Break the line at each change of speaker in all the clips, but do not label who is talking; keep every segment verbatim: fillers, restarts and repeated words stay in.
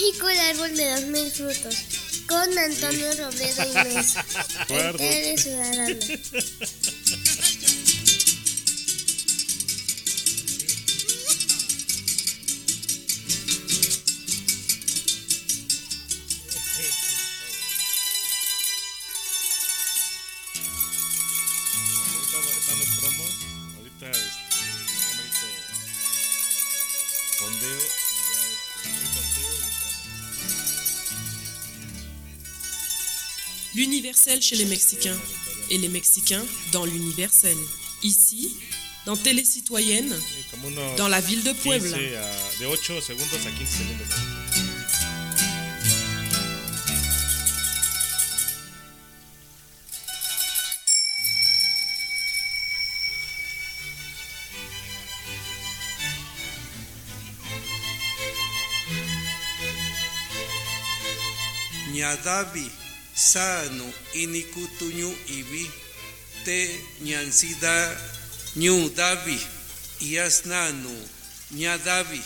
México, el árbol de los mil frutos. Con Antonio Robledo y Mesa. Tele Ciudadana.
Están los promos. Ahorita este, fondeo y ya este, un sorteo y
L'universel chez les Mexicains et les Mexicains dans l'universel. Ici, dans Télé Citoyenne, dans la ville de Puebla.
A, de ocho segundos a quince segundos.
Ñadavi sano inikutuñu ibi te ñansida ñu davi yasnanu ñadavi.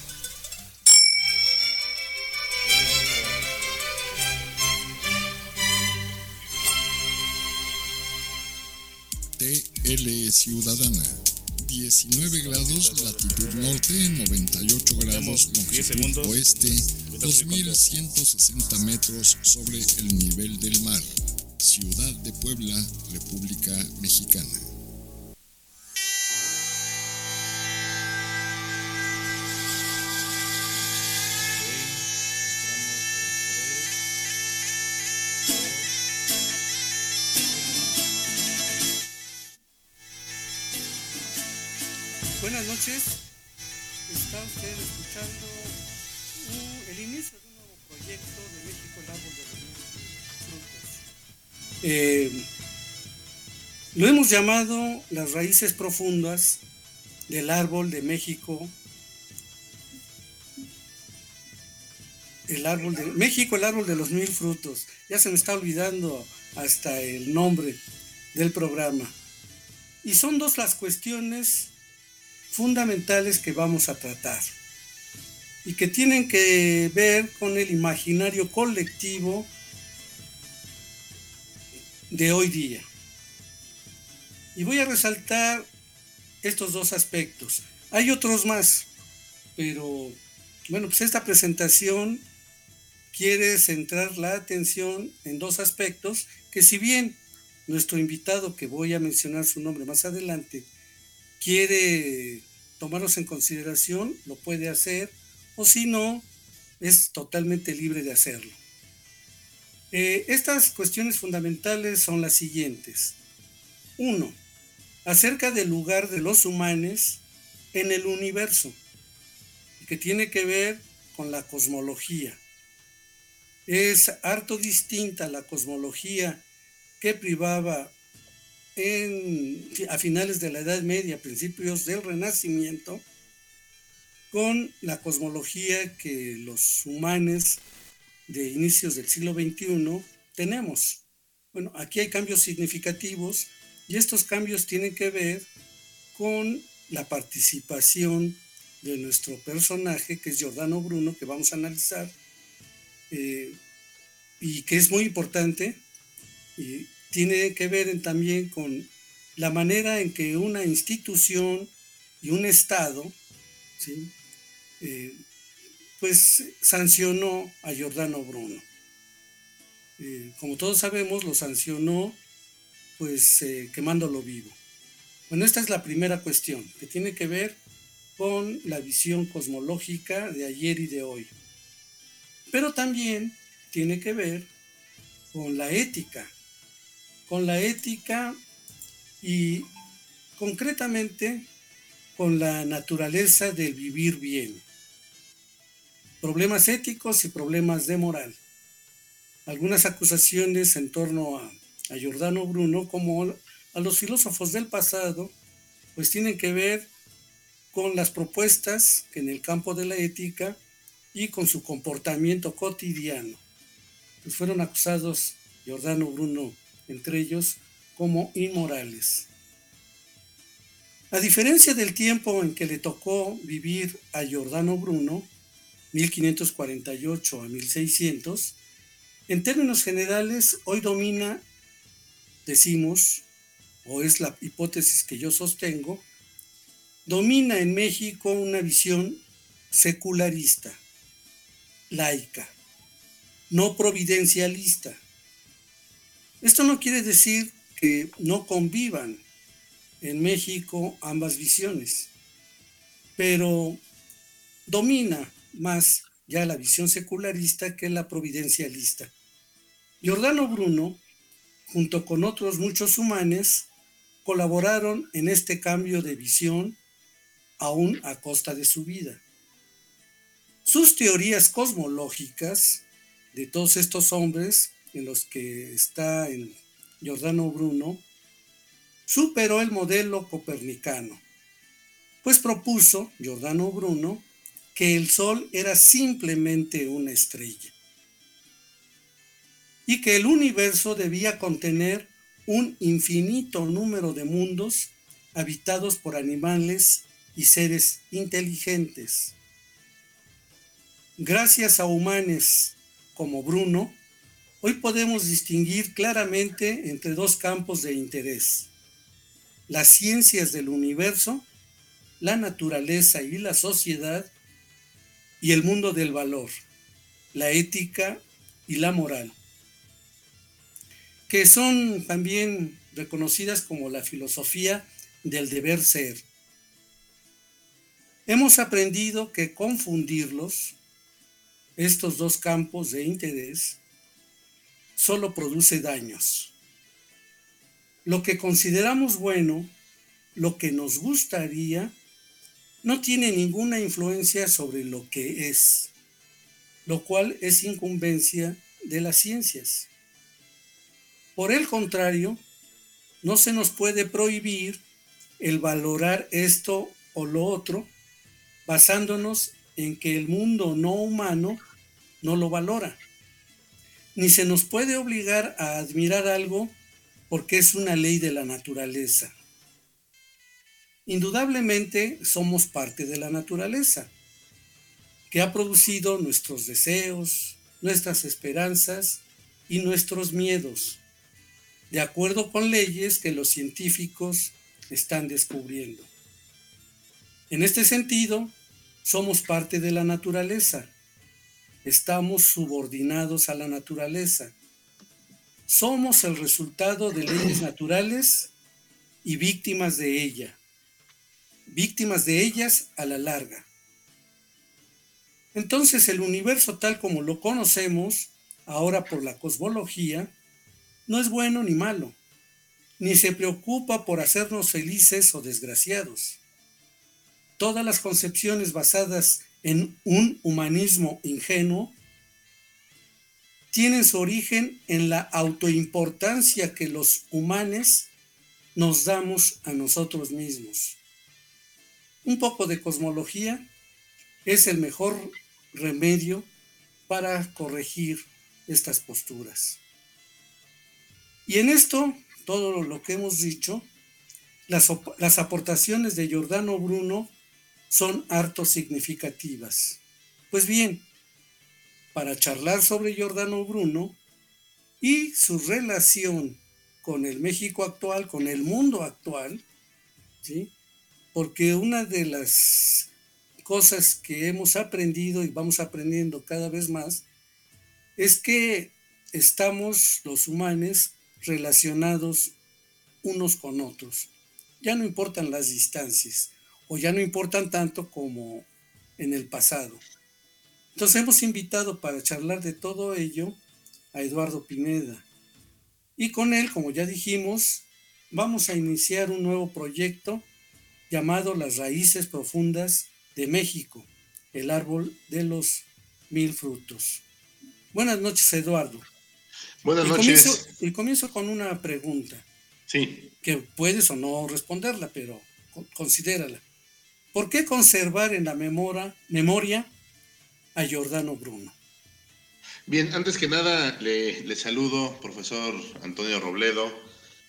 T L Ciudadana. diecinueve grados latitud norte, noventa y ocho grados longitud oeste, dos mil ciento sesenta metros sobre el nivel del mar. Ciudad de Puebla, República Mexicana.
Buenas noches, está usted escuchando uh, el inicio de un nuevo proyecto de México, el árbol de los mil frutos. Eh, lo hemos llamado las raíces profundas del árbol de México, el árbol de México, el árbol de los mil frutos. Ya se me está olvidando hasta el nombre del programa. Y son dos las cuestiones fundamentales que vamos a tratar y que tienen que ver con el imaginario colectivo de hoy día. Y voy a resaltar estos dos aspectos. Hay otros más, pero bueno, pues esta presentación quiere centrar la atención en dos aspectos que, si bien nuestro invitado, que voy a mencionar su nombre más adelante, quiere tomarlos en consideración, lo puede hacer, o si no, es totalmente libre de hacerlo. Eh, estas cuestiones fundamentales son las siguientes. Uno, acerca del lugar de los humanos en el universo, que tiene que ver con la cosmología. Es harto distinta la cosmología que privaba En, a finales de la Edad Media, principios del Renacimiento, con la cosmología que los humanos de inicios del siglo veintiuno tenemos. Bueno, aquí hay cambios significativos y estos cambios tienen que ver con la participación de nuestro personaje, que es Giordano Bruno, que vamos a analizar, eh, y que es muy importante, y tiene que ver en, también con la manera en que una institución y un Estado, ¿sí? eh, pues sancionó a Giordano Bruno. Eh, como todos sabemos, lo sancionó pues eh, quemándolo vivo. Bueno, esta es la primera cuestión, que tiene que ver con la visión cosmológica de ayer y de hoy. Pero también tiene que ver con la ética, con la ética y concretamente con la naturaleza del vivir bien. Problemas éticos y problemas de moral. Algunas acusaciones en torno a, a Giordano Bruno, como a los filósofos del pasado, pues tienen que ver con las propuestas que en el campo de la ética y con su comportamiento cotidiano. Pues fueron acusados Giordano Bruno, entre ellos, como inmorales. A diferencia del tiempo en que le tocó vivir a Giordano Bruno, mil quinientos cuarenta y ocho a mil seiscientos, en términos generales, hoy domina, decimos, o es la hipótesis que yo sostengo, domina en México una visión secularista, laica, no providencialista. Esto no quiere decir que no convivan en México ambas visiones, pero domina más ya la visión secularista que la providencialista. Giordano Bruno, junto con otros muchos humanes, colaboraron en este cambio de visión, aún a costa de su vida. Sus teorías cosmológicas, de todos estos hombres en los que está en Giordano Bruno, superó el modelo copernicano, pues propuso Giordano Bruno que el Sol era simplemente una estrella y que el universo debía contener un infinito número de mundos habitados por animales y seres inteligentes. Gracias a humanos como Bruno, hoy podemos distinguir claramente entre dos campos de interés: las ciencias del universo, la naturaleza y la sociedad, y el mundo del valor, la ética y la moral, que son también reconocidas como la filosofía del deber ser. Hemos aprendido que confundirlos, estos dos campos de interés, solo produce daños. Lo que consideramos bueno, lo que nos gustaría, no tiene ninguna influencia sobre lo que es, lo cual es incumbencia de las ciencias. Por el contrario, no se nos puede prohibir el valorar esto o lo otro, basándonos en que el mundo no humano no lo valora. Ni se nos puede obligar a admirar algo porque es una ley de la naturaleza. Indudablemente somos parte de la naturaleza, que ha producido nuestros deseos, nuestras esperanzas y nuestros miedos, de acuerdo con leyes que los científicos están descubriendo. En este sentido, somos parte de la naturaleza, estamos subordinados a la naturaleza, somos el resultado de leyes naturales y víctimas de ella. víctimas de ellas a la larga. Entonces el universo tal como lo conocemos, ahora por la cosmología, no es bueno ni malo, ni se preocupa por hacernos felices o desgraciados. Todas las concepciones basadas en un humanismo ingenuo tienen su origen en la autoimportancia que los humanos nos damos a nosotros mismos. Un poco de cosmología es el mejor remedio para corregir estas posturas. Y en esto, todo lo que hemos dicho, las, las aportaciones de Giordano Bruno son harto significativas. Pues bien, para charlar sobre Giordano Bruno y su relación con el México actual, con el mundo actual, ¿sí? Porque una de las cosas que hemos aprendido y vamos aprendiendo cada vez más es que estamos los humanos relacionados unos con otros. Ya no importan las distancias o ya no importan tanto como en el pasado. Entonces hemos invitado para charlar de todo ello a Eduardo Pineda. Y con él, como ya dijimos, vamos a iniciar un nuevo proyecto llamado Las Raíces Profundas de México, el árbol de los mil frutos. Buenas noches, Eduardo.
Buenas
y
noches.
Comienzo, y comienzo con una pregunta.
Sí.
Que puedes o no responderla, pero considérala. ¿Por qué conservar en la memoria, memoria a Giordano Bruno?
Bien, antes que nada le, le saludo, profesor Antonio Robledo,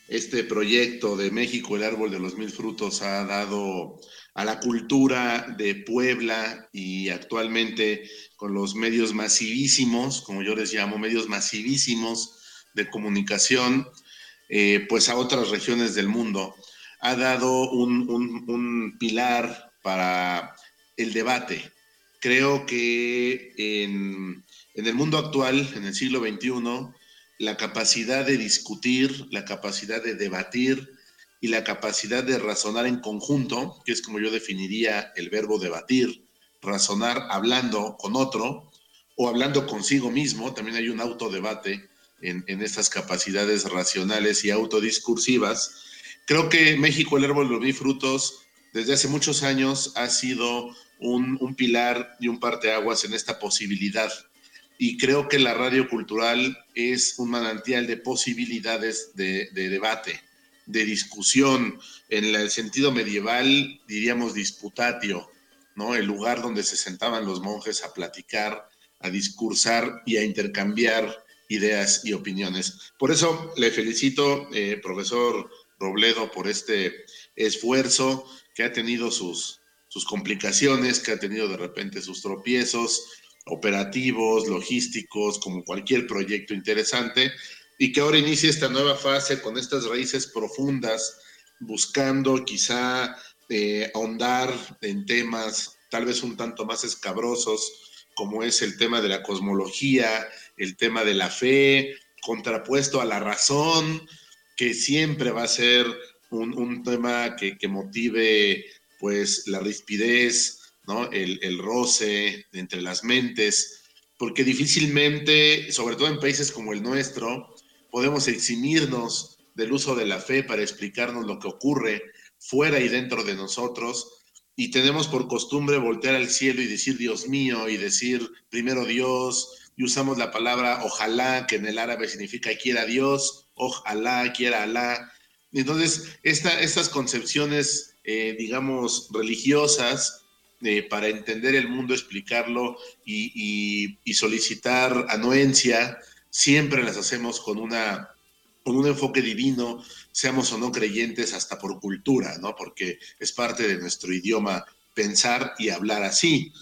este proyecto de México, el árbol de los mil frutos, ha dado a la cultura de Puebla y actualmente con los medios masivísimos, como yo les llamo, medios masivísimos de comunicación, eh, pues a otras regiones del mundo. Ha dado un, un, un pilar para el debate. Creo que en, en el mundo actual, en el siglo veintiuno, la capacidad de discutir, la capacidad de debatir y la capacidad de razonar en conjunto, que es como yo definiría el verbo debatir, razonar hablando con otro o hablando consigo mismo, también hay un autodebate en, en estas capacidades racionales y autodiscursivas. Creo que México, el árbol de los mil frutos, desde hace muchos años ha sido un, un pilar y un parteaguas en esta posibilidad. Y creo que la radio cultural es un manantial de posibilidades de, de debate, de discusión. En el sentido medieval diríamos disputatio, ¿no? El lugar donde se sentaban los monjes a platicar, a discursar y a intercambiar ideas y opiniones. Por eso le felicito, eh, profesor Robledo, por este esfuerzo que ha tenido sus, sus complicaciones, que ha tenido de repente sus tropiezos operativos, logísticos, como cualquier proyecto interesante, y que ahora inicie esta nueva fase con estas raíces profundas, buscando quizá eh, ahondar en temas tal vez un tanto más escabrosos, como es el tema de la cosmología, el tema de la fe, contrapuesto a la razón, que siempre va a ser un, un tema que, que motive pues la rispidez, ¿no? El, el roce entre las mentes, porque difícilmente, sobre todo en países como el nuestro, podemos eximirnos del uso de la fe para explicarnos lo que ocurre fuera y dentro de nosotros, y tenemos por costumbre voltear al cielo y decir Dios mío, y decir primero Dios, y usamos la palabra ojalá, que en el árabe significa quiera Dios, ojalá, quiera Alá. Entonces, esta, estas concepciones, eh, digamos, religiosas, Eh, para entender el mundo, explicarlo y, y, y solicitar anuencia, siempre las hacemos con, una, con un enfoque divino, seamos o no creyentes, hasta por cultura, ¿no? Porque es parte de nuestro idioma pensar y hablar así.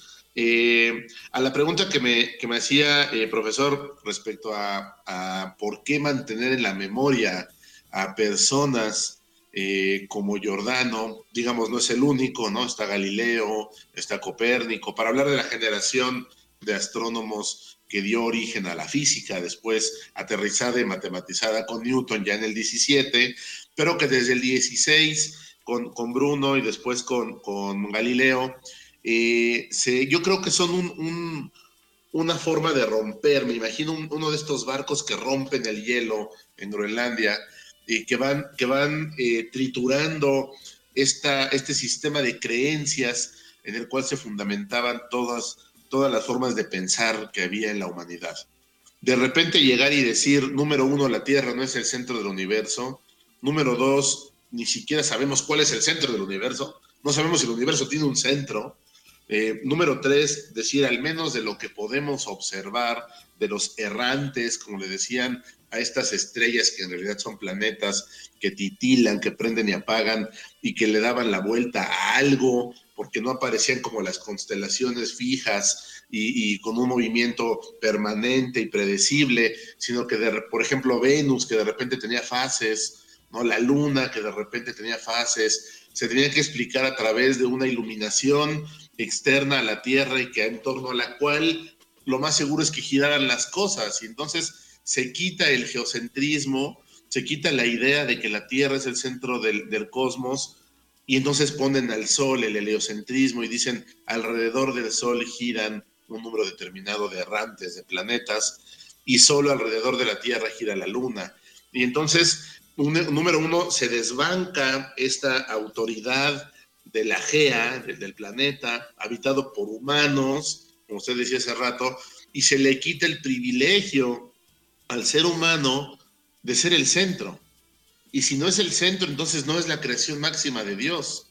Eh, a la pregunta que me, que me hacía, eh, profesor, respecto a, a por qué mantener en la memoria a personas Eh, como Giordano, digamos, no es el único, ¿no? Está Galileo, está Copérnico, para hablar de la generación de astrónomos que dio origen a la física, después aterrizada y matematizada con Newton ya en el diecisiete, pero que desde el dieciséis, con, con Bruno y después con, con Galileo, eh, se, yo creo que son un, un, una forma de romper, me imagino un, uno de estos barcos que rompen el hielo en Groenlandia, y que van, que van eh, triturando esta, este sistema de creencias en el cual se fundamentaban todas, todas las formas de pensar que había en la humanidad. De repente llegar y decir, número uno, la Tierra no es el centro del universo, número dos, ni siquiera sabemos cuál es el centro del universo, no sabemos si el universo tiene un centro, eh, número tres, decir al menos de lo que podemos observar, de los errantes, como le decían, a estas estrellas que en realidad son planetas que titilan, que prenden y apagan y que le daban la vuelta a algo porque no aparecían como las constelaciones fijas y, y con un movimiento permanente y predecible, sino que, de, por ejemplo, Venus, que de repente tenía fases, ¿no? La Luna, que de repente tenía fases, se tenía que explicar a través de una iluminación externa a la Tierra y que en torno a la cual lo más seguro es que giraran las cosas, y entonces se quita el geocentrismo, se quita la idea de que la Tierra es el centro del, del cosmos, y entonces ponen al Sol el heliocentrismo y dicen alrededor del Sol giran un número determinado de errantes, de planetas, y solo alrededor de la Tierra gira la Luna. Y entonces, un, número uno, se desbanca esta autoridad de la Gea, del, del planeta, habitado por humanos, como usted decía hace rato, y se le quita el privilegio al ser humano de ser el centro. Y si no es el centro, entonces no es la creación máxima de Dios.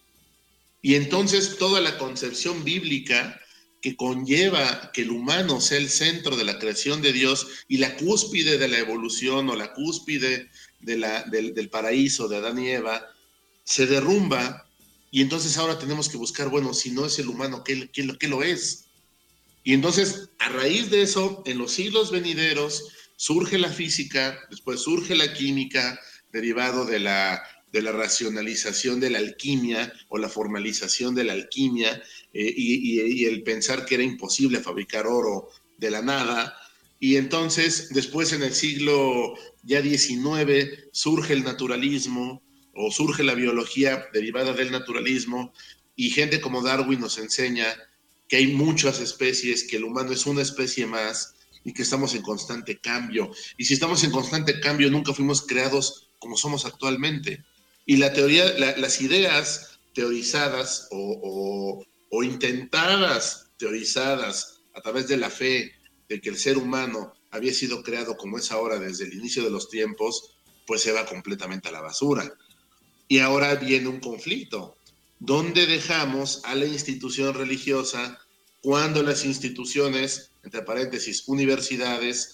Y entonces toda la concepción bíblica que conlleva que el humano sea el centro de la creación de Dios y la cúspide de la evolución o la cúspide de la, del, del paraíso de Adán y Eva se derrumba, y entonces ahora tenemos que buscar, bueno, si no es el humano, ¿qué, qué, qué lo es? Y entonces, a raíz de eso, en los siglos venideros, surge la física, después surge la química, derivado de la, de la racionalización de la alquimia o la formalización de la alquimia, eh, y, y, y el pensar que era imposible fabricar oro de la nada. Y entonces, después en el siglo ya diecinueve, surge el naturalismo, o surge la biología derivada del naturalismo, y gente como Darwin nos enseña que hay muchas especies, que el humano es una especie más, y que estamos en constante cambio. Y si estamos en constante cambio, nunca fuimos creados como somos actualmente. Y la teoría, la, las ideas teorizadas o, o, o intentadas teorizadas a través de la fe de que el ser humano había sido creado como es ahora desde el inicio de los tiempos, pues se va completamente a la basura. Y ahora viene un conflicto. ¿Dónde dejamos a la institución religiosa cuando las instituciones, entre paréntesis, universidades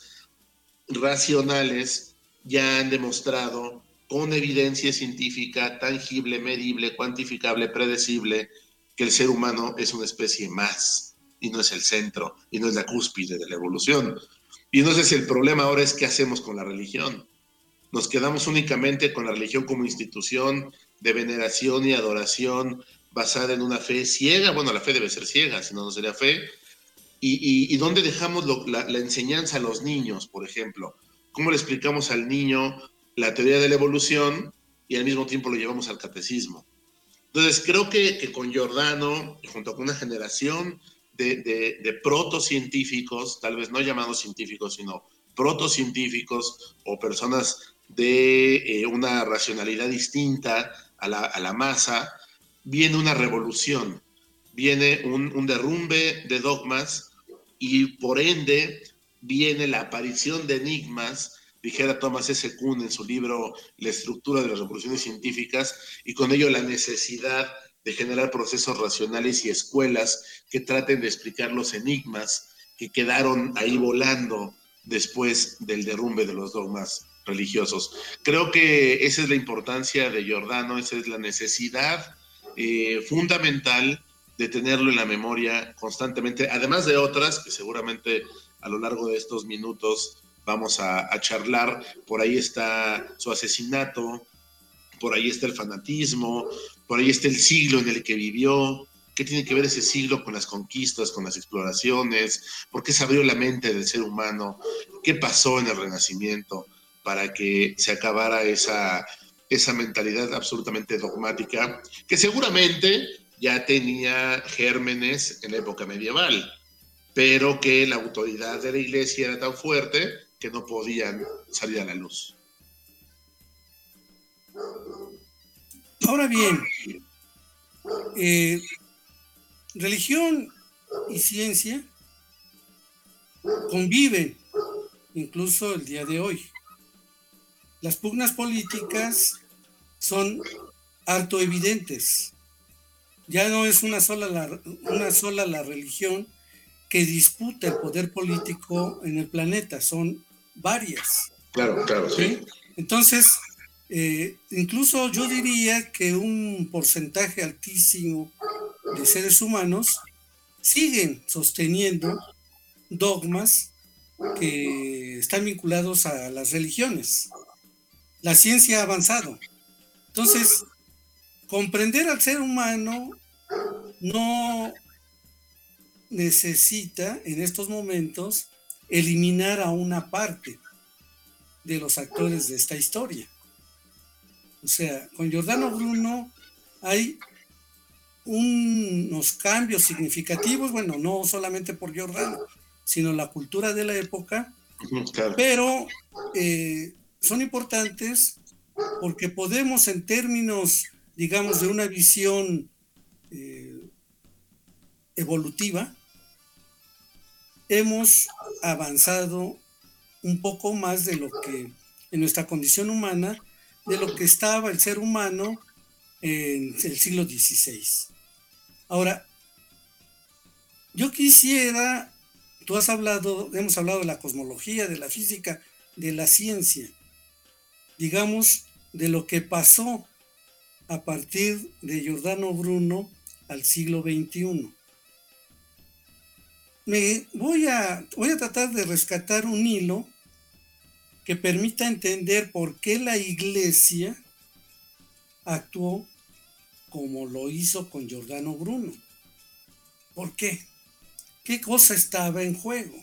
racionales, ya han demostrado con evidencia científica tangible, medible, cuantificable, predecible, que el ser humano es una especie más y no es el centro y no es la cúspide de la evolución? Y entonces el problema ahora es qué hacemos con la religión. Nos quedamos únicamente con la religión como institución de veneración y adoración basada en una fe ciega. Bueno, la fe debe ser ciega, si no, no sería fe. ¿Y, y, y dónde dejamos lo, la, la enseñanza a los niños, por ejemplo? ¿Cómo le explicamos al niño la teoría de la evolución y al mismo tiempo lo llevamos al catecismo? Entonces, creo que, que con Giordano, junto con una generación de, de, de protocientíficos, tal vez no llamados científicos, sino protocientíficos o personas de eh, una racionalidad distinta a la, a la masa, viene una revolución, viene un, un derrumbe de dogmas y por ende viene la aparición de enigmas, dijera Thomas S. Kuhn en su libro La estructura de las revoluciones científicas, y con ello la necesidad de generar procesos racionales y escuelas que traten de explicar los enigmas que quedaron ahí volando después del derrumbe de los dogmas religiosos. Creo que esa es la importancia de Giordano, esa es la necesidad eh, fundamental de tenerlo en la memoria constantemente, además de otras que seguramente a lo largo de estos minutos vamos a, a charlar. Por ahí está su asesinato, por ahí está el fanatismo, por ahí está el siglo en el que vivió. ¿Qué tiene que ver ese siglo con las conquistas, con las exploraciones? ¿Por qué se abrió la mente del ser humano? ¿Qué pasó en el Renacimiento para que se acabara esa, esa mentalidad absolutamente dogmática que seguramente ya tenía gérmenes en la época medieval, pero que la autoridad de la Iglesia era tan fuerte que no podían salir a la luz?
Ahora bien, eh, religión y ciencia conviven incluso el día de hoy. Las pugnas políticas son harto evidentes. Ya no es una sola la, una sola la religión que disputa el poder político en el planeta, son varias.
Claro, claro, sí.
¿Sí? Entonces, eh, incluso yo diría que un porcentaje altísimo de seres humanos siguen sosteniendo dogmas que están vinculados a las religiones. La ciencia ha avanzado. Entonces, comprender al ser humano no necesita en estos momentos eliminar a una parte de los actores de esta historia. O sea, con Giordano Bruno hay unos cambios significativos, bueno, no solamente por Giordano, sino la cultura de la época, claro. Pero eh, son importantes porque podemos, en términos, digamos, de una visión eh, evolutiva, hemos avanzado un poco más de lo que, en nuestra condición humana, de lo que estaba el ser humano en el siglo dieciséis. Ahora, yo quisiera, tú has hablado, hemos hablado de la cosmología, de la física, de la ciencia. digamos, de lo que pasó a partir de Giordano Bruno al siglo veintiuno. Me voy a, voy a tratar de rescatar un hilo que permita entender por qué la Iglesia actuó como lo hizo con Giordano Bruno. ¿Por qué? ¿Qué cosa estaba en juego?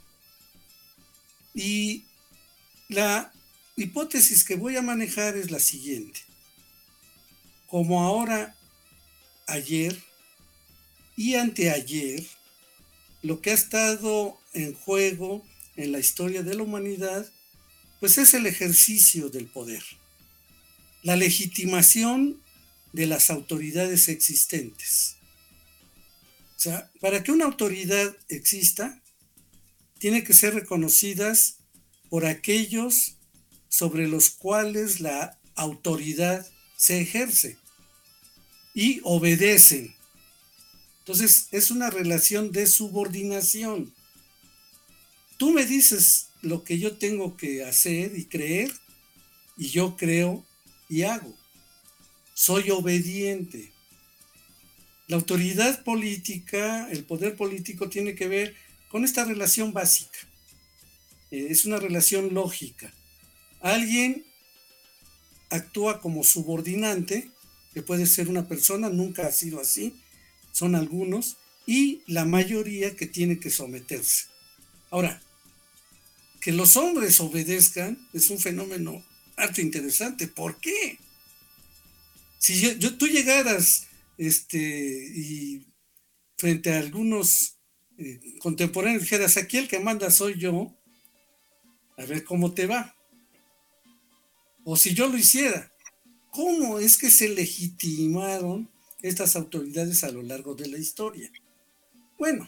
Y la hipótesis que voy a manejar es la siguiente. Como ahora, ayer y anteayer, lo que ha estado en juego en la historia de la humanidad, pues es el ejercicio del poder, la legitimación de las autoridades existentes. O sea, para que una autoridad exista, tiene que ser reconocidas por aquellos sobre los cuales la autoridad se ejerce y obedecen. Entonces, es una relación de subordinación. Tú me dices lo que yo tengo que hacer y creer, y yo creo y hago. Soy obediente. La autoridad política, el poder político tiene que ver con esta relación básica. Eh, es una relación lógica. Alguien actúa como subordinante, que puede ser una persona, nunca ha sido así, son algunos, y la mayoría que tiene que someterse. Ahora, que los hombres obedezcan es un fenómeno harto interesante. ¿Por qué? Si yo, yo, tú llegaras este, y frente a algunos eh, contemporáneos dijeras, aquí el que manda soy yo, a ver cómo te va. O si yo lo hiciera, ¿cómo es que se legitimaron estas autoridades a lo largo de la historia? Bueno,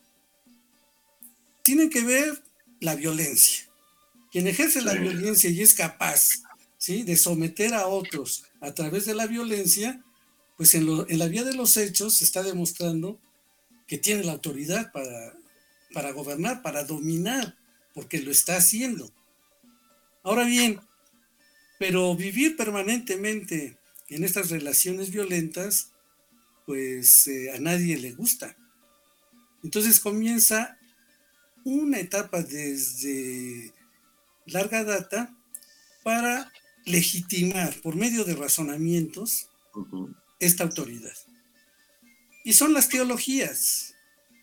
tienen que ver la violencia. Quien ejerce la violencia y es capaz, ¿sí?, de someter a otros a través de la violencia, pues en, lo, en la vía de los hechos se está demostrando que tiene la autoridad para, para gobernar, para dominar, porque lo está haciendo. Ahora bien, pero vivir permanentemente en estas relaciones violentas, pues eh, a nadie le gusta. Entonces comienza una etapa desde larga data para legitimar por medio de razonamientos uh-huh. esta autoridad. Y son las teologías.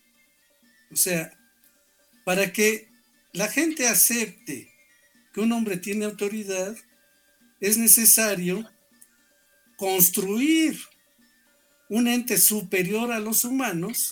O sea, para que la gente acepte que un hombre tiene autoridad, es necesario construir un ente superior a los humanos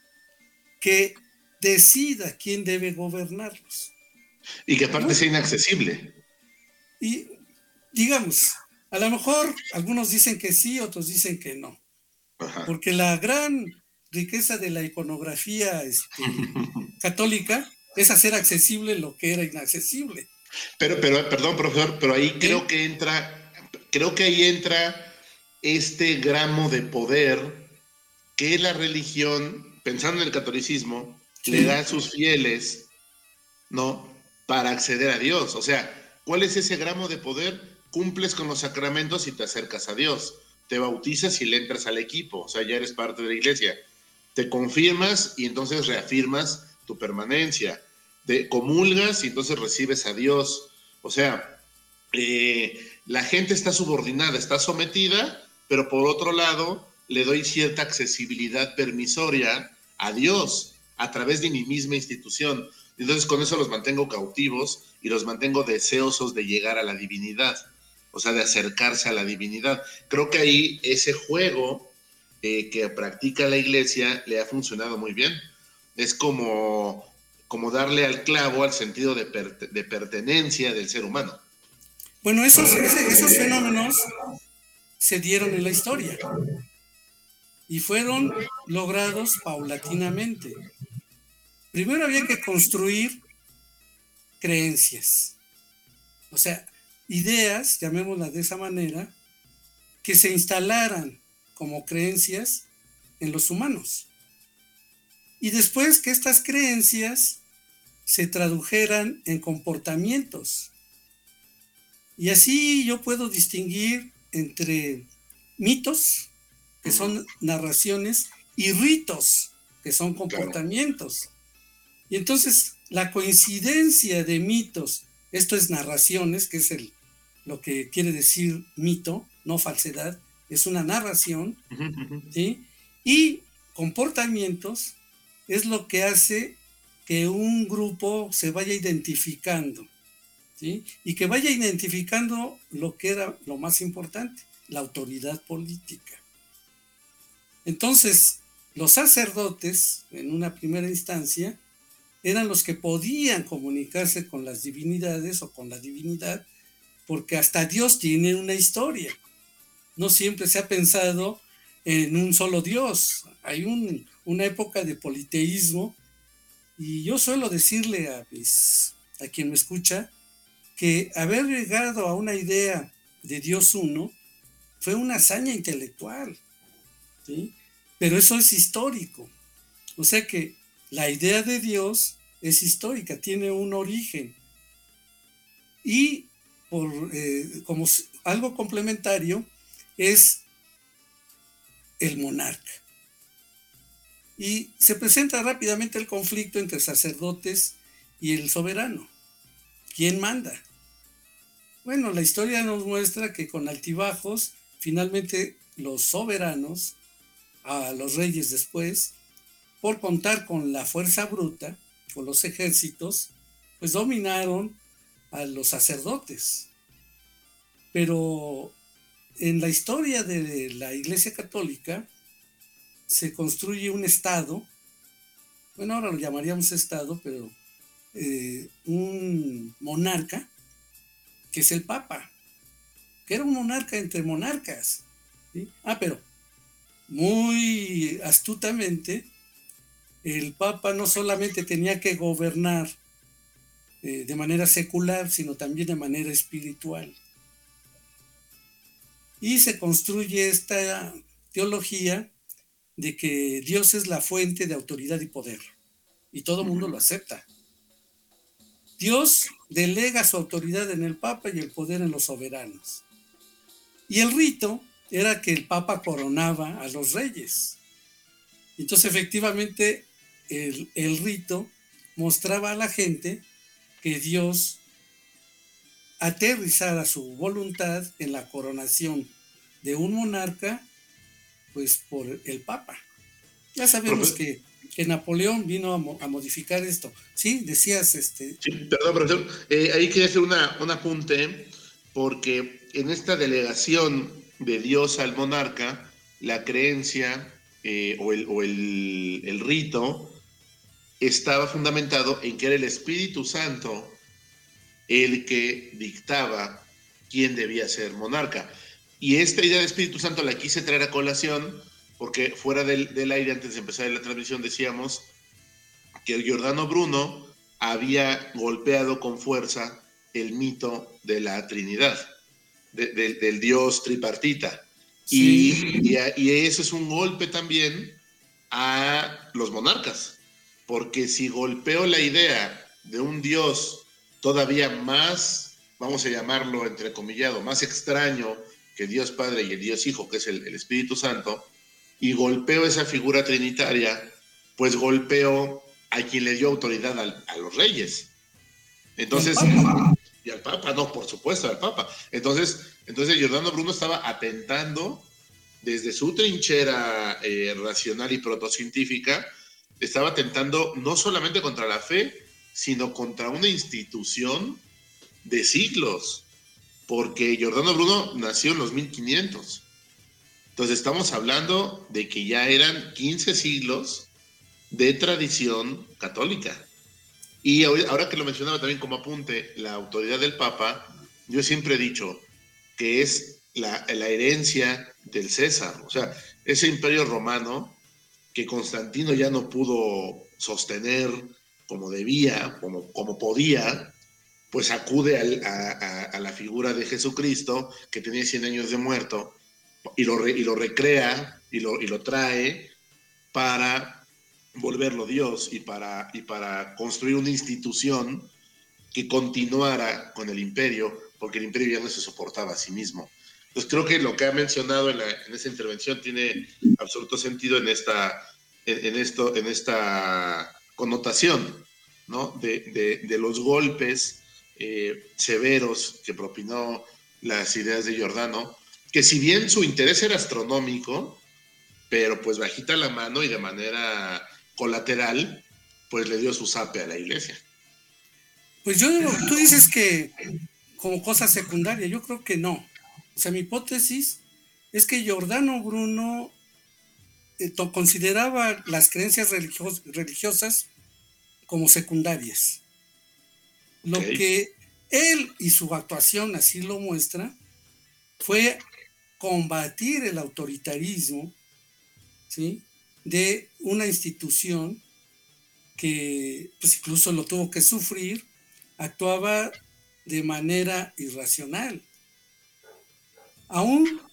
que decida quién debe gobernarlos.
Y que aparte ¿no? sea inaccesible.
Y digamos, a lo mejor algunos dicen que sí, otros dicen que no. Ajá. Porque la gran riqueza de la iconografía este, católica es hacer accesible lo que era inaccesible.
Pero, pero, perdón, profesor, pero ahí creo ¿Eh? que entra, creo que ahí entra este gramo de poder que la religión, pensando en el catolicismo, sí. le da a sus fieles, ¿no?, para acceder a Dios. O sea, ¿cuál es ese gramo de poder? Cumples con los sacramentos y te acercas a Dios. Te bautizas y le entras al equipo. O sea, ya eres parte de la iglesia. Te confirmas y entonces reafirmas tu permanencia. Te comulgas y entonces recibes a Dios. O sea, eh, la gente está subordinada, está sometida, pero por otro lado le doy cierta accesibilidad permisoria a Dios a través de mi misma institución. Entonces con eso los mantengo cautivos y los mantengo deseosos de llegar a la divinidad, o sea, de acercarse a la divinidad. Creo que ahí ese juego eh, que practica la iglesia le ha funcionado muy bien. Es como... como darle al clavo al sentido de, per, de pertenencia del ser humano.
Bueno, esos, esos fenómenos se dieron en la historia y fueron logrados paulatinamente. Primero había que construir creencias, o sea, ideas, llamémoslas de esa manera, que se instalaran como creencias en los humanos. Y después que estas creencias se tradujeran en comportamientos. Y así yo puedo distinguir entre mitos, que son narraciones, y ritos, que son comportamientos. Claro. Y entonces la coincidencia de mitos, esto es narraciones, que es el, lo que quiere decir mito, no falsedad, es una narración, ¿sí? Y comportamientos es lo que hace que un grupo se vaya identificando, ¿sí? Y que vaya identificando lo que era lo más importante, la autoridad política. Entonces, los sacerdotes, en una primera instancia, eran los que podían comunicarse con las divinidades o con la divinidad, porque hasta Dios tiene una historia. No siempre se ha pensado en un solo Dios. Hay un, una época de politeísmo, y yo suelo decirle a, mis, a quien me escucha que haber llegado a una idea de Dios uno fue una hazaña intelectual, ¿sí? Pero eso es histórico. O sea que la idea de Dios es histórica, tiene un origen. Y por, eh, como algo complementario es el monarca. Y se presenta rápidamente el conflicto entre sacerdotes y el soberano. ¿Quién manda? Bueno, la historia nos muestra que con altibajos, finalmente los soberanos, a los reyes después, por contar con la fuerza bruta, con los ejércitos, pues dominaron a los sacerdotes. Pero en la historia de la Iglesia Católica se construye un estado, bueno, ahora lo llamaríamos estado, pero eh, un monarca, que es el Papa, que era un monarca entre monarcas, ¿sí? Ah, pero muy astutamente, el Papa no solamente tenía que gobernar eh, de manera secular, sino también de manera espiritual. Y se construye esta teología de que Dios es la fuente de autoridad y poder, y todo el mundo lo acepta. Dios delega su autoridad en el Papa y el poder en los soberanos. Y el rito era que el Papa coronaba a los reyes. Entonces, efectivamente, el, el rito mostraba a la gente que Dios aterrizara su voluntad en la coronación de un monarca, pues por el Papa. Ya sabemos que, que Napoleón vino a, mo, a modificar esto. Sí, decías este.
Sí, perdón, profesor. Eh, ahí quería hacer una, un apunte, porque en esta delegación de Dios al monarca, la creencia eh, o, el, o el, el rito estaba fundamentado en que era el Espíritu Santo el que dictaba quién debía ser monarca. Y esta idea del Espíritu Santo la quise traer a colación porque fuera del, del aire, antes de empezar la transmisión, decíamos que Giordano Bruno había golpeado con fuerza el mito de la Trinidad, de, de, del Dios tripartita. Sí. Y, y, a, y eso es un golpe también a los monarcas, porque si golpeó la idea de un Dios todavía más, vamos a llamarlo entrecomillado, más extraño que Dios Padre y el Dios Hijo, que es el, el Espíritu Santo, y golpeó esa figura trinitaria, pues golpeó a quien le dio autoridad al, a los reyes. Entonces, y al Papa, no, por supuesto, al Papa. Entonces, entonces Giordano Bruno estaba atentando desde su trinchera eh, racional y protocientífica, estaba atentando no solamente contra la fe, sino contra una institución de siglos, porque Giordano Bruno nació en los mil quinientos. Entonces estamos hablando de que ya eran quince siglos de tradición católica. Y ahora que lo mencionaba también como apunte, la autoridad del Papa, yo siempre he dicho que es la, la herencia del César, o sea, ese imperio romano que Constantino ya no pudo sostener como debía, como, como podía, pues acude al, a, a, a la figura de Jesucristo, que tenía cien años de muerto, y lo, re, y lo recrea y lo, y lo trae para volverlo Dios y para, y para construir una institución que continuara con el imperio, porque el imperio ya no se soportaba a sí mismo. Entonces creo que lo que ha mencionado en, la, en esa intervención tiene absoluto sentido en esta, en, en esto, en esta connotación, ¿no? de, de, de los golpes eh, severos que propinó las ideas de Giordano, que si bien su interés era astronómico, pero pues bajita la mano y de manera colateral, pues le dio su zape a la iglesia.
Pues yo, tú dices que como cosa secundaria, yo creo que no. O sea, mi hipótesis es que Giordano Bruno eh, consideraba las creencias religios, religiosas como secundarias. Lo okay. que él y su actuación así lo muestra fue combatir el autoritarismo, ¿sí?, de una institución que pues incluso lo tuvo que sufrir, actuaba de manera irracional, aún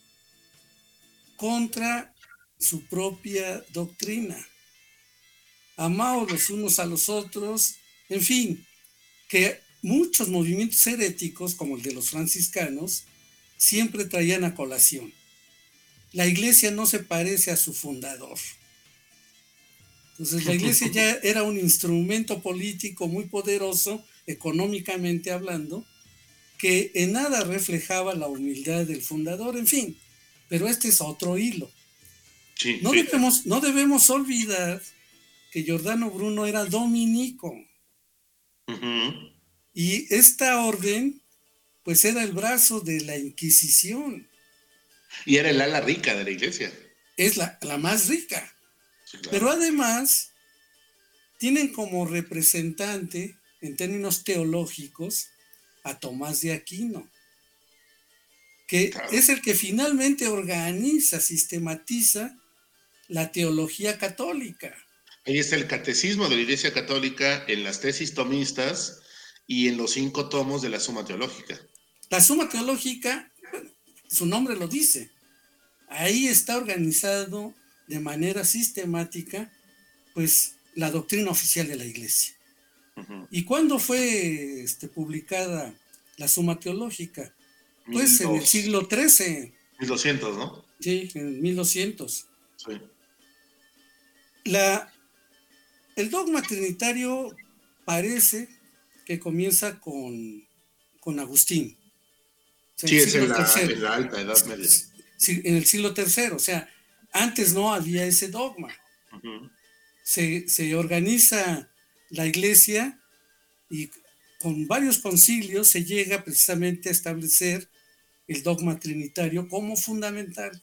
contra su propia doctrina. Amados los unos a los otros, en fin, que muchos movimientos heréticos, como el de los franciscanos, siempre traían a colación. La iglesia no se parece a su fundador. Entonces la iglesia ya era un instrumento político muy poderoso, económicamente hablando, que en nada reflejaba la humildad del fundador, en fin, pero este es otro hilo. Sí, no, sí. Debemos, no debemos olvidar que Giordano Bruno era dominico. Uh-huh. Y esta orden, pues era el brazo de la Inquisición.
Y era el ala rica de la iglesia.
Es la, la más rica. Sí, claro. Pero además, tienen como representante, en términos teológicos, a Tomás de Aquino, que claro. es el que finalmente organiza, sistematiza la teología católica.
Ahí está el catecismo de la Iglesia Católica en las tesis tomistas y en los cinco tomos de la Suma Teológica.
La Suma Teológica, su nombre lo dice, ahí está organizado de manera sistemática, pues, la doctrina oficial de la Iglesia. Uh-huh. ¿Y cuándo fue este, publicada la Suma Teológica? Pues en el siglo trece.
mil doscientos, ¿no?
Sí, en mil doscientos.
Sí.
La, el dogma trinitario parece que comienza con, con Agustín.
O sea, sí, es en la, en la alta Edad Media.
Sí, en el siglo tercero, o sea, antes no había ese dogma. Uh-huh. Se, se organiza la iglesia y con varios concilios se llega precisamente a establecer el dogma trinitario como fundamental.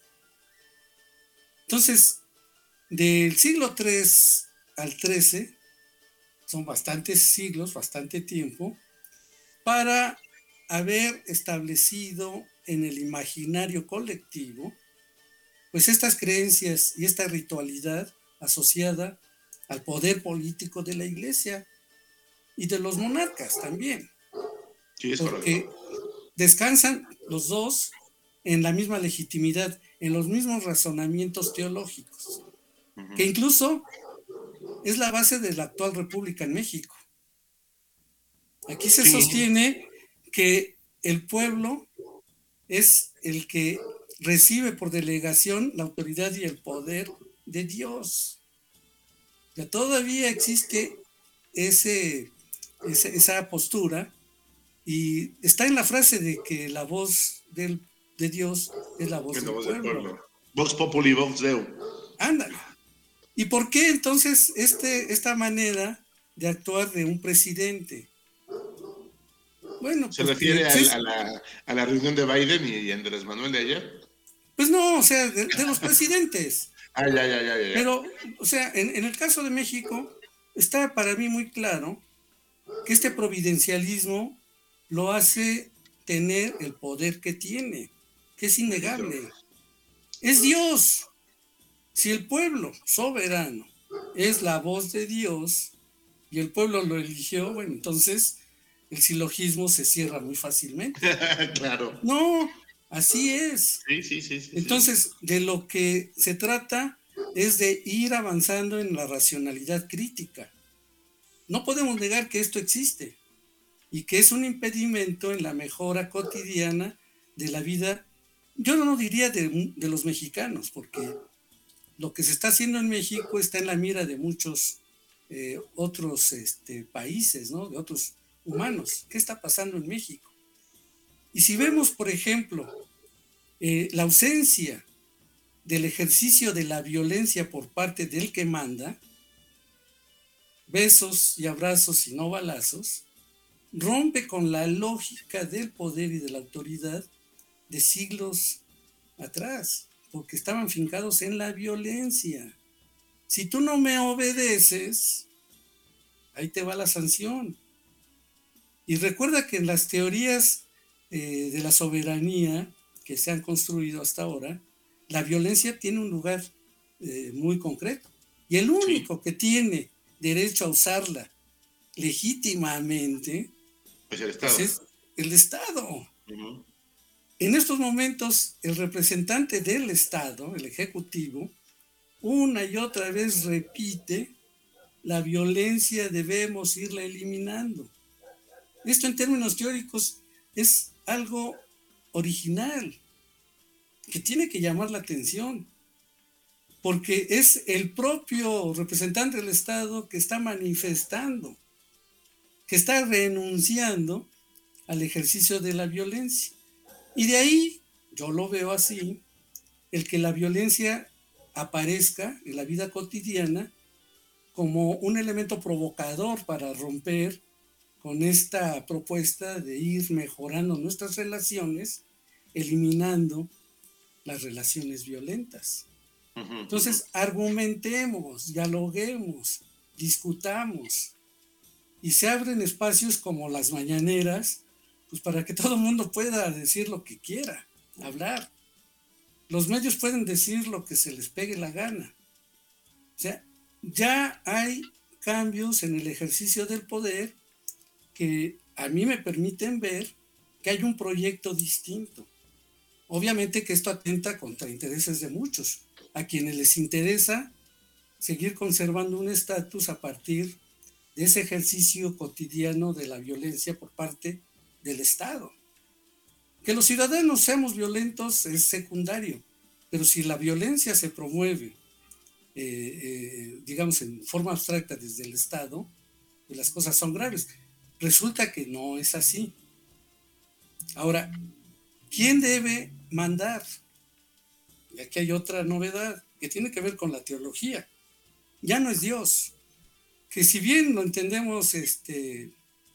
Entonces, del siglo tres al trece, son bastantes siglos, bastante tiempo, para haber establecido en el imaginario colectivo, pues estas creencias y esta ritualidad asociada al poder político de la iglesia y de los monarcas también.
Sí, es
porque correcto. Descansan los dos en la misma legitimidad, en los mismos razonamientos teológicos, uh-huh. que incluso es la base de la actual República en México. Aquí se sí. sostiene que el pueblo es el que recibe por delegación la autoridad y el poder de Dios. Ya todavía existe ese, ese, esa postura y está en la frase de que la voz del, de Dios es la voz,
es
del,
la voz
pueblo.
del pueblo. Vox populi, vox Deo.
Ándale. ¿Y por qué entonces este, esta manera de actuar de un presidente? Bueno,
¿se refiere a, a, la, a la reunión de Biden y Andrés Manuel de ayer?
Pues no, o sea, de, de los presidentes.
Ah, ya, ya, ya, ya.
Pero, o sea, en, en el caso de México, está para mí muy claro que este providencialismo lo hace tener el poder que tiene, que es innegable. Es Dios. Si el pueblo soberano es la voz de Dios y el pueblo lo eligió, bueno, entonces el silogismo se cierra muy fácilmente.
Claro.
No, así es.
Sí, sí, sí, sí.
Entonces, de lo que se trata es de ir avanzando en la racionalidad crítica. No podemos negar que esto existe. y que es un impedimento en la mejora cotidiana de la vida, yo no diría de, de los mexicanos, porque lo que se está haciendo en México está en la mira de muchos eh, otros este, países, ¿no? De otros humanos. ¿Qué está pasando en México? Y si vemos, por ejemplo, eh, la ausencia del ejercicio de la violencia por parte del que manda, besos y abrazos y no balazos, rompe con la lógica del poder y de la autoridad de siglos atrás, porque estaban fincados en la violencia. Si tú no me obedeces, ahí te va la sanción. Y recuerda que en las teorías eh, de la soberanía que se han construido hasta ahora, la violencia tiene un lugar eh, muy concreto. Y el único que tiene derecho a usarla legítimamente
es el Estado.
Pues es el Estado.
Uh-huh.
En estos momentos, el representante del Estado, el Ejecutivo, una y otra vez repite, la violencia debemos irla eliminando. Esto en términos teóricos es algo original, que tiene que llamar la atención, porque es el propio representante del Estado que está manifestando, que está renunciando al ejercicio de la violencia. Y de ahí, yo lo veo así, el que la violencia aparezca en la vida cotidiana como un elemento provocador para romper con esta propuesta de ir mejorando nuestras relaciones, eliminando las relaciones violentas. Entonces, argumentemos, dialoguemos, discutamos, y se abren espacios como las mañaneras, pues para que todo el mundo pueda decir lo que quiera, hablar. Los medios pueden decir lo que se les pegue la gana. O sea, ya hay cambios en el ejercicio del poder que a mí me permiten ver que hay un proyecto distinto. Obviamente que esto atenta contra intereses de muchos, a quienes les interesa seguir conservando un estatus a partir de ese ejercicio cotidiano de la violencia por parte del Estado. Que los ciudadanos seamos violentos es secundario, pero si la violencia se promueve, eh, eh, digamos, en forma abstracta desde el Estado, pues las cosas son graves. Resulta que no es así. Ahora, ¿quién debe mandar? Y aquí hay otra novedad que tiene que ver con la teología. Ya no es Dios, que si bien lo entendemos, este,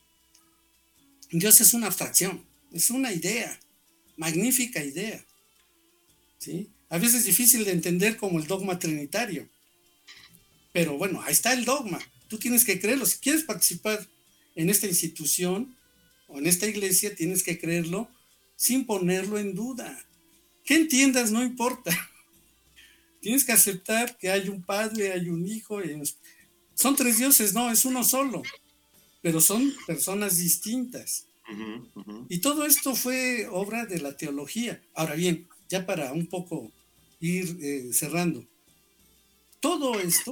Dios es una abstracción, es una idea, magnífica idea, ¿sí? A veces es difícil de entender como el dogma trinitario, pero bueno, ahí está el dogma, tú tienes que creerlo. Si quieres participar en esta institución o en esta iglesia, tienes que creerlo sin ponerlo en duda. ¿Qué entiendas? No importa. Tienes que aceptar que hay un Padre, hay un Hijo, y son tres dioses, no, es uno solo, pero son personas distintas. Uh-huh, uh-huh. Y todo esto fue obra de la teología. Ahora bien, ya para un poco ir eh, cerrando, todo esto,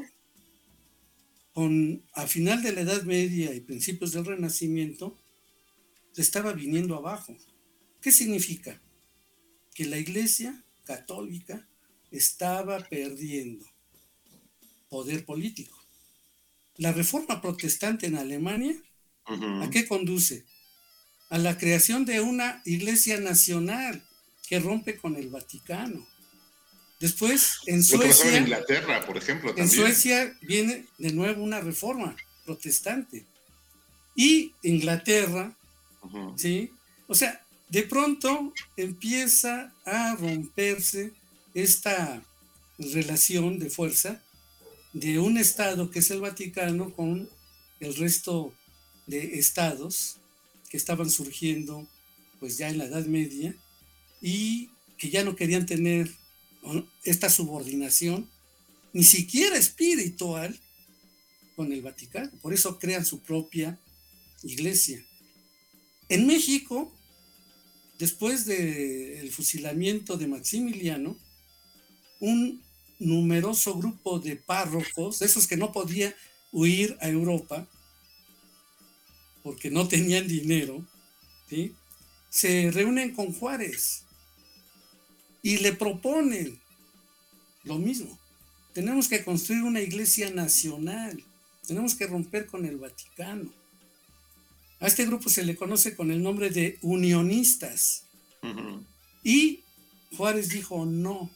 con, a final de la Edad Media y principios del Renacimiento, se estaba viniendo abajo. ¿Qué significa? Que la Iglesia católica estaba perdiendo poder político. La reforma protestante en Alemania, uh-huh. ¿a qué conduce? A la creación de una iglesia nacional que rompe con el Vaticano. Después, en Suecia,
en Inglaterra, por ejemplo,
en
también.
Suecia viene de nuevo una reforma protestante. Y Inglaterra, uh-huh. ¿sí? O sea, de pronto empieza a romperse esta relación de fuerza de un estado que es el Vaticano con el resto de estados que estaban surgiendo pues ya en la Edad Media y que ya no querían tener esta subordinación ni siquiera espiritual con el Vaticano. Por eso crean su propia iglesia. En México, después del fusilamiento de Maximiliano, un numeroso grupo de párrocos, de esos que no podía huir a Europa, porque no tenían dinero, ¿sí? Se reúnen con Juárez y le proponen lo mismo. Tenemos que construir una iglesia nacional, tenemos que romper con el Vaticano. A este grupo se le conoce con el nombre de unionistas. Uh-huh. Y Juárez dijo no.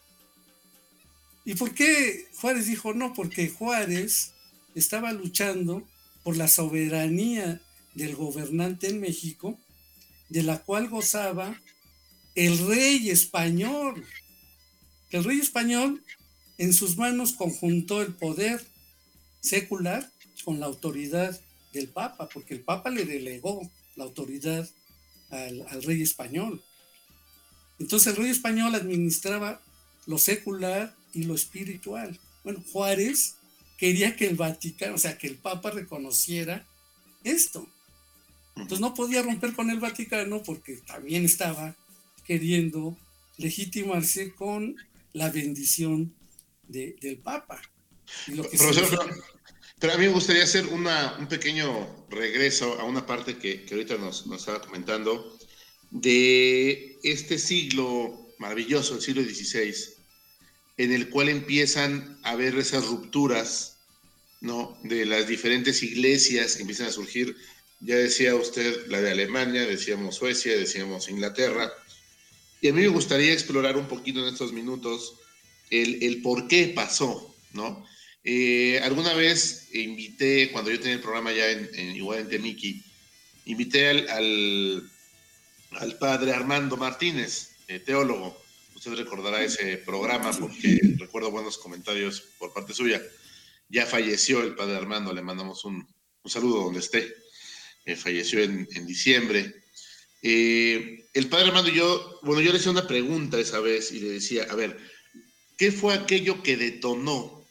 ¿Y por qué Juárez dijo no? Porque Juárez estaba luchando por la soberanía del gobernante en México, de la cual gozaba el rey español. El rey español en sus manos conjuntó el poder secular con la autoridad del Papa, porque el Papa le delegó la autoridad al, al rey español. Entonces el rey español administraba lo secular y lo espiritual. Bueno, Juárez quería que el Vaticano, o sea, que el Papa reconociera esto. Entonces no podía romper con el Vaticano porque también estaba queriendo legitimarse con la bendición de, del Papa. Y lo que
Profesor,
se...
pero, pero a mí me gustaría hacer una, un pequeño regreso a una parte que, que ahorita nos, nos estaba comentando de este siglo maravilloso, el siglo dieciséis, en el cual empiezan a haber esas rupturas, ¿no?, de las diferentes iglesias que empiezan a surgir. Ya decía usted la de Alemania, decíamos Suecia, decíamos Inglaterra. Y a mí me gustaría explorar un poquito en estos minutos el, el por qué pasó, ¿no? Eh, alguna vez invité, cuando yo tenía el programa ya en, en, igual en Temiki, invité al, al, al padre Armando Martínez, eh, teólogo. Usted recordará ese programa porque recuerdo buenos comentarios por parte suya. Ya falleció el padre Armando, le mandamos un, un saludo donde esté. Eh, falleció en, en diciembre. Eh, el padre Armando y yo, bueno, yo le hice una pregunta esa vez y le decía, a ver, ¿qué fue aquello que detonó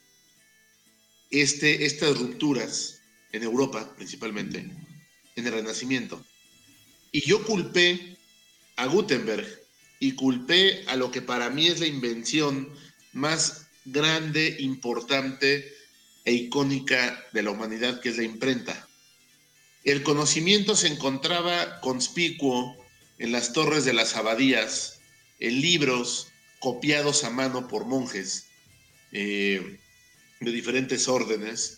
este, estas rupturas en Europa, principalmente, en el Renacimiento? Y yo culpé a Gutenberg y culpé a lo que para mí es la invención más grande, importante e icónica de la humanidad, que es la imprenta. El conocimiento se encontraba conspicuo en las torres de las abadías, en libros copiados a mano por monjes eh, de diferentes órdenes,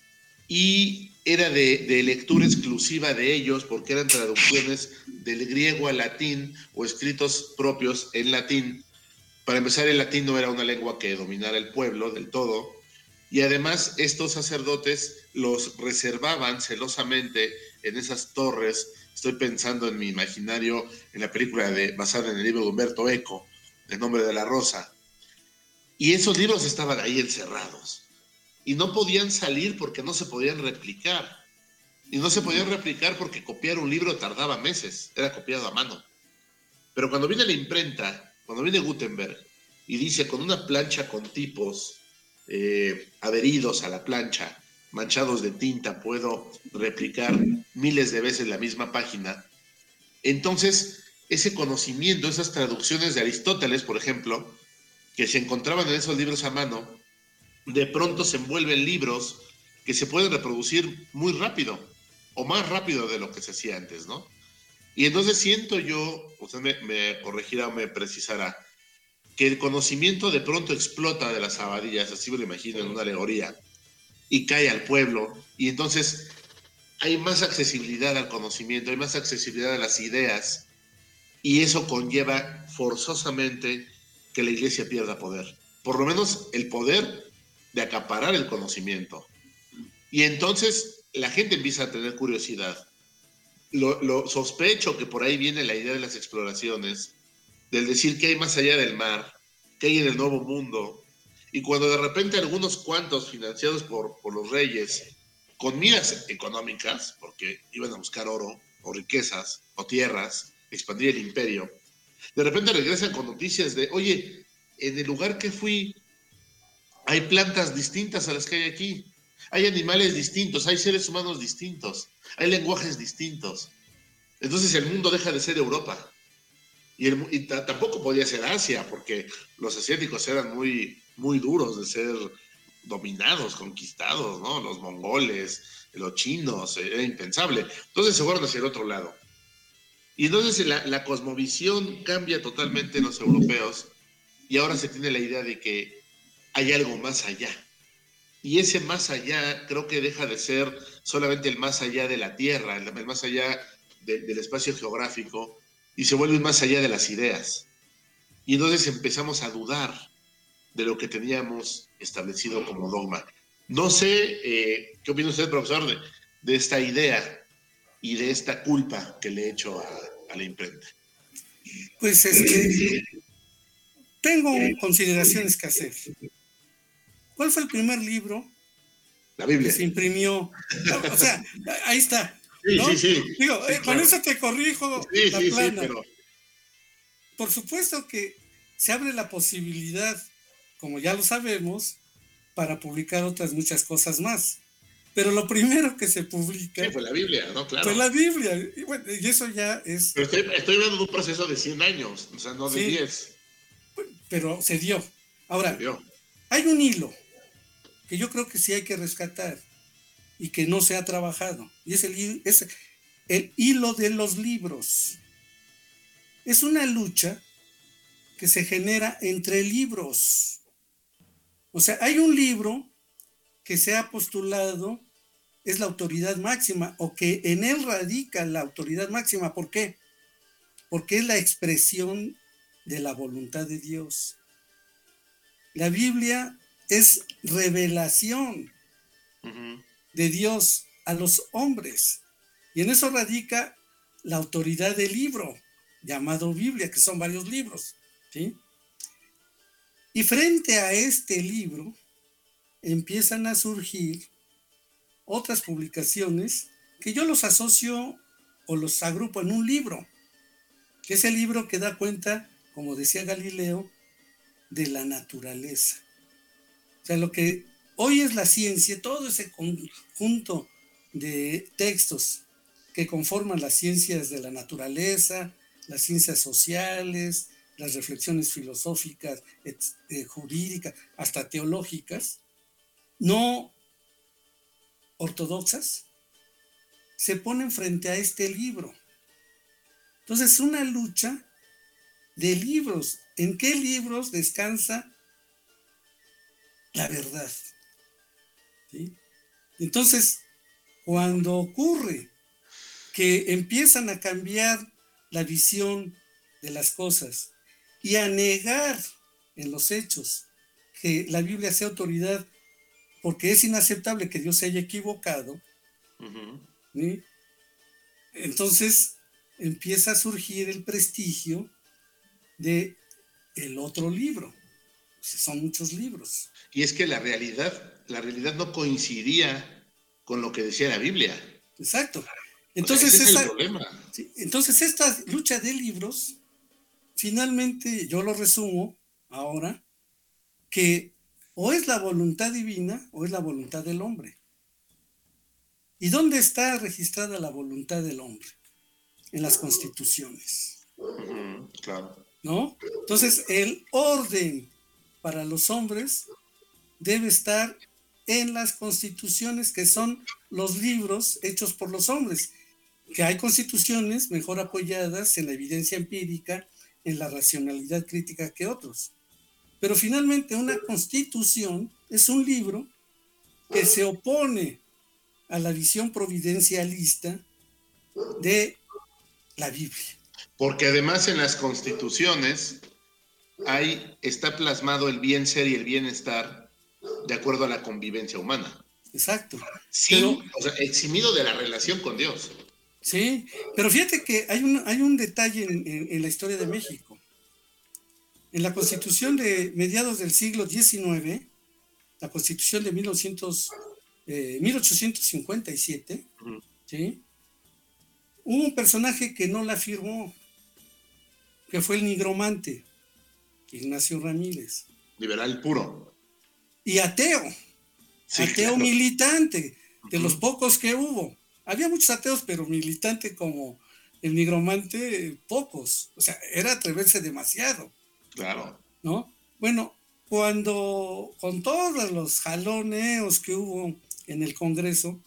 y era de, de lectura exclusiva de ellos porque eran traducciones del griego al latín o escritos propios en latín. Para empezar, el latín no era una lengua que dominara el pueblo del todo, y además estos sacerdotes los reservaban celosamente en esas torres. Estoy pensando en mi imaginario en la película de, basada en el libro de Humberto Eco, El nombre de la rosa. Y esos libros estaban ahí encerrados. Y no podían salir porque no se podían replicar. Y no se podían replicar porque copiar un libro tardaba meses. Era copiado a mano. Pero cuando viene la imprenta, cuando viene Gutenberg y dice con una plancha con tipos Eh, adheridos a la plancha, manchados de tinta, puedo replicar miles de veces la misma página. Entonces, ese conocimiento, esas traducciones de Aristóteles, por ejemplo, que se encontraban en esos libros a mano, de pronto se envuelven libros que se pueden reproducir muy rápido, o más rápido de lo que se hacía antes, ¿no? Y entonces siento yo, usted me, me corregirá o me precisará, que el conocimiento de pronto explota de las abadías, así me lo imagino en una alegoría, y cae al pueblo, y entonces hay más accesibilidad al conocimiento, hay más accesibilidad a las ideas, y eso conlleva forzosamente que la iglesia pierda poder, por lo menos el poder de acaparar el conocimiento. Y entonces la gente empieza a tener curiosidad. Lo, lo sospecho que por ahí viene la idea de las exploraciones, del decir qué hay más allá del mar, qué hay en el nuevo mundo. Y cuando de repente algunos cuantos financiados por, por los reyes, con miras económicas, porque iban a buscar oro, o riquezas, o tierras, expandir el imperio, de repente regresan con noticias de, oye, en el lugar que fui, hay plantas distintas a las que hay aquí, hay animales distintos, hay seres humanos distintos, hay lenguajes distintos. Entonces el mundo deja de ser Europa. Y, el, y t- tampoco podía ser Asia, porque los asiáticos eran muy, muy duros de ser dominados, conquistados, ¿no? Los mongoles, los chinos, era impensable. Entonces se fueron hacia el otro lado. Y entonces la, la cosmovisión cambia totalmente en los europeos y ahora se tiene la idea de que hay algo más allá. Y ese más allá creo que deja de ser solamente el más allá de la Tierra, el, el más allá de, del espacio geográfico, y se vuelve más allá de las ideas. Y entonces empezamos a dudar de lo que teníamos establecido como dogma. No sé eh, qué opina usted, profesor, de, de esta idea y de esta culpa que le he hecho a, a la imprenta.
Pues este, tengo consideraciones que hacer. ¿Cuál fue el primer libro?
La Biblia.
Que se imprimió. O sea, ahí está. ¿no?
Sí, sí, sí.
Digo,
sí,
eh, claro. Con eso te corrijo
sí,
la
sí,
plana.
Sí, pero...
Por supuesto que se abre la posibilidad, como ya lo sabemos, para publicar otras muchas cosas más. Pero lo primero que se publica...
Sí, fue la Biblia, ¿no? Claro.
Fue la Biblia. Y, bueno, y eso ya es...
Pero estoy, estoy hablando de un proceso de cien años, o sea, no de sí, diez.
Pero se dio. Ahora,
se dio.
Hay un hilo que yo creo que sí hay que rescatar y que no se ha trabajado. Y es el, es el hilo de los libros. Es una lucha que se genera entre libros. O sea, hay un libro que se ha postulado es la autoridad máxima o que en él radica la autoridad máxima. ¿Por qué? Porque es la expresión de la voluntad de Dios. La Biblia es revelación uh-huh. de Dios a los hombres. Y en eso radica la autoridad del libro, llamado Biblia, que son varios libros. ¿Sí? Y frente a este libro empiezan a surgir otras publicaciones que yo los asocio o los agrupo en un libro, que es el libro que da cuenta, como decía Galileo, de la naturaleza. O sea, lo que hoy es la ciencia, todo ese conjunto de textos que conforman las ciencias de la naturaleza, las ciencias sociales, las reflexiones filosóficas, eh, jurídicas, hasta teológicas, no ortodoxas, se ponen frente a este libro. Entonces, es una lucha de libros. ¿En qué libros descansa la verdad? ¿Sí? Entonces, cuando ocurre que empiezan a cambiar la visión de las cosas y a negar en los hechos que la Biblia sea autoridad, porque es inaceptable que Dios se haya equivocado, uh-huh. ¿sí? Entonces empieza a surgir el prestigio de el otro libro. Son muchos libros.
Y es que la realidad, la realidad no coincidía con lo que decía la Biblia.
Exacto. Entonces,
o sea, ese
esta,
es el problema.
¿sí? Entonces esta lucha de libros, finalmente yo lo resumo ahora, que o es la voluntad divina o es la voluntad del hombre. ¿Y dónde está registrada la voluntad del hombre? En las constituciones.
Uh-huh, claro.
¿No? Entonces, el orden para los hombres debe estar en las constituciones, que son los libros hechos por los hombres. Que hay constituciones mejor apoyadas en la evidencia empírica, en la racionalidad crítica que otros. Pero finalmente una constitución es un libro que se opone a la visión providencialista de la Biblia.
Porque además en las constituciones hay, está plasmado el bien ser y el bienestar de acuerdo a la convivencia humana.
Exacto.
Sí, pero, o sea, eximido de la relación con Dios.
Sí, pero fíjate que hay un, hay un detalle en, en, en la historia de México. En la Constitución de mediados del siglo diecinueve, la Constitución de mil novecientos, eh, mil ochocientos cincuenta y siete, uh-huh. ¿sí? Hubo un personaje que no la firmó, que fue el nigromante, Ignacio Ramírez.
Liberal puro.
Y ateo, sí, ateo claro. Militante, de uh-huh. los pocos que hubo. Había muchos ateos, pero militante como el nigromante, pocos. O sea, era atreverse demasiado.
Claro.
¿No? Bueno, cuando con todos los jaloneos que hubo en el Congreso,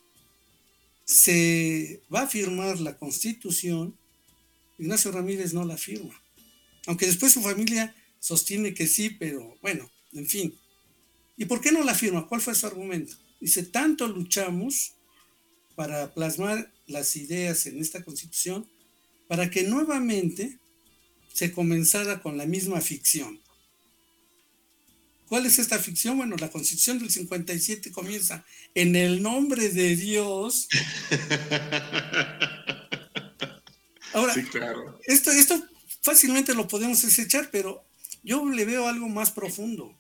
se va a firmar la Constitución, Ignacio Ramírez no la firma. Aunque después su familia sostiene que sí, pero bueno, en fin. ¿Y por qué no la firma? ¿Cuál fue su argumento? Dice, tanto luchamos para plasmar las ideas en esta Constitución para que nuevamente se comenzara con la misma ficción. ¿Cuál es esta ficción? Bueno, la Constitución del cincuenta y siete comienza en el nombre de Dios. Ahora, sí, claro. esto, esto fácilmente lo podemos desechar, pero yo le veo algo más profundo.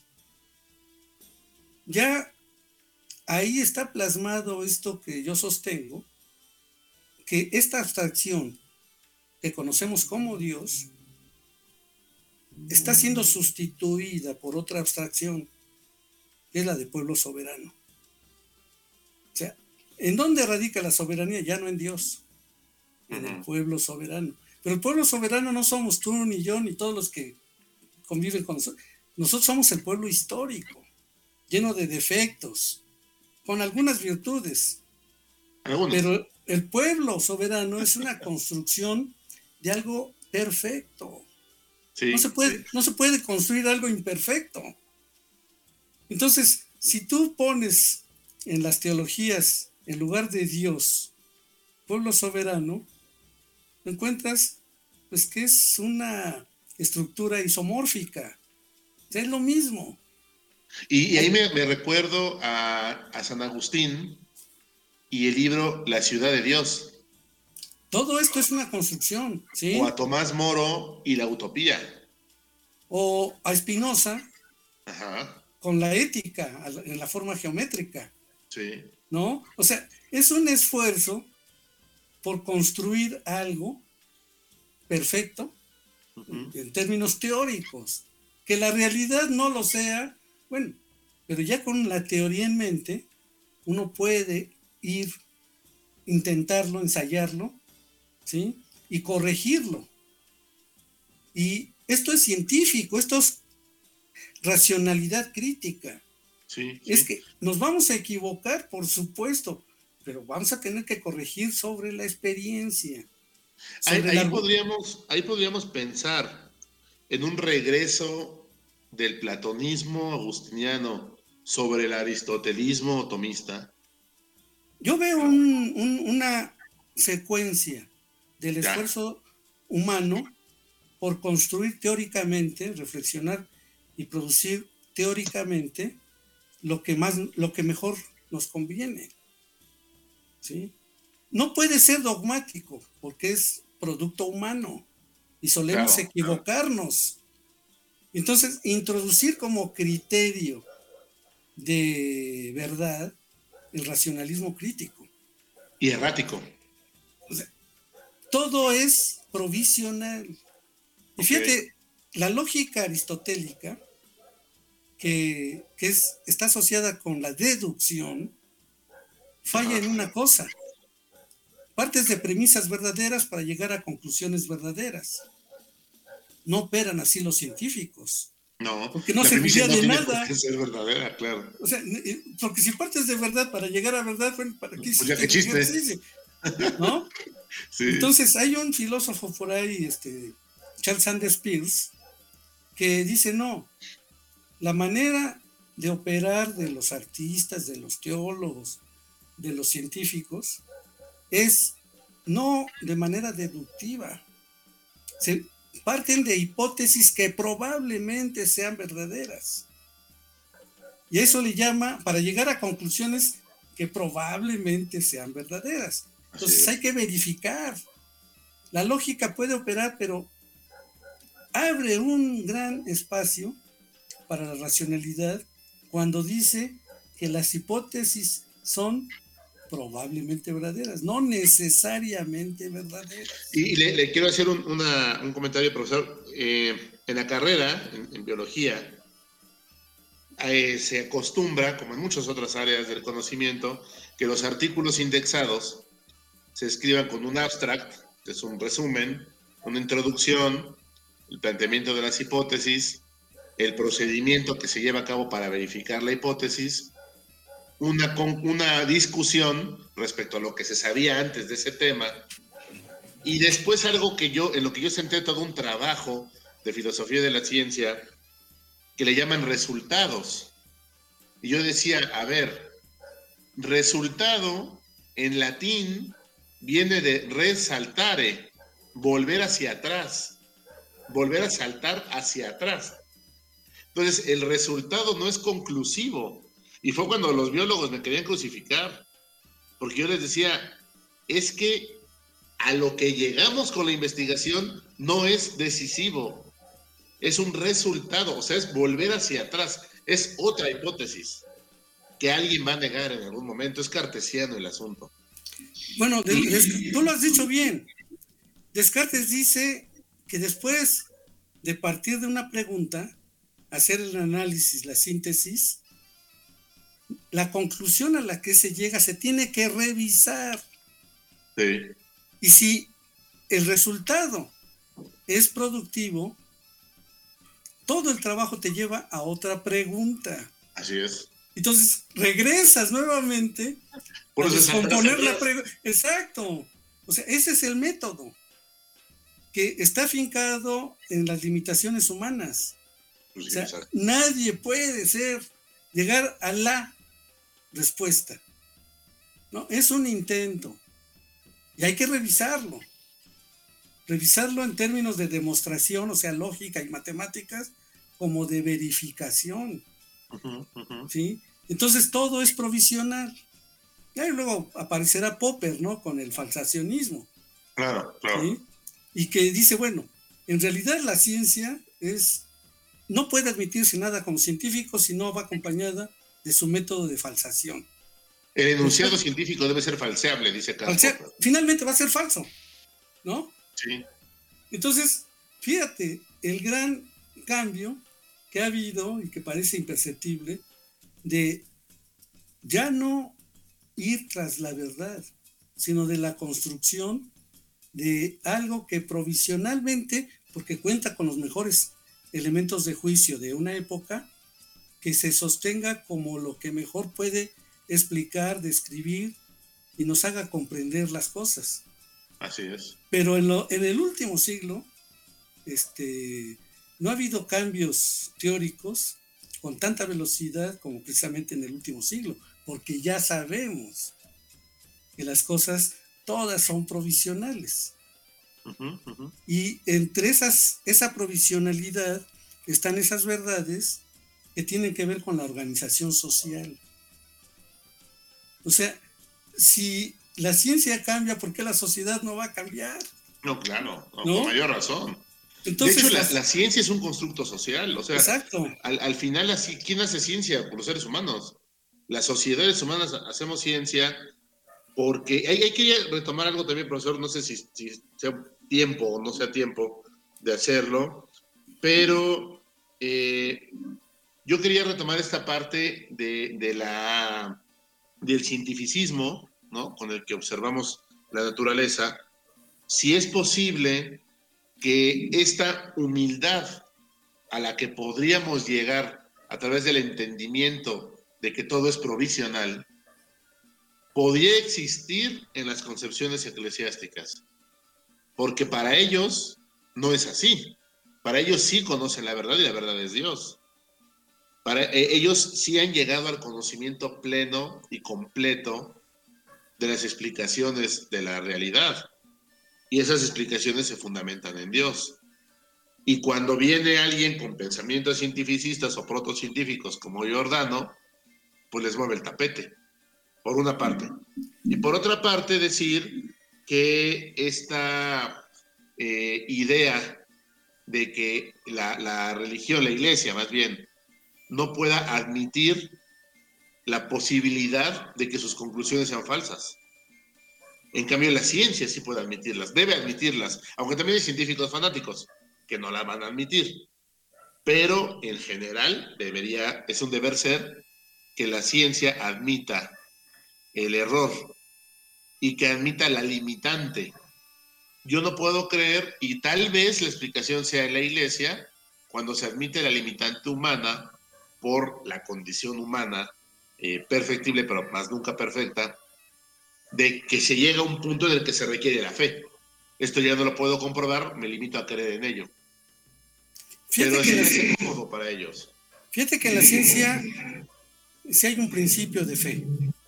Ya ahí está plasmado esto que yo sostengo, que esta abstracción que conocemos como Dios está siendo sustituida por otra abstracción, que es la de pueblo soberano. O sea, ¿en dónde radica la soberanía? Ya no en Dios, en el pueblo soberano. Pero el pueblo soberano no somos tú, ni yo, ni todos los que conviven con nosotros. Nosotros somos el pueblo histórico, lleno de defectos, con algunas virtudes. Algunos. Pero el pueblo soberano es una construcción de algo perfecto. Sí, no se puede, sí. no se puede construir algo imperfecto. Entonces, si tú pones en las teologías, en lugar de Dios, pueblo soberano, encuentras pues que es una estructura isomórfica. O sea, es lo mismo.
Y, y ahí me, me recuerdo a, a San Agustín y el libro La ciudad de Dios.
Todo esto es una construcción, ¿sí?
O a Tomás Moro y la utopía.
O a Spinoza, ajá, con la ética en la forma geométrica.
Sí.
¿No? O sea, es un esfuerzo por construir algo perfecto, uh-huh, en términos teóricos. Que la realidad no lo sea, bueno, pero ya con la teoría en mente, uno puede ir, intentarlo, ensayarlo, ¿sí? Y corregirlo. Y esto es científico, esto es racionalidad crítica.
Sí,
es
sí.
que nos vamos a equivocar, por supuesto, pero vamos a tener que corregir sobre la experiencia.
Sobre ahí, ahí, la... podríamos, ahí podríamos pensar en un regreso del platonismo agustiniano sobre el aristotelismo tomista.
Yo veo un, un, una secuencia del esfuerzo ya. humano por construir teóricamente, reflexionar y producir teóricamente lo que más, lo que mejor nos conviene, ¿sí? No puede ser dogmático porque es producto humano y solemos claro, equivocarnos. Claro. Entonces, introducir como criterio de verdad el racionalismo crítico.
Y errático.
O sea, todo es provisional. Y fíjate, okay, la lógica aristotélica, que, que es, está asociada con la deducción, falla en una cosa. Partes de premisas verdaderas para llegar a conclusiones verdaderas. No operan así los científicos.
No,
porque no serviría
no
de
tiene
nada.
Que ser verdadera, claro.
O sea, porque si partes de verdad para llegar a verdad, bueno, ¿para qué
pues ya que chiste?
¿No?
Sí.
Entonces, hay un filósofo por ahí, este, Charles Sanders Peirce, que dice, no, la manera de operar de los artistas, de los teólogos, de los científicos, es no de manera deductiva. Se parten de hipótesis que probablemente sean verdaderas. Y eso le llama, para llegar a conclusiones que probablemente sean verdaderas. Entonces hay que verificar. La lógica puede operar, pero abre un gran espacio para la racionalidad cuando dice que las hipótesis son probablemente verdaderas, no necesariamente verdaderas.
Y, y le, le quiero hacer un, una, un comentario, profesor. Eh, en la carrera, en, en biología, eh, se acostumbra, como en muchas otras áreas del conocimiento, que los artículos indexados se escriban con un abstract, que es un resumen, una introducción, el planteamiento de las hipótesis, el procedimiento que se lleva a cabo para verificar la hipótesis, una, una discusión respecto a lo que se sabía antes de ese tema, y después algo que yo, en lo que yo senté todo un trabajo de filosofía de la ciencia, que le llaman resultados. Y yo decía, a ver, resultado en latín viene de resaltare, volver hacia atrás, volver a saltar hacia atrás. Entonces, el resultado no es conclusivo. Y fue cuando los biólogos me querían crucificar, porque yo les decía, es que a lo que llegamos con la investigación no es decisivo, es un resultado, o sea, es volver hacia atrás, es otra hipótesis que alguien va a negar en algún momento, es cartesiano el asunto.
Bueno, de, de, tú lo has dicho bien. Descartes dice que después de partir de una pregunta, hacer el análisis, la síntesis, la conclusión a la que se llega se tiene que revisar.
Sí.
Y si el resultado es productivo, todo el trabajo te lleva a otra pregunta.
Así es.
Entonces regresas nuevamente
Por
a descomponer la
pregunta.
pregunta. Exacto. O sea, ese es el método que está afincado en las limitaciones humanas.
Pues sí,
o sea,
exacto.
nadie puede ser, llegar a la respuesta. ¿No? Es un intento. Y hay que revisarlo. Revisarlo en términos de demostración, o sea, lógica y matemáticas, como de verificación.
Uh-huh, uh-huh.
¿Sí? Entonces todo es provisional. Y ahí luego aparecerá Popper, ¿no? Con el falsacionismo.
Claro, claro.
¿Sí? Y que dice, bueno, en realidad la ciencia es, no puede admitirse nada como científico si no va acompañada de su método de falsación.
El enunciado Entonces, científico debe ser falseable, dice Karl Popper.
Finalmente va a ser falso, ¿no?
Sí.
Entonces, fíjate, el gran cambio que ha habido y que parece imperceptible de ya no ir tras la verdad, sino de la construcción de algo que provisionalmente, porque cuenta con los mejores elementos de juicio de una época, que se sostenga como lo que mejor puede explicar, describir y nos haga comprender las cosas.
Así es.
Pero en, lo, en el último siglo, este, no ha habido cambios teóricos con tanta velocidad como precisamente en el último siglo, porque ya sabemos que las cosas todas son provisionales.
Uh-huh, uh-huh.
Y entre esas, esa provisionalidad están esas verdades que tienen que ver con la organización social. O sea, si la ciencia cambia, ¿por qué la sociedad no va a cambiar?
No, claro, no,
¿no?
Con mayor razón.
Entonces,
de hecho,
la,
la, la ciencia es un constructo social. O sea,
exacto.
Al, al final, así, ¿quién hace ciencia? Por los seres humanos. Las sociedades humanas hacemos ciencia porque... Ahí, ahí quería retomar algo también, profesor, no sé si, si sea tiempo o no sea tiempo de hacerlo, pero eh, yo quería retomar esta parte de, de la... del cientificismo, ¿no? Con el que observamos la naturaleza, si es posible que esta humildad a la que podríamos llegar a través del entendimiento de que todo es provisional, podría existir en las concepciones eclesiásticas, porque para ellos no es así. Para ellos sí conocen la verdad y la verdad es Dios. Para, eh, ellos sí han llegado al conocimiento pleno y completo de las explicaciones de la realidad. Y esas explicaciones se fundamentan en Dios. Y cuando viene alguien con pensamientos cientificistas o protocientíficos como Giordano, pues les mueve el tapete, por una parte. Y por otra parte decir que esta eh, idea de que la, la religión, la iglesia más bien, no pueda admitir la posibilidad de que sus conclusiones sean falsas. En cambio, la ciencia sí puede admitirlas, debe admitirlas, aunque también hay científicos fanáticos que no la van a admitir. Pero en general debería, es un deber ser que la ciencia admita el error y que admita la limitante. Yo no puedo creer, y tal vez la explicación sea en la iglesia, cuando se admite la limitante humana por la condición humana, eh, perfectible, pero más nunca perfecta, de que se llega a un punto en el que se requiere la fe. Esto ya no lo puedo comprobar, me limito a creer en ello.
Fíjate
pero
que
es
la,
cómodo para ellos.
Fíjate que en la ciencia sí hay un principio de fe.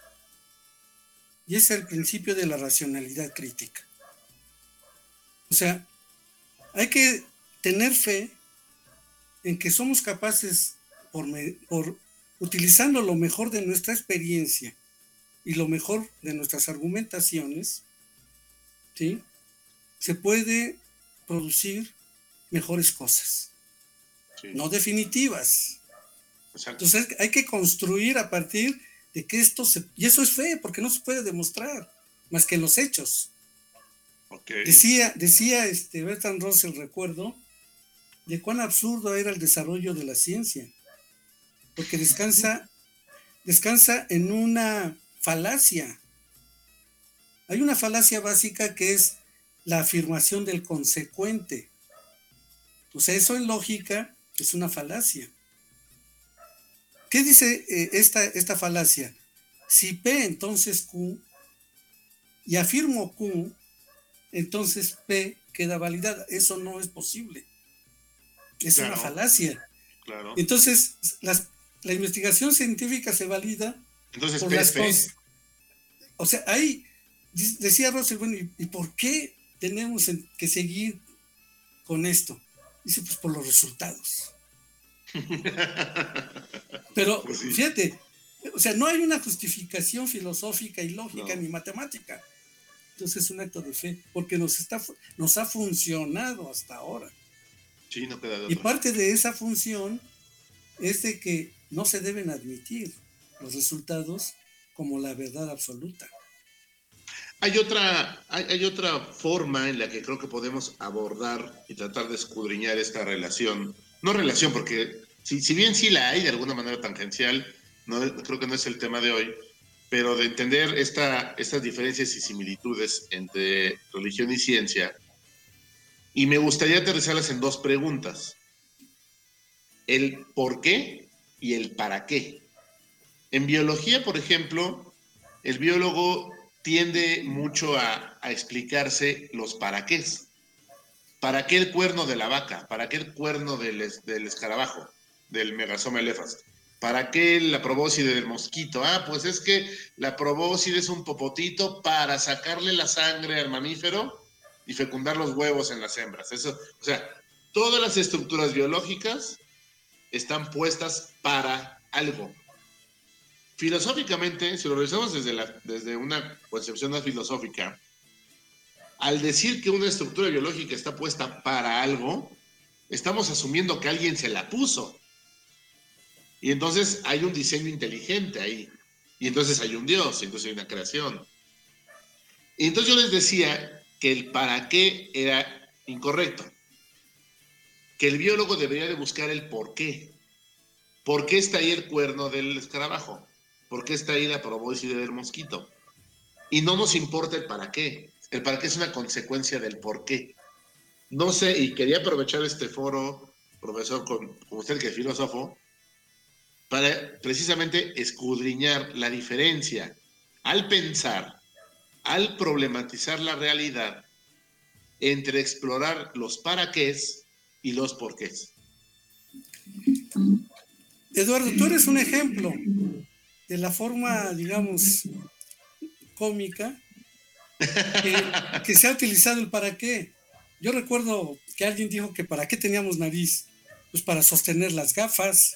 Y es el principio de la racionalidad crítica. O sea, hay que tener fe en que somos capaces, por, por utilizando lo mejor de nuestra experiencia y lo mejor de nuestras argumentaciones, ¿sí?, se puede producir mejores cosas. Sí. No definitivas. Exacto. Entonces hay que construir a partir de que esto se... Y eso es fe, porque no se puede demostrar más que en los hechos. Okay. Decía, decía este Bertrand Russell, recuerdo, de cuán absurdo era el desarrollo de la ciencia, porque descansa, descansa en una falacia. Hay una falacia básica que es la afirmación del consecuente. O sea, eso en lógica es una falacia. ¿Qué dice eh, esta, esta falacia? Si P, entonces Q, y afirmo Q, entonces P queda validada. Eso no es posible. Es claro, una falacia. Claro. Entonces, las, la investigación científica se valida
entonces,
por
P
las
es P.
cosas. O sea, ahí decía Russell, bueno, ¿y, ¿y por qué tenemos que seguir con esto? Dice, pues por los resultados. Pero, pues sí, fíjate, o sea, no hay una justificación filosófica y lógica no, ni matemática. Entonces es un acto de fe, porque nos, está, nos ha funcionado hasta ahora.
Sí, no queda de
y parte de esa función es de que no se deben admitir los resultados como la verdad absoluta.
Hay otra, hay, hay otra forma en la que creo que podemos abordar y tratar de escudriñar esta relación. No relación, porque si, si bien sí la hay de alguna manera tangencial, no, creo que no es el tema de hoy, pero de entender esta, estas diferencias y similitudes entre religión y ciencia. Y me gustaría aterrizarlas en dos preguntas. El por qué y el para qué. En biología, por ejemplo, el biólogo tiende mucho a, a explicarse los para qué. ¿Para qué el cuerno de la vaca? ¿Para qué el cuerno del, del escarabajo? Del Megasoma elephas. ¿Para qué la probóscide del mosquito? Ah, pues es que la probóscide es un popotito para sacarle la sangre al mamífero y fecundar los huevos en las hembras. Eso, o sea, todas las estructuras biológicas están puestas para algo. Filosóficamente, si lo revisamos desde, la, desde una concepción más filosófica, al decir que una estructura biológica está puesta para algo, estamos asumiendo que alguien se la puso. Y entonces hay un diseño inteligente ahí. Y entonces hay un Dios, y entonces hay una creación. Y entonces yo les decía que el para qué era incorrecto. Que el biólogo debería de buscar el por qué. ¿Por qué está ahí el cuerno del escarabajo? ¿Por qué está ahí la probóscide del mosquito? Y no nos importa el para qué. El para qué es una consecuencia del por qué. No sé, y quería aprovechar este foro, profesor, con, con usted que es filósofo, para precisamente escudriñar la diferencia al pensar, al problematizar la realidad, entre explorar los para qués y los por qués.
Eduardo, tú eres un ejemplo de la forma, digamos, cómica que, que se ha utilizado el para qué. Yo recuerdo que alguien dijo que para qué teníamos nariz, pues para sostener las gafas.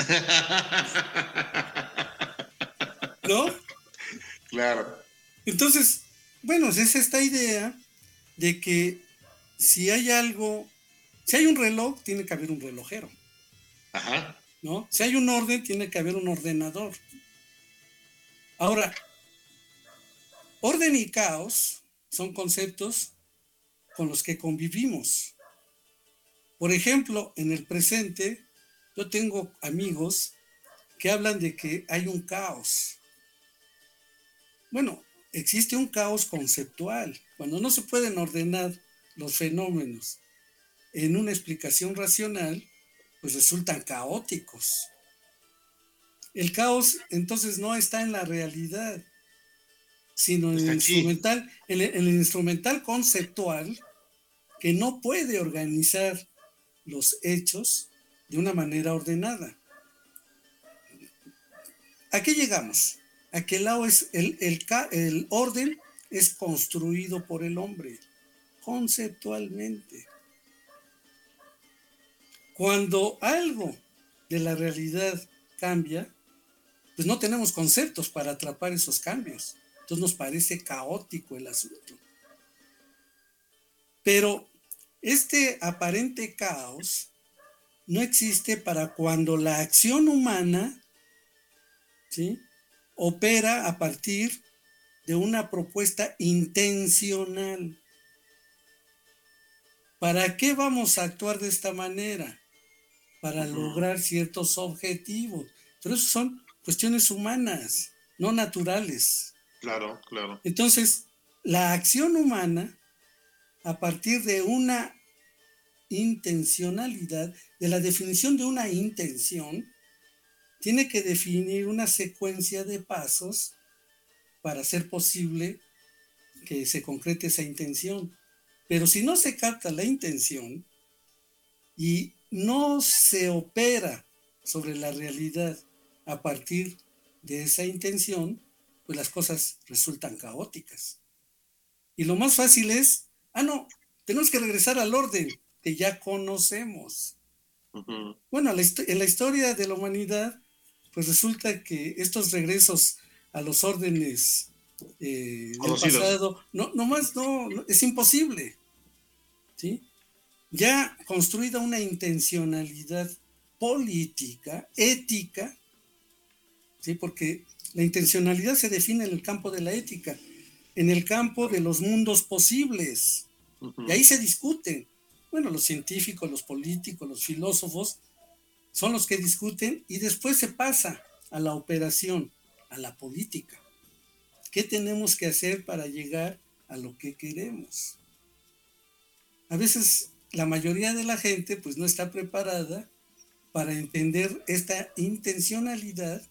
¿No?
Claro.
Entonces, bueno, es esta idea de que si hay algo, si hay un reloj, tiene que haber un relojero.
Ajá.
¿No? Si hay un orden, tiene que haber un ordenador. Ahora, orden y caos son conceptos con los que convivimos. Por ejemplo, en el presente, yo tengo amigos que hablan de que hay un caos. Bueno, existe un caos conceptual. Cuando no se pueden ordenar los fenómenos en una explicación racional, pues resultan caóticos. El caos entonces no está en la realidad, sino en el instrumental, en el, en el instrumental conceptual que no puede organizar los hechos de una manera ordenada. ¿A qué llegamos? A que el, es, el, el, el orden es construido por el hombre, conceptualmente. Cuando algo de la realidad cambia, pues no tenemos conceptos para atrapar esos cambios. Entonces nos parece caótico el asunto. Pero este aparente caos no existe para cuando la acción humana, ¿sí?, opera a partir de una propuesta intencional. ¿Para qué vamos a actuar de esta manera? Para uh-huh. lograr ciertos objetivos. Pero eso son cuestiones humanas, no naturales.
Claro, claro.
Entonces, la acción humana, a partir de una intencionalidad, de la definición de una intención, tiene que definir una secuencia de pasos para hacer posible que se concrete esa intención. Pero si no se capta la intención y no se opera sobre la realidad a partir de esa intención, pues las cosas resultan caóticas. Y lo más fácil es, ah, no, tenemos que regresar al orden que ya conocemos. Uh-huh. Bueno, en la historia de la humanidad, pues resulta que estos regresos a los órdenes eh, del pasado, no, nomás no, no, es imposible, ¿sí? Ya construida una intencionalidad política, ética, ¿sí? Porque la intencionalidad se define en el campo de la ética, en el campo de los mundos posibles, uh-huh. y ahí se discuten. Bueno, los científicos, los políticos, los filósofos son los que discuten y después se pasa a la operación, a la política. ¿Qué tenemos que hacer para llegar a lo que queremos? A veces la mayoría de la gente pues no está preparada para entender esta intencionalidad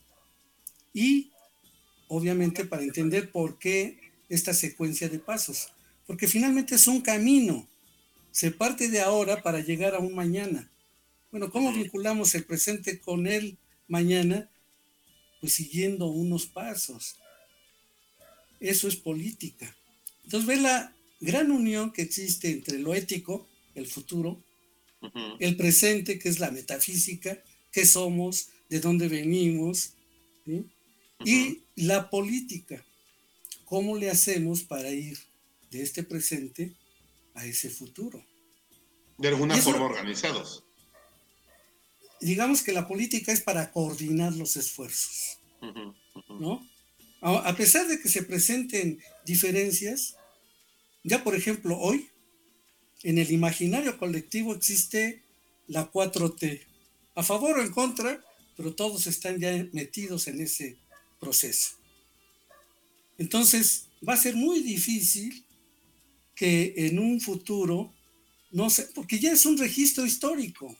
y obviamente para entender por qué esta secuencia de pasos. Porque finalmente es un camino. Se parte de ahora para llegar a un mañana. Bueno, ¿cómo vinculamos el presente con el mañana? Pues siguiendo unos pasos. Eso es política. Entonces ve la gran unión que existe entre lo ético, el futuro, uh-huh. el presente, que es la metafísica, qué somos, de dónde venimos, ¿sí? uh-huh. y la política. ¿Cómo le hacemos para ir de este presente a ese futuro?
De alguna
Eso,
forma organizados.
Digamos que la política es para coordinar los esfuerzos, uh-huh, uh-huh. ¿no? A, a pesar de que se presenten diferencias, ya por ejemplo hoy, en el imaginario colectivo existe la cuatro T, a favor o en contra, pero todos están ya metidos en ese proceso. Entonces, va a ser muy difícil que en un futuro, no sé, porque ya es un registro histórico,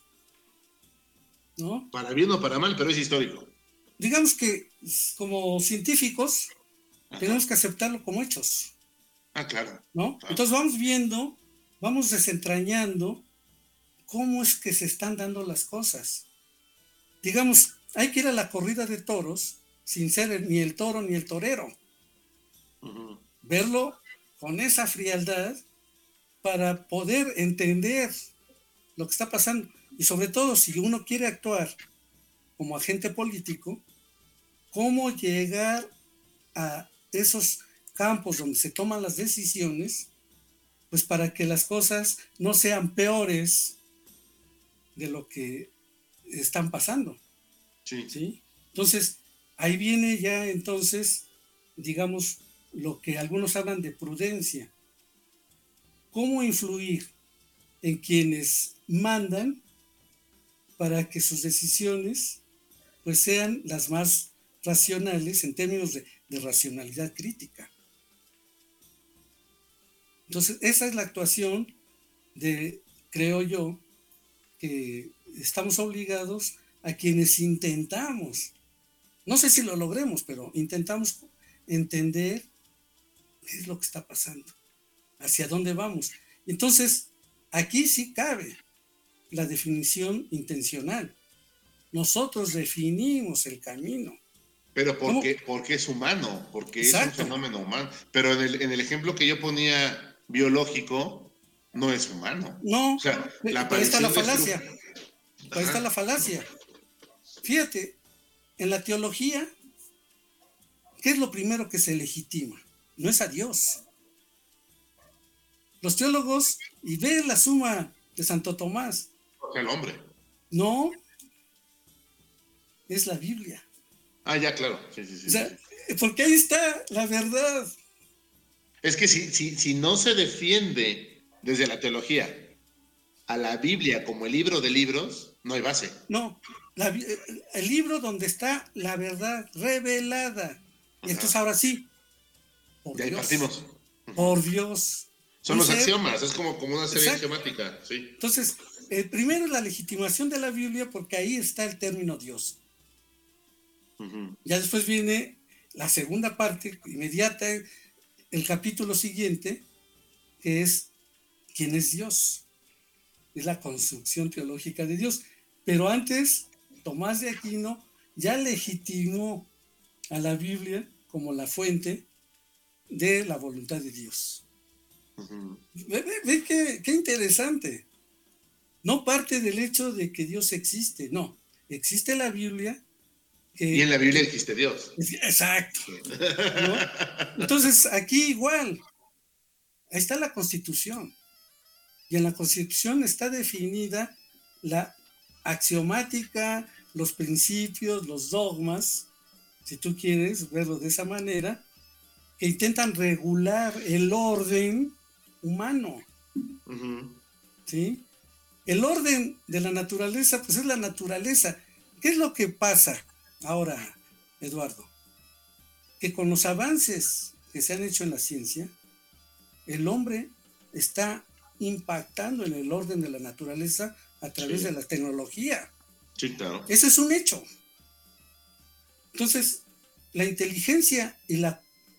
¿no?
Para bien o para mal, pero es histórico.
Digamos que como científicos Ajá. tenemos que aceptarlo como hechos.
Ah, claro.
¿No?
Claro.
Entonces vamos viendo, vamos desentrañando cómo es que se están dando las cosas. Digamos, hay que ir a la corrida de toros sin ser ni el toro ni el torero. Uh-huh. Verlo con esa frialdad para poder entender lo que está pasando. Y sobre todo, si uno quiere actuar como agente político, cómo llegar a esos campos donde se toman las decisiones, pues para que las cosas no sean peores de lo que están pasando.
Sí.
¿Sí? Entonces, ahí viene ya entonces, digamos, lo que algunos hablan de prudencia. ¿Cómo influir en quienes mandan para que sus decisiones pues sean las más racionales en términos de, de racionalidad crítica? Entonces, esa es la actuación de, creo yo, que estamos obligados a quienes intentamos, no sé si lo logremos, pero intentamos entender qué es lo que está pasando, hacia dónde vamos. Entonces, aquí sí cabe la definición intencional. Nosotros definimos el camino.
Pero porque, porque es humano, porque Exacto. es un fenómeno humano. Pero en el, en el ejemplo que yo ponía biológico, no es humano.
No,
o sea, la
ahí está la falacia. Ahí está la falacia. Fíjate, en la teología, ¿qué es lo primero que se legitima? No es a Dios. Los teólogos, y ve la suma de Santo Tomás.
El hombre.
No, es la Biblia.
Ah, ya, claro. Sí, sí, sí,
o sea,
sí.
Porque ahí está la verdad.
Es que si, si, si no se defiende desde la teología a la Biblia como el libro de libros, no hay base.
No, la, el libro donde está la verdad revelada. Ajá. Y entonces ahora sí.
Por de ahí Dios, partimos.
Por Dios.
Son los axiomas, es como, como una serie Exacto. axiomática. Sí.
Entonces, el primero es la legitimación de la Biblia porque ahí está el término Dios. Uh-huh. Ya después viene la segunda parte inmediata, el capítulo siguiente, que es ¿quién es Dios? Es la construcción teológica de Dios. Pero antes, Tomás de Aquino ya legitimó a la Biblia como la fuente de la voluntad de Dios. Uh-huh. Ve, ve, ve qué, qué interesante. No parte del hecho de que Dios existe, no. Existe la Biblia.
Que, y en la Biblia existe Dios.
Exacto. ¿No? Entonces, aquí igual. Ahí está la Constitución. Y en la Constitución está definida la axiomática, los principios, los dogmas, si tú quieres verlo de esa manera, que intentan regular el orden humano. Uh-huh. ¿Sí? El orden de la naturaleza, pues es la naturaleza. ¿Qué es lo que pasa ahora, Eduardo? Que con los avances que se han hecho en la ciencia, el hombre está impactando en el orden de la naturaleza a través sí. de la tecnología.
Sí, claro.
Ese es un hecho. Entonces, la inteligencia y la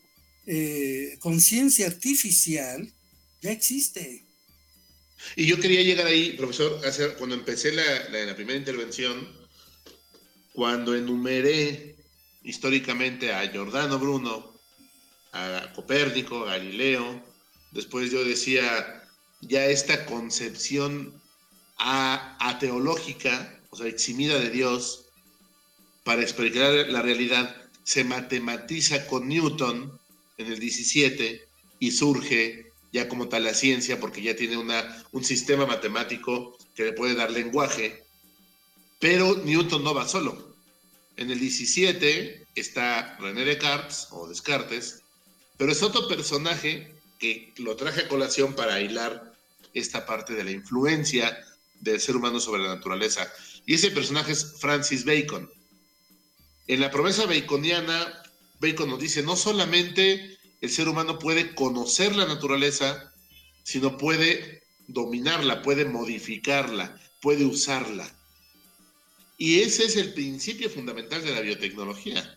eh, conciencia artificial ya existe.
Y yo quería llegar ahí, profesor, hacer, cuando empecé la, la, la primera intervención, cuando enumeré históricamente a Giordano Bruno, a Copérnico, a Galileo, después yo decía, ya esta concepción a, ateológica, o sea, eximida de Dios, para explicar la realidad, se matematiza con Newton en el diecisiete y surge ya como tal la ciencia, porque ya tiene una, un sistema matemático que le puede dar lenguaje, pero Newton no va solo. En el diecisiete está René Descartes, o Descartes, pero es otro personaje que lo traje a colación para hilar esta parte de la influencia del ser humano sobre la naturaleza. Y ese personaje es Francis Bacon. En la promesa baconiana, Bacon nos dice, no solamente el ser humano puede conocer la naturaleza, sino puede dominarla, puede modificarla, puede usarla. Y ese es el principio fundamental de la biotecnología.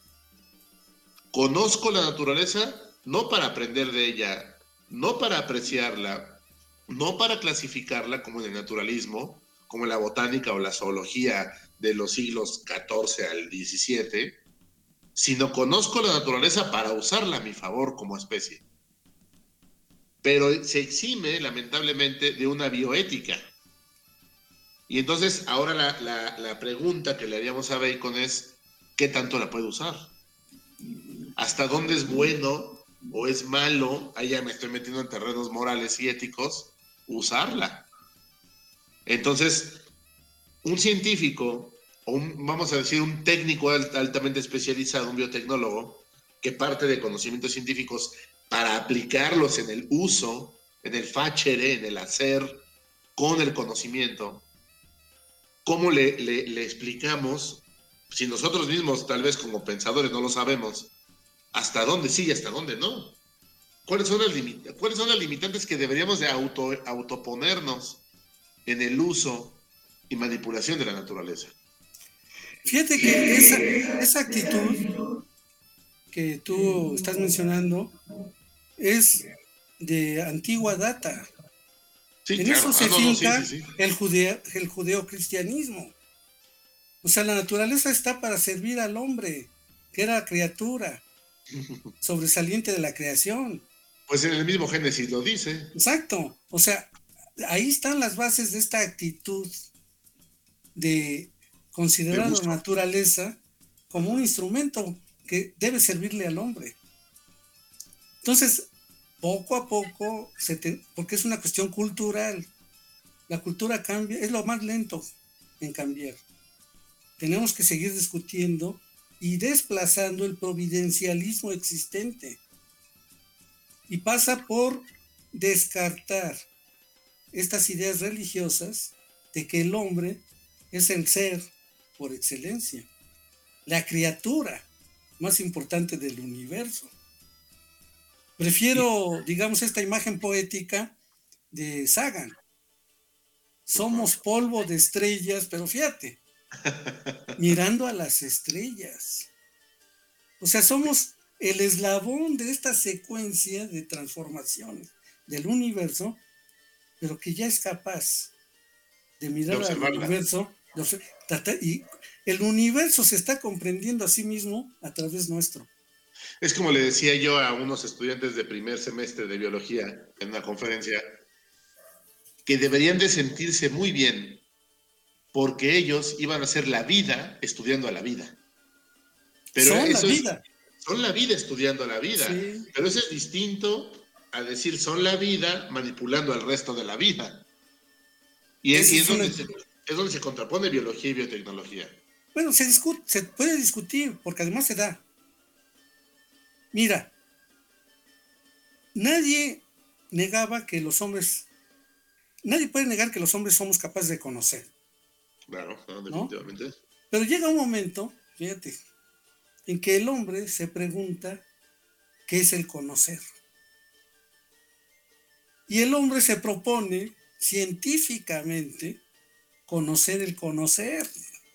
Conozco la naturaleza no para aprender de ella, no para apreciarla, no para clasificarla como en el naturalismo, como en la botánica o la zoología de los siglos catorce al diecisiete, sino conozco la naturaleza para usarla a mi favor como especie. Pero se exime, lamentablemente, de una bioética. Y entonces, ahora la, la, la pregunta que le haríamos a Bacon es, ¿qué tanto la puede usar? ¿Hasta dónde es bueno o es malo? Ahí ya me estoy metiendo en terrenos morales y éticos, usarla. Entonces, un científico, o un, vamos a decir, un técnico alt, altamente especializado, un biotecnólogo, que parte de conocimientos científicos para aplicarlos en el uso, en el facere, en el hacer, con el conocimiento, ¿cómo le, le, le explicamos, si nosotros mismos tal vez como pensadores no lo sabemos, hasta dónde sí y hasta dónde no? ¿Cuáles son las, limita- ¿Cuáles son las limitantes que deberíamos de auto, autoponernos en el uso y manipulación de la naturaleza.
Fíjate que esa, esa actitud que tú estás mencionando es de antigua data.
Sí,
en
claro.
eso se
ah, no,
finca
no, sí, sí, sí.
el judeo, el judeocristianismo. O sea, la naturaleza está para servir al hombre, que era criatura, sobresaliente de la creación.
Pues en el mismo Génesis lo dice.
Exacto. O sea, ahí están las bases de esta actitud de considerar la naturaleza como un instrumento que debe servirle al hombre. Entonces, poco a poco, se te, porque es una cuestión cultural, la cultura cambia, es lo más lento en cambiar. Tenemos que seguir discutiendo y desplazando el providencialismo existente. Y pasa por descartar estas ideas religiosas de que el hombre es el ser por excelencia, la criatura más importante del universo. Prefiero, digamos, esta imagen poética de Sagan. Somos polvo de estrellas, pero fíjate, mirando a las estrellas. O sea, somos el eslabón de esta secuencia de transformaciones del universo, pero que ya es capaz de mirar al universo, y el universo se está comprendiendo a sí mismo a través nuestro.
Es como le decía yo a unos estudiantes de primer semestre de biología en una conferencia, que deberían de sentirse muy bien porque ellos iban a hacer la vida estudiando a la vida. Pero
son
eso
la vida.
Es, son la vida estudiando a la vida.
Sí.
Pero eso es distinto a decir son la vida manipulando al resto de la vida. Y es, y es, donde, se, es donde se contrapone biología y biotecnología.
Bueno, se, discute, se puede discutir, porque además se da. Mira, nadie negaba que los hombres, nadie puede negar que los hombres somos capaces de conocer.
Claro, no, definitivamente.
¿No? Pero llega un momento, fíjate, en que el hombre se pregunta qué es el conocer. Y el hombre se propone científicamente conocer el conocer.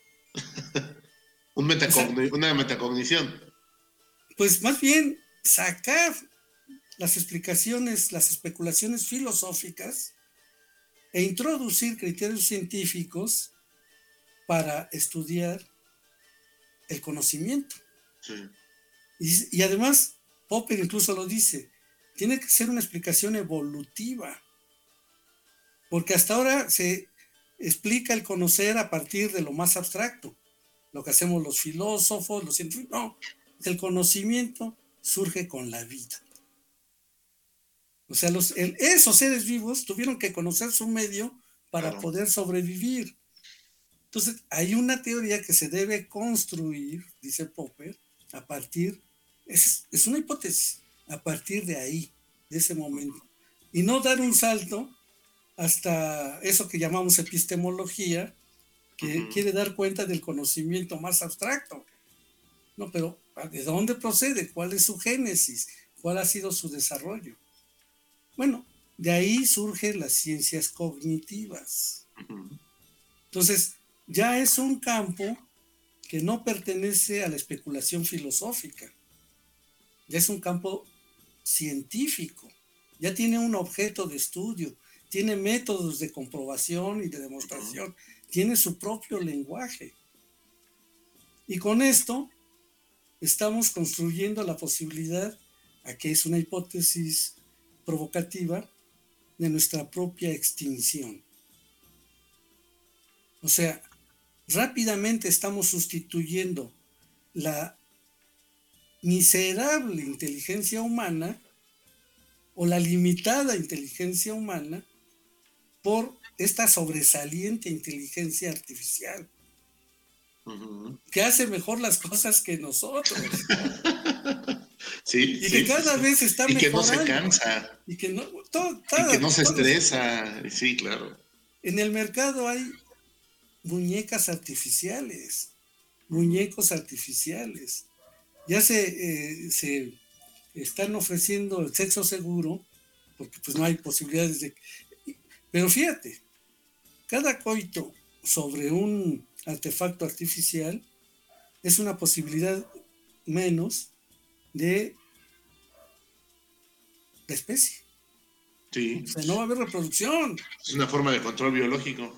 Un metacogn- o sea, una metacognición.
Pues más bien sacar las explicaciones, las especulaciones filosóficas e introducir criterios científicos para estudiar el conocimiento.
Sí.
Y, y además, Popper incluso lo dice, tiene que ser una explicación evolutiva, porque hasta ahora se explica el conocer a partir de lo más abstracto, lo que hacemos los filósofos, los científicos. No, el conocimiento surge con la vida. O sea, los, el, esos seres vivos tuvieron que conocer su medio para claro. poder sobrevivir. Entonces, hay una teoría que se debe construir, dice Popper, a partir, es, es una hipótesis, a partir de ahí, de ese momento. Y no dar un salto hasta eso que llamamos epistemología, que uh-huh. quiere dar cuenta del conocimiento más abstracto. No, pero ¿de dónde procede? ¿Cuál es su génesis? ¿Cuál ha sido su desarrollo? Bueno, de ahí surgen las ciencias cognitivas. Uh-huh. Entonces, ya es un campo que no pertenece a la especulación filosófica. Ya es un campo científico. Ya tiene un objeto de estudio. Tiene métodos de comprobación y de demostración. Uh-huh. Tiene su propio lenguaje. Y con esto estamos construyendo la posibilidad, aquí es una hipótesis provocativa, de nuestra propia extinción. O sea, rápidamente estamos sustituyendo la miserable inteligencia humana o la limitada inteligencia humana por esta sobresaliente inteligencia artificial. Uh-huh. Que hace mejor las cosas que nosotros.
Sí,
y
sí,
que cada
sí.
vez está
y
mejorando.
Y que no se cansa.
Y que no, todo,
todo, y que no se estresa. Sí, claro.
En el mercado hay muñecas artificiales, muñecos artificiales. Ya se, eh, se están ofreciendo el sexo seguro, porque pues no hay posibilidades de... Pero fíjate, cada coito sobre un artefacto artificial es una posibilidad menos de la especie.
Sí.
O sea, no va a haber reproducción.
Es una forma de control biológico.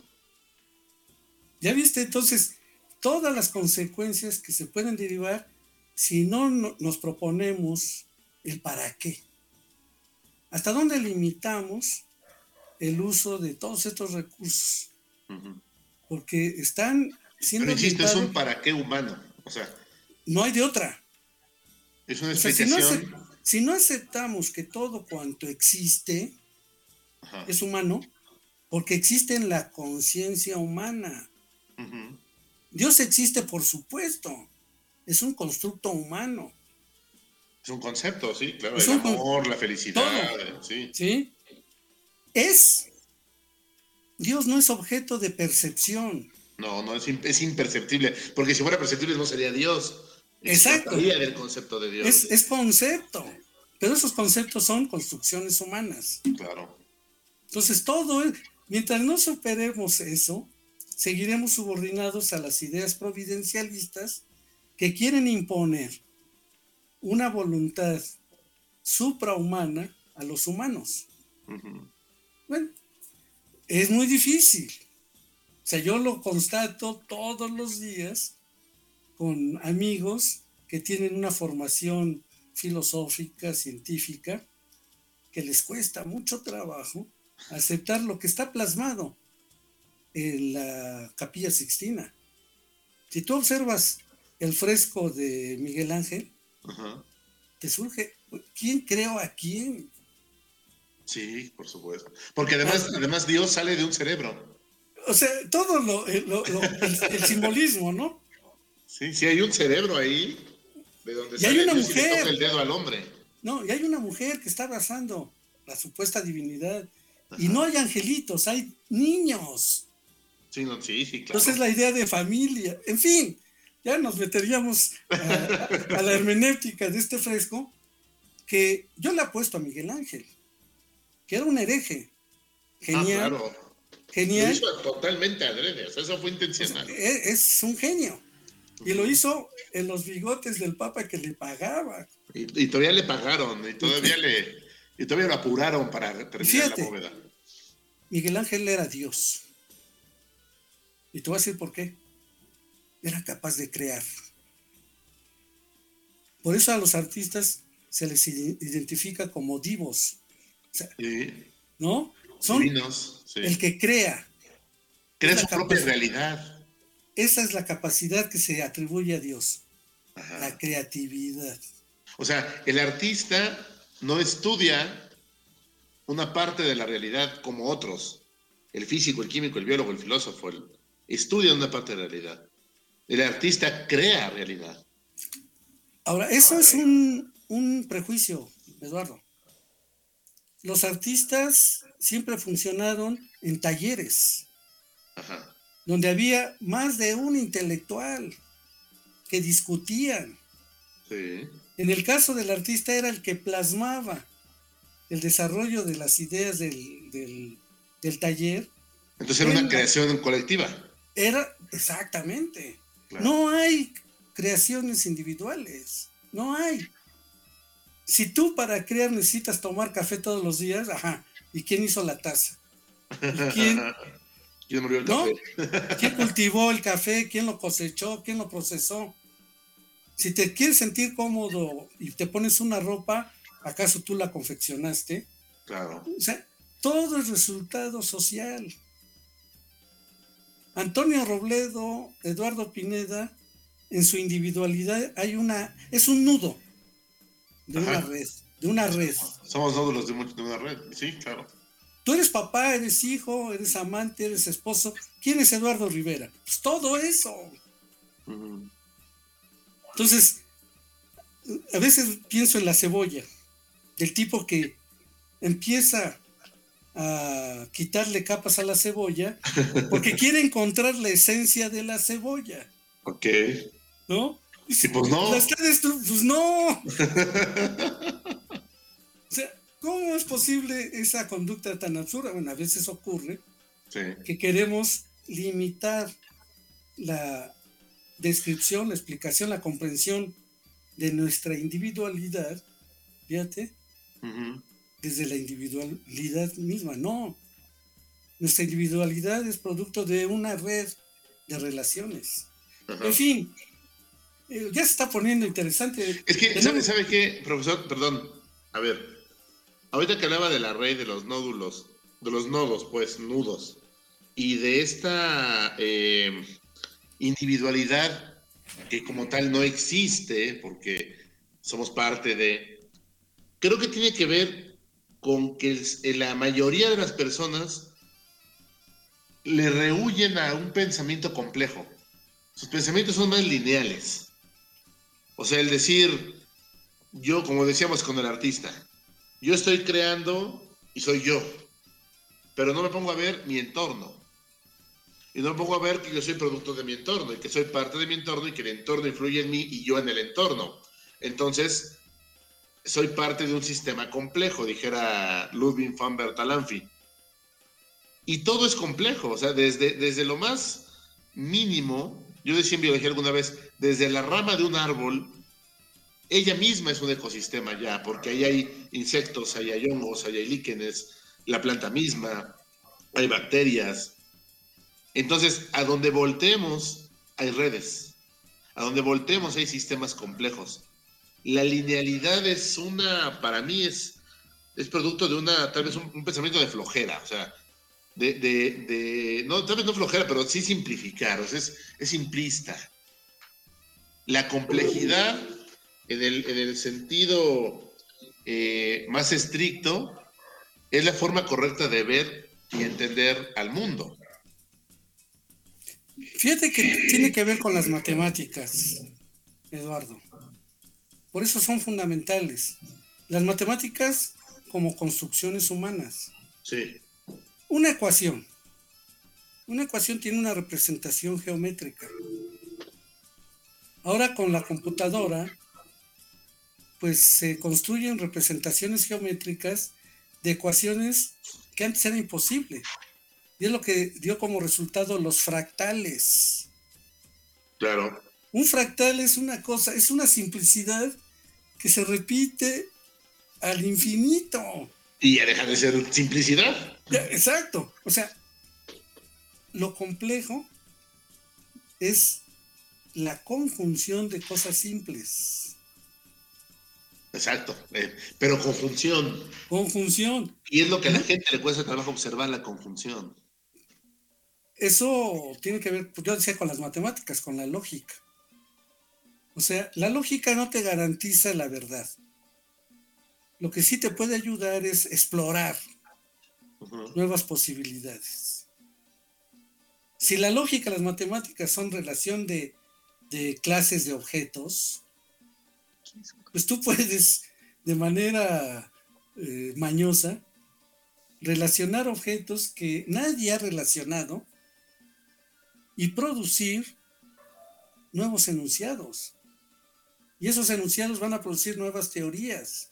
¿Ya viste? Entonces, todas las consecuencias que se pueden derivar si no, no nos proponemos el para qué. ¿Hasta dónde limitamos el uso de todos estos recursos? Uh-huh. Porque están siendo...
Pero insisto, es un para qué humano. O sea,
no hay de otra.
Es una
o sea,
explicación...
si, no si no aceptamos que todo cuanto existe uh-huh. es humano, porque existe en la conciencia humana. Uh-huh. Dios existe, por supuesto. Es un constructo humano.
Es un concepto, sí, claro.
Es
el
un
amor, la felicidad.
Todo.
Sí.
sí. Es. Dios no es objeto de percepción.
No, no, es, es imperceptible. Porque si fuera perceptible no sería Dios.
Exacto.
del concepto de Dios.
Es, es concepto. Pero esos conceptos son construcciones humanas.
Claro.
Entonces, todo es. Mientras no superemos eso, seguiremos subordinados a las ideas providencialistas que quieren imponer una voluntad suprahumana a los humanos. Uh-huh. Bueno, es muy difícil. O sea, yo lo constato todos los días con amigos que tienen una formación filosófica, científica, que les cuesta mucho trabajo aceptar lo que está plasmado en la Capilla Sixtina. Si tú observas el fresco de Miguel Ángel, uh-huh. te surge, ¿quién creó a quién?
Sí, por supuesto. Porque además, ah, además Dios sale de un cerebro.
O sea, todo lo, lo, lo el, el simbolismo, ¿no?
Sí, sí hay un cerebro ahí, de donde
y
sale
hay una
Dios
mujer,
y le toca el dedo al hombre.
No, y hay una mujer que está abrazando la supuesta divinidad. Ajá. Y no hay angelitos, hay niños.
Sí, no, sí, sí, claro.
Entonces la idea de familia, en fin, ya nos meteríamos a, a, a la hermenéutica de este fresco, que yo le apuesto a Miguel Ángel, que era un hereje. Genial.
Ah, claro.
Genial.
Lo hizo totalmente adrede, o sea, eso fue intencional.
Pues es, es un genio. Y lo hizo en los bigotes del Papa que le pagaba.
Y, y todavía le pagaron, y todavía le y todavía lo apuraron para terminar Fíjate, la bóveda.
Miguel Ángel era Dios. Y te voy a decir por qué. Era capaz de crear. Por eso a los artistas se les identifica como divos. O sea,
sí.
¿no? Son
Divinos, sí.
El que crea.
Crea su propia realidad.
Esa es la capacidad que se atribuye a Dios. Ajá. La creatividad.
O sea, el artista no estudia una parte de la realidad como otros. El físico, el químico, el biólogo, el filósofo, el, estudia una parte de la realidad. El artista crea realidad.
Ahora, eso es un, un prejuicio, Eduardo. Los artistas siempre funcionaron en talleres. Ajá. Donde había más de un intelectual que discutían.
Sí.
En el caso del artista era el que plasmaba el desarrollo de las ideas del, del, del taller.
Entonces era una creación colectiva.
Era, exactamente. Claro. No hay creaciones individuales, no hay. Si tú para crear necesitas tomar café todos los días, ajá, ¿y quién hizo la taza? ¿Y quién...
¿Quién murió el
¿no?
café?
¿Quién cultivó el café? ¿Quién lo cosechó? ¿Quién lo procesó? Si te quieres sentir cómodo y te pones una ropa, ¿acaso tú la confeccionaste?
Claro.
O sea, todo es resultado social. Antonio Robledo, Eduardo Pineda, en su individualidad hay una, es un nudo de Ajá. una red, de una red.
Somos nódulos de, de una red, sí, claro.
Tú eres papá, eres hijo, eres amante, eres esposo. ¿Quién es Eduardo Rivera? Pues todo eso. Uh-huh. Entonces, a veces pienso en la cebolla, del tipo que empieza a quitarle capas a la cebolla porque quiere encontrar la esencia de la cebolla.
Ok.
¿No?
Sí, pues no.
La está destru- pues no. O sea, ¿cómo es posible esa conducta tan absurda? Bueno, a veces ocurre sí. que queremos limitar la descripción, la explicación, la comprensión de nuestra individualidad, fíjate, uh-huh. desde la individualidad misma, no. Nuestra individualidad es producto de una red de relaciones. Uh-huh. En fin, eh, ya se está poniendo interesante.
Es que, ¿sabe, ¿sabe qué, profesor? Perdón, a ver, ahorita que hablaba de la red de los nódulos, de los nodos, pues, nudos, y de esta eh, individualidad que como tal no existe, porque somos parte de... Creo que tiene que ver con que el, la mayoría de las personas le rehuyen a un pensamiento complejo. Sus pensamientos son más lineales. O sea, el decir, yo, como decíamos con el artista, yo estoy creando y soy yo, pero no me pongo a ver mi entorno. Y no me pongo a ver que yo soy producto de mi entorno y que soy parte de mi entorno y que el entorno influye en mí y yo en el entorno. Entonces, soy parte de un sistema complejo, dijera Ludwig van Bertalanffy. Y todo es complejo, o sea, desde, desde lo más mínimo, yo decía en biología alguna vez, desde la rama de un árbol, ella misma es un ecosistema ya, porque ahí hay insectos, ahí hay hongos, ahí hay líquenes, la planta misma, hay bacterias. Entonces, a donde volteemos hay redes, a donde volteemos hay sistemas complejos. La linealidad es una, para mí es, es producto de una, tal vez un, un pensamiento de flojera, o sea, de, de, de, no, tal vez no flojera, pero sí simplificar, o sea, es, es simplista. La complejidad, en el, en el sentido eh, más estricto, es la forma correcta de ver y entender al mundo.
Fíjate que tiene que ver con las matemáticas, Eduardo. Por eso son fundamentales. Las matemáticas como construcciones humanas.
Sí.
Una ecuación. Una ecuación tiene una representación geométrica. Ahora con la computadora, pues se construyen representaciones geométricas de ecuaciones que antes era imposible. Y es lo que dio como resultado los fractales.
Claro.
Un fractal es una cosa, es una simplicidad que se repite al infinito.
Y ya deja de ser simplicidad.
Ya, exacto. O sea, lo complejo es la conjunción de cosas simples.
Exacto, eh, pero conjunción.
Conjunción.
Y es lo que a la gente le cuesta trabajo observar, la conjunción.
Eso tiene que ver, yo decía, con las matemáticas, con la lógica. O sea, la lógica no te garantiza la verdad. Lo que sí te puede ayudar es explorar uh-huh. nuevas posibilidades. Si la lógica y las matemáticas son relación de, de clases de objetos, pues tú puedes de manera eh, mañosa relacionar objetos que nadie ha relacionado y producir nuevos enunciados. Y esos enunciados van a producir nuevas teorías.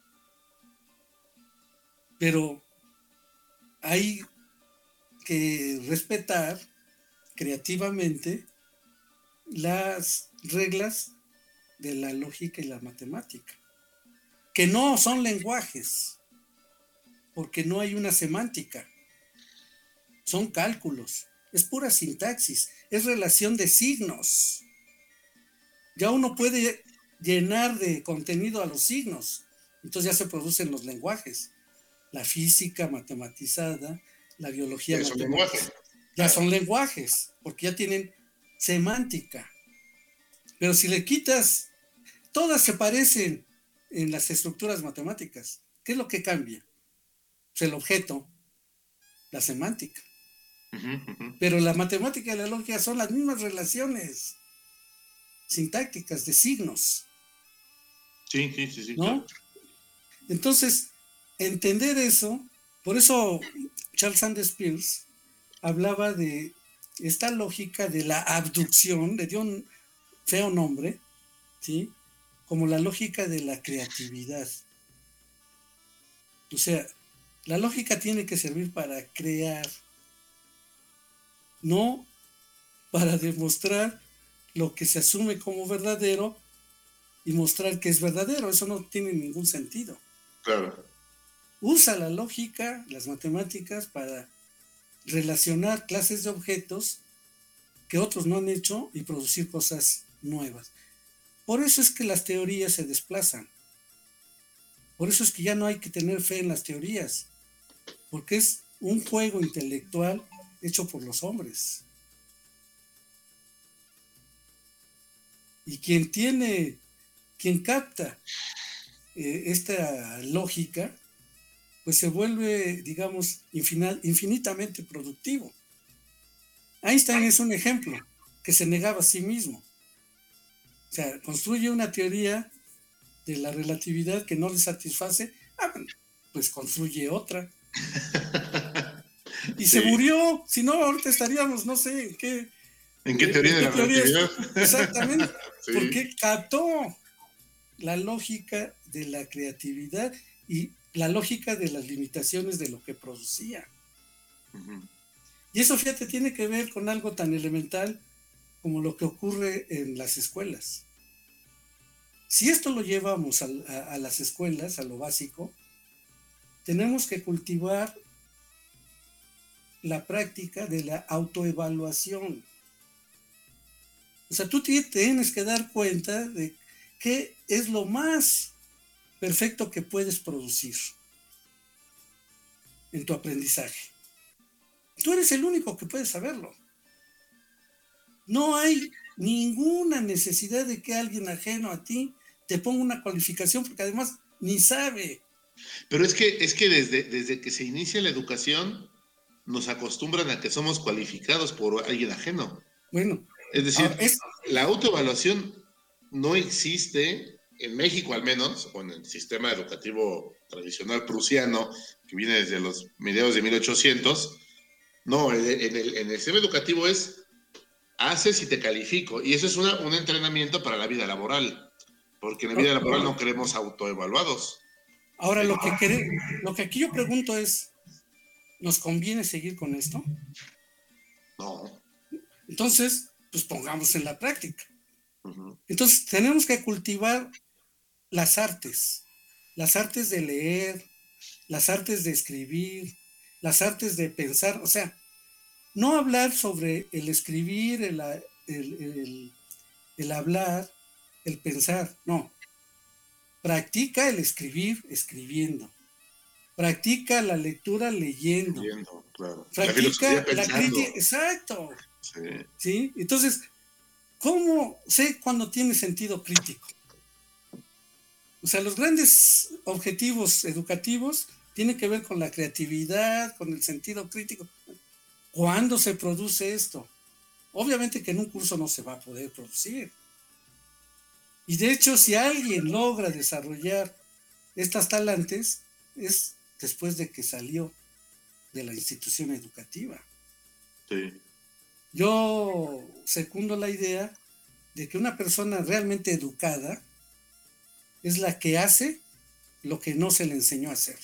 Pero hay que respetar creativamente las reglas de la lógica y la matemática, que no son lenguajes, porque no hay una semántica, son cálculos, es pura sintaxis, es relación de signos. Ya uno puede llenar de contenido a los signos, entonces ya se producen los lenguajes. La física matematizada, la biología
ya matematizada, son
ya son lenguajes, porque ya tienen semántica. Pero si le quitas, todas se parecen en las estructuras matemáticas. ¿Qué es lo que cambia? Pues el objeto, la semántica. Uh-huh, uh-huh. Pero la matemática y la lógica son las mismas relaciones sintácticas de signos.
Sí, sí, sí, sí.
¿No? Claro. Entonces, entender eso, por eso Charles Sanders Peirce hablaba de esta lógica de la abducción, le dio un feo nombre, ¿sí? Como la lógica de la creatividad. O sea, la lógica tiene que servir para crear, no para demostrar lo que se asume como verdadero y mostrar que es verdadero. Eso no tiene ningún sentido.
Claro.
Usa la lógica, las matemáticas, para relacionar clases de objetos que otros no han hecho y producir cosas nuevas. Por eso es que las teorías se desplazan. Por eso es que ya no hay que tener fe en las teorías, porque es un juego intelectual hecho por los hombres. Y quien tiene, quien capta eh, esta lógica, pues se vuelve, digamos, infin- infinitamente productivo. Einstein es un ejemplo que se negaba a sí mismo. O sea, construye una teoría de la relatividad que no le satisface, ah, pues construye otra. Y sí. Se murió, si no, ahorita estaríamos, no sé, en qué...
¿En qué teoría en qué de la relatividad?
Exactamente, sí. Porque captó la lógica de la creatividad y la lógica de las limitaciones de lo que producía. Uh-huh. Y eso, fíjate, tiene que ver con algo tan elemental como lo que ocurre en las escuelas. Si esto lo llevamos a, a, a las escuelas, a lo básico, tenemos que cultivar la práctica de la autoevaluación. O sea, tú tienes que dar cuenta de qué es lo más perfecto que puedes producir en tu aprendizaje. Tú eres el único que puede saberlo. No hay ninguna necesidad de que alguien ajeno a ti te ponga una cualificación, porque además ni sabe.
Pero es que, es que desde, desde que se inicia la educación nos acostumbran a que somos cualificados por alguien ajeno.
Bueno.
Es decir, ahora, es... la autoevaluación no existe en México, al menos, o en el sistema educativo tradicional prusiano, que viene desde los mediados de mil ochocientos. No, en el, en el sistema educativo es haces y te califico, y eso es una, un entrenamiento para la vida laboral, porque en la vida laboral no queremos autoevaluados.
Ahora, lo que, quere, lo que aquí yo pregunto es, ¿nos conviene seguir con esto?
No.
Entonces, pues pongamos en la práctica. Uh-huh. Entonces, tenemos que cultivar las artes, las artes de leer, las artes de escribir, las artes de pensar, o sea, no hablar sobre el escribir, el, el, el, el hablar, el pensar, no. Practica el escribir escribiendo. Practica la lectura leyendo.
Leyendo, claro.
Practica la, la crítica, exacto.
Sí.
¿Sí? Entonces, ¿cómo sé cuándo tiene sentido crítico? O sea, los grandes objetivos educativos tienen que ver con la creatividad, con el sentido crítico. ¿Cuándo se produce esto? Obviamente que en un curso no se va a poder producir. Y de hecho, si alguien logra desarrollar estas talantes, es después de que salió de la institución educativa.
Sí.
Yo secundo la idea de que una persona realmente educada es la que hace lo que no se le enseñó a hacer.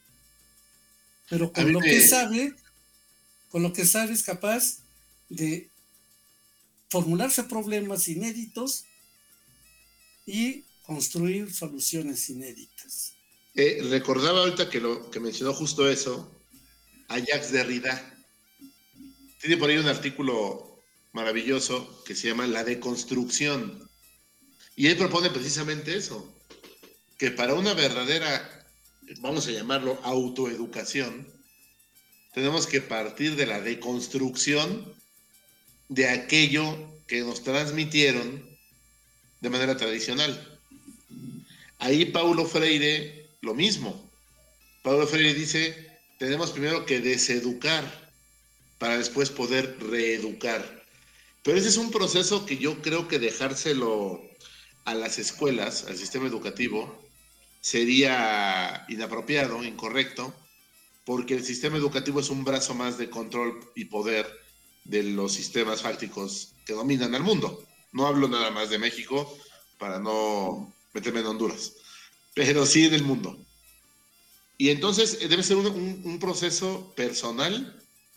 Pero con lo que sabe, con lo que sabe es capaz de formularse problemas inéditos y construir soluciones inéditas.
Eh, recordaba ahorita que lo que mencionó justo eso, a Jacques Derrida. Tiene por ahí un artículo maravilloso que se llama La deconstrucción. Y él propone precisamente eso, que para una verdadera, vamos a llamarlo autoeducación, tenemos que partir de la deconstrucción de aquello que nos transmitieron de manera tradicional. Ahí Paulo Freire, lo mismo. Paulo Freire dice, tenemos primero que deseducar para después poder reeducar. Pero ese es un proceso que yo creo que dejárselo a las escuelas, al sistema educativo, sería inapropiado, incorrecto, porque el sistema educativo es un brazo más de control y poder de los sistemas fácticos que dominan al mundo. No hablo nada más de México para no meterme en Honduras, pero sí del mundo. Y entonces debe ser un, un, un proceso personal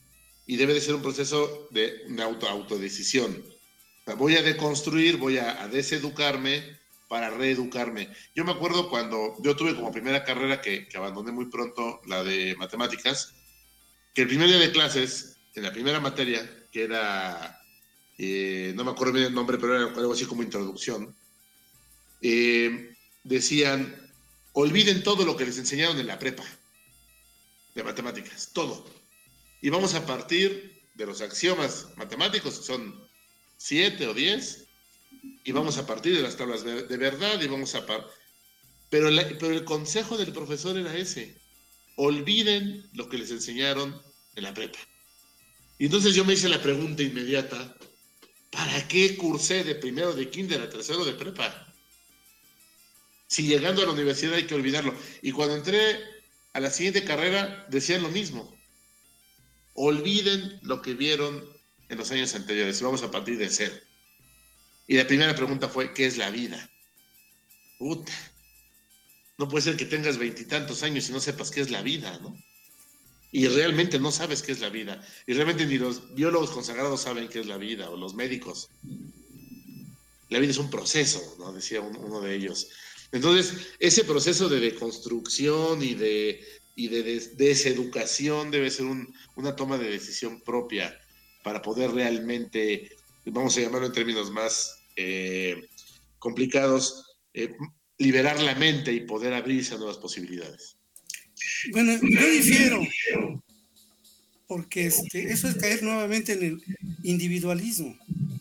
y debe de ser un proceso de, de auto, autodecisión. O sea, voy a deconstruir, voy a, a deseducarme para reeducarme. Yo me acuerdo cuando yo tuve como primera carrera que, que abandoné muy pronto, la de matemáticas, que el primer día de clases, en la primera materia, que era, eh, no me acuerdo bien el nombre, pero era algo así como introducción, eh, decían, olviden todo lo que les enseñaron en la prepa de matemáticas, todo. Y vamos a partir de los axiomas matemáticos, que son siete o diez, y vamos a partir de las tablas de, de verdad, y vamos a par... pero, la, pero el consejo del profesor era ese: olviden lo que les enseñaron en la prepa. Y entonces yo me hice la pregunta inmediata: ¿para qué cursé de primero de kinder a tercero de prepa? Si llegando a la universidad hay que olvidarlo. Y cuando entré a la siguiente carrera decían lo mismo: olviden lo que vieron en los años anteriores y vamos a partir de cero. Y la primera pregunta fue: ¿qué es la vida? Puta, no puede ser que tengas veintitantos años y no sepas qué es la vida, ¿no? Y realmente no sabes qué es la vida. Y realmente ni los biólogos consagrados saben qué es la vida, o los médicos. La vida es un proceso, ¿no? Decía uno de ellos. Entonces, ese proceso de deconstrucción y de, y de des, deseducación debe ser un, una toma de decisión propia para poder realmente, vamos a llamarlo en términos más eh, complicados, eh, liberar la mente y poder abrirse a nuevas posibilidades.
Bueno, yo difiero, porque este, eso es caer nuevamente en el individualismo.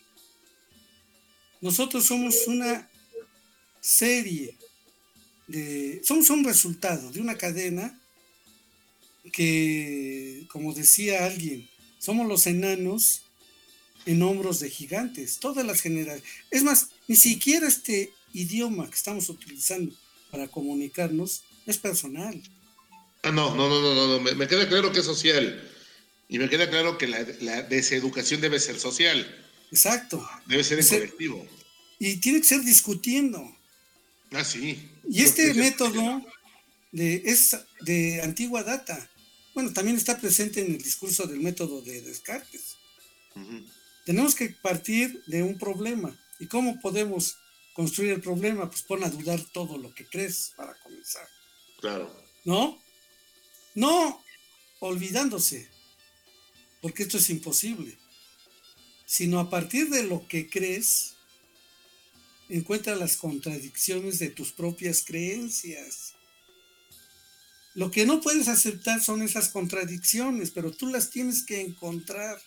Nosotros somos una serie de, somos un resultado de una cadena que, como decía alguien, somos los enanos en hombros de gigantes, todas las generaciones. Es más, ni siquiera este idioma que estamos utilizando para comunicarnos es personal.
Ah, no, no, no, no, no, me, me queda claro que es social. Y me queda claro que la, la deseducación debe ser social.
Exacto.
Debe ser en
ser,
colectivo.
Y tiene que ser discutiendo.
Ah, sí.
Y este método de, es de antigua data. Bueno, también está presente en el discurso del método de Descartes. Uh-huh. Tenemos que partir de un problema. ¿Y cómo podemos construir el problema? Pues pon a dudar todo lo que crees para comenzar.
Claro.
¿No? No olvidándose, porque esto es imposible, sino a partir de lo que crees, encuentra las contradicciones de tus propias creencias. Lo que no puedes aceptar son esas contradicciones, pero tú las tienes que encontrar.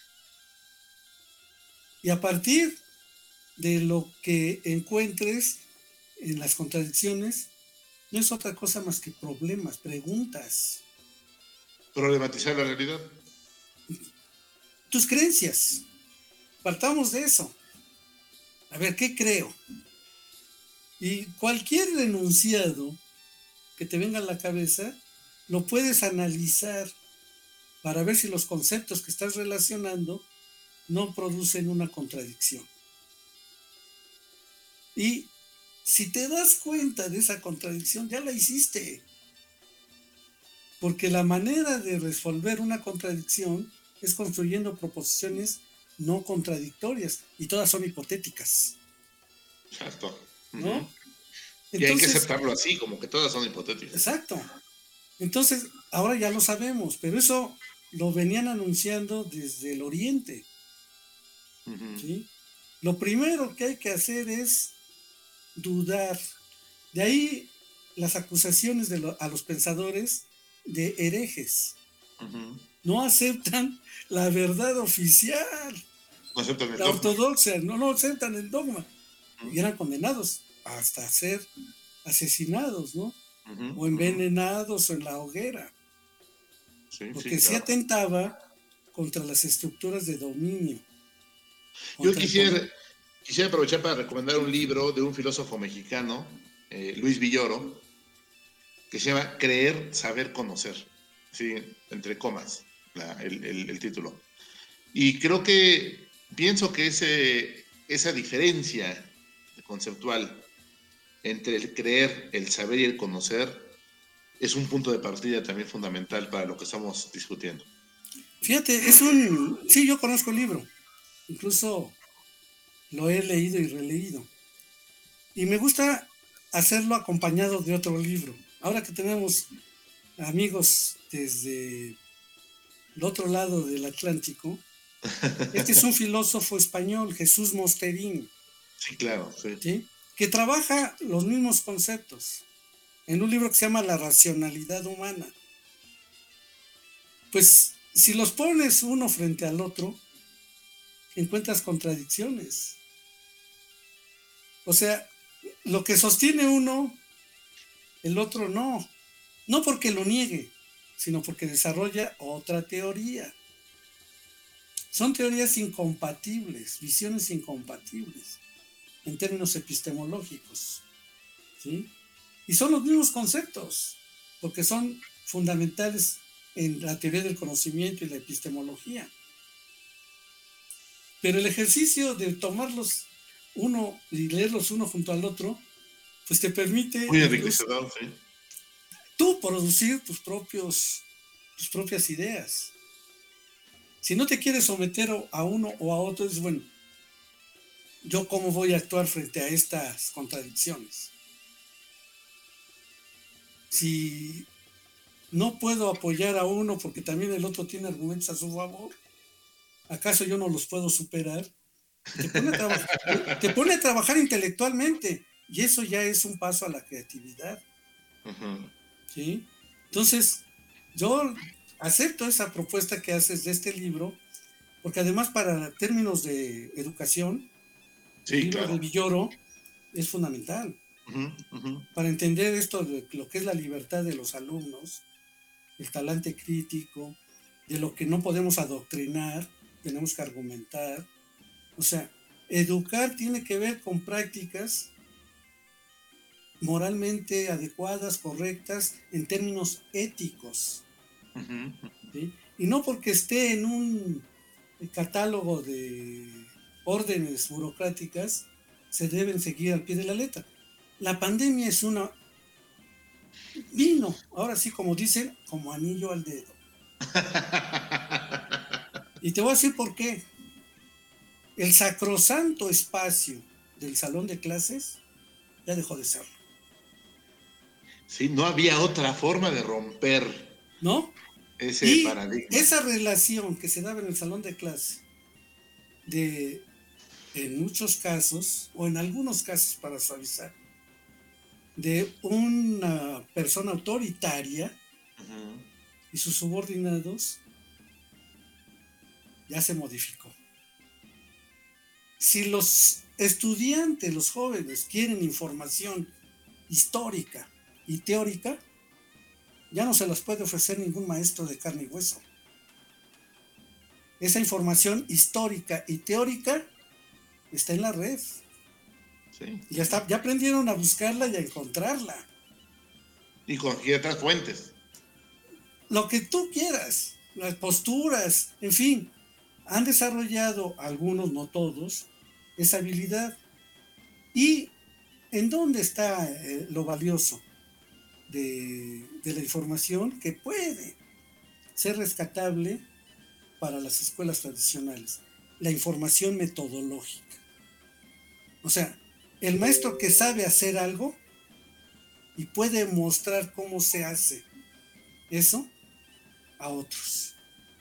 Y a partir de lo que encuentres en las contradicciones, no es otra cosa más que problemas, preguntas.
¿Problematizar la realidad?
Tus creencias. Partamos de eso. A ver, ¿qué creo? Y cualquier enunciado que te venga a la cabeza, lo puedes analizar para ver si los conceptos que estás relacionando no producen una contradicción. Y si te das cuenta de esa contradicción, ya la hiciste. Porque la manera de resolver una contradicción es construyendo proposiciones no contradictorias, y todas son hipotéticas.
Exacto.
¿No?
Uh-huh. Y Entonces, hay que aceptarlo así, como que todas son hipotéticas.
Exacto. Entonces, ahora ya lo sabemos, pero eso lo venían anunciando desde el Oriente. Uh-huh. ¿Sí? Lo primero que hay que hacer es dudar. De ahí las acusaciones de lo, a los pensadores de herejes. Uh-huh. No aceptan la verdad oficial.
No aceptan el
la
dogma.
Ortodoxia, no, no aceptan el dogma. Uh-huh. Y eran condenados hasta ser asesinados, ¿no? Uh-huh. O envenenados uh-huh. o en la hoguera. Sí, porque sí, claro. sí atentaba contra las estructuras de dominio.
Yo quisiera, quisiera aprovechar para recomendar un libro de un filósofo mexicano, eh, Luis Villoro, que se llama Creer, Saber, Conocer. Sí, entre comas, la, el, el, el título. Y creo que, pienso que ese, esa diferencia conceptual entre el creer, el saber y el conocer es un punto de partida también fundamental para lo que estamos discutiendo.
Fíjate, es un... Sí, yo conozco el libro. Incluso lo he leído y releído. Y me gusta hacerlo acompañado de otro libro. Ahora que tenemos amigos desde el otro lado del Atlántico, este es un filósofo español, Jesús Mosterín.
Sí, claro, sí.
¿Sí? Que trabaja los mismos conceptos en un libro que se llama La racionalidad humana. Pues si los pones uno frente al otro, encuentras contradicciones. O sea, lo que sostiene uno, el otro no. No porque lo niegue, sino porque desarrolla otra teoría. Son teorías incompatibles, visiones incompatibles, en términos epistemológicos. ¿Sí? Y son los mismos conceptos, porque son fundamentales en la teoría del conocimiento y la epistemología. Pero el ejercicio de tomarlos uno y leerlos uno junto al otro, pues te permite
muy enriquecedor, sí.
Tú producir tus propios, tus propias ideas. Si no te quieres someter a uno o a otro, dices, bueno, ¿yo cómo voy a actuar frente a estas contradicciones? Si no puedo apoyar a uno porque también el otro tiene argumentos a su favor, ¿acaso yo no los puedo superar? Te pone a trabajar, te pone a trabajar intelectualmente, y eso ya es un paso a la creatividad. Uh-huh. ¿Sí? Entonces, yo acepto esa propuesta que haces de este libro, porque además para términos de educación, sí, el libro claro. de Villoro es fundamental. Uh-huh, uh-huh. Para entender esto de lo que es la libertad de los alumnos, el talante crítico, de lo que no podemos adoctrinar, tenemos que argumentar. O sea, educar tiene que ver con prácticas moralmente adecuadas, correctas, en términos éticos. Uh-huh. ¿Sí? Y no porque esté en un catálogo de órdenes burocráticas, se deben seguir al pie de la letra. La pandemia es una... vino, ahora sí, como dicen, como anillo al dedo. Y te voy a decir por qué. El sacrosanto espacio del salón de clases ya dejó de serlo.
Sí, no había otra forma de romper,
¿no?
Ese
y
paradigma.
Esa relación que se daba en el salón de clase, de, en muchos casos, o en algunos casos para suavizar, de una persona autoritaria uh-huh. y sus subordinados, ya se modificó. Si los estudiantes, los jóvenes, quieren información histórica y teórica, ya no se las puede ofrecer ningún maestro de carne y hueso. Esa información histórica y teórica está en la red.
Sí.
Ya, está, ya aprendieron a buscarla y a encontrarla.
Y con ciertas fuentes.
Lo que tú quieras, las posturas, en fin, han desarrollado algunos, no todos, esa habilidad. ¿Y en dónde está eh, lo valioso de, de la información que puede ser rescatable para las escuelas tradicionales? La información metodológica. O sea, el maestro que sabe hacer algo y puede mostrar cómo se hace eso a otros.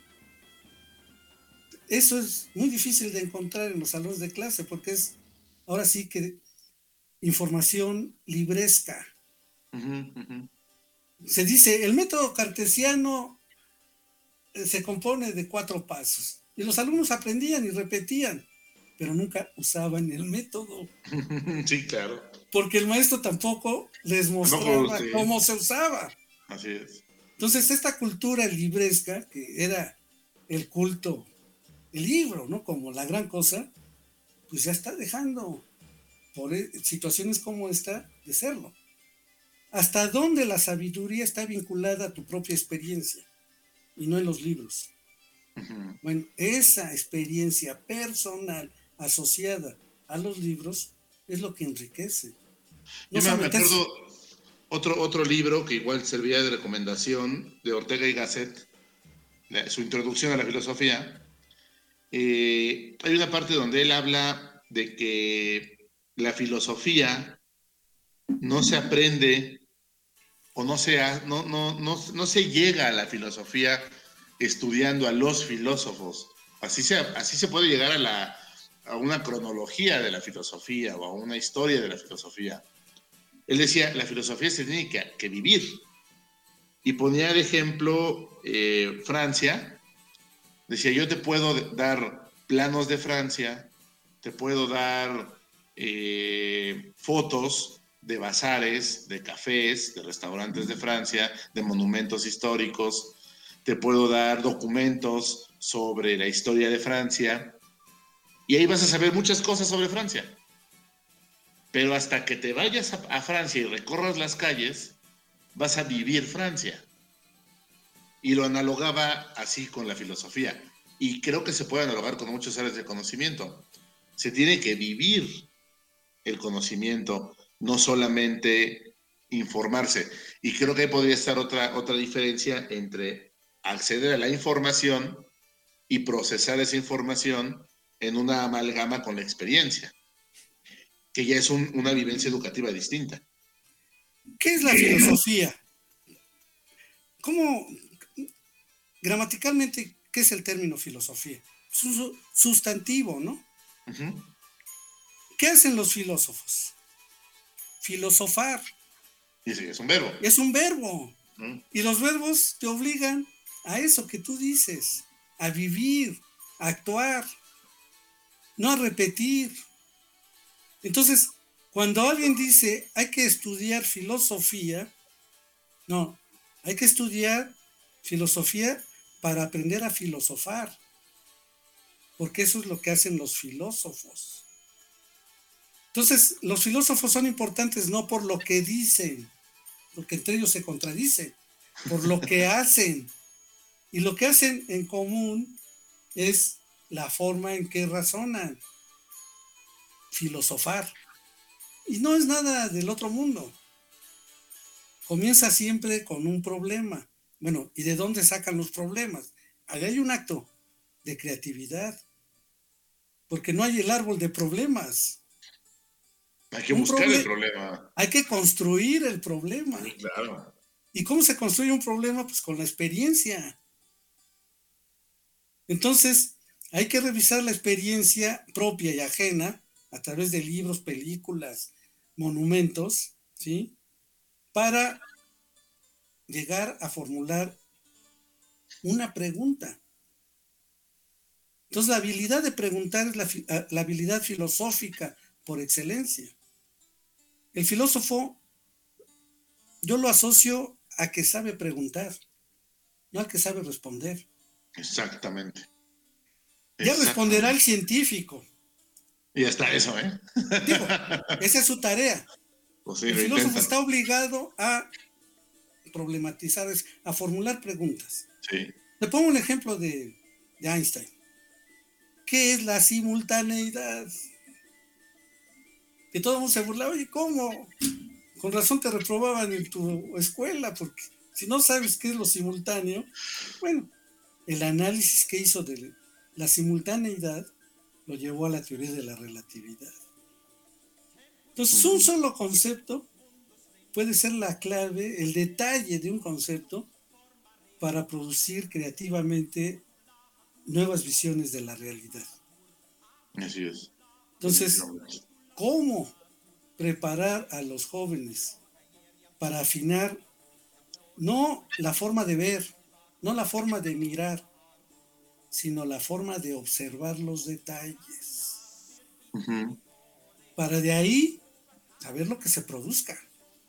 Eso es muy difícil de encontrar en los salones de clase porque es, ahora sí que, información libresca. Uh-huh, uh-huh. Se dice, el método cartesiano se compone de cuatro pasos. Y los alumnos aprendían y repetían, pero nunca usaban el método.
Sí, claro.
Porque el maestro tampoco les mostraba no, sí. cómo se usaba.
Así es.
Entonces, esta cultura libresca, que era el culto, el libro, ¿no? Como la gran cosa, pues ya está dejando, por situaciones como esta, de serlo. ¿Hasta dónde la sabiduría está vinculada a tu propia experiencia? Y no en los libros. Uh-huh. Bueno, esa experiencia personal asociada a los libros es lo que enriquece.
No Yo me acuerdo otro, otro libro que igual servía de recomendación, de Ortega y Gasset, la, su introducción a la filosofía, eh, hay una parte donde él habla de que la filosofía no se aprende o no se, no, no, no, no se llega a la filosofía estudiando a los filósofos. Así se, así se puede llegar a, la, a una cronología de la filosofía o a una historia de la filosofía. Él decía, la filosofía se tiene que, que vivir. Y ponía de ejemplo eh, Francia. Decía, yo te puedo dar planos de Francia, te puedo dar eh, fotos de bazares, de cafés, de restaurantes de Francia, de monumentos históricos, te puedo dar documentos sobre la historia de Francia, y ahí vas a saber muchas cosas sobre Francia. Pero hasta que te vayas a, a Francia y recorras las calles, vas a vivir Francia. Y lo analogaba así con la filosofía. Y creo que se puede analogar con muchas áreas de conocimiento. Se tiene que vivir el conocimiento, no solamente informarse. Y creo que ahí podría estar otra, otra diferencia entre acceder a la información y procesar esa información en una amalgama con la experiencia, que ya es un, una vivencia educativa distinta.
¿Qué es la filosofía? ¿Cómo, gramaticalmente, qué es el término filosofía? Es un sustantivo, ¿no? Uh-huh. ¿Qué hacen los filósofos? Filosofar.
Y sí, es un verbo.
Es un verbo. Uh-huh. Y los verbos te obligan a eso que tú dices, a vivir, a actuar, no a repetir. Entonces, cuando alguien dice hay que estudiar filosofía, no, hay que estudiar filosofía para aprender a filosofar, porque eso es lo que hacen los filósofos. Entonces, los filósofos son importantes no por lo que dicen, porque entre ellos se contradicen, por lo que hacen. Y lo que hacen en común es la forma en que razonan, filosofar. Y no es nada del otro mundo. Comienza siempre con un problema. Bueno, ¿y de dónde sacan los problemas? Ahí hay un acto de creatividad, porque no hay el árbol de problemas.
Hay que un buscar problem- el problema.
Hay que construir el problema.
Sí, claro.
¿Y cómo se construye un problema? Pues con la experiencia. Entonces, hay que revisar la experiencia propia y ajena a través de libros, películas, monumentos, ¿sí? Para llegar a formular una pregunta. Entonces, la habilidad de preguntar es la, la habilidad filosófica por excelencia. El filósofo, yo lo asocio a que sabe preguntar, no al que sabe responder.
Exactamente.
Ya Exactamente. Responderá el científico.
Y hasta eso, ¿eh?
Digo, esa es su tarea.
Pues sí,
el filósofo
intentan.
Está obligado a problematizar, a formular preguntas.
Sí.
Le pongo un ejemplo de, de Einstein. ¿Qué es la simultaneidad? Que todo el mundo se burlaba. Oye, ¿cómo? Con razón te reprobaban en tu escuela, porque si no sabes qué es lo simultáneo, bueno, el análisis que hizo de la simultaneidad lo llevó a la teoría de la relatividad. Entonces, un solo concepto puede ser la clave, el detalle de un concepto para producir creativamente nuevas visiones de la realidad.
Así es.
Entonces, ¿cómo preparar a los jóvenes para afinar no la forma de ver, no la forma de mirar, sino la forma de observar los detalles?
Uh-huh.
Para de ahí saber lo que se produzca.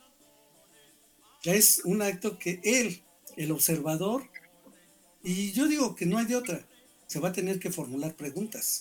Ya es un acto que él, el observador, y yo digo que no hay de otra, se va a tener que formular preguntas.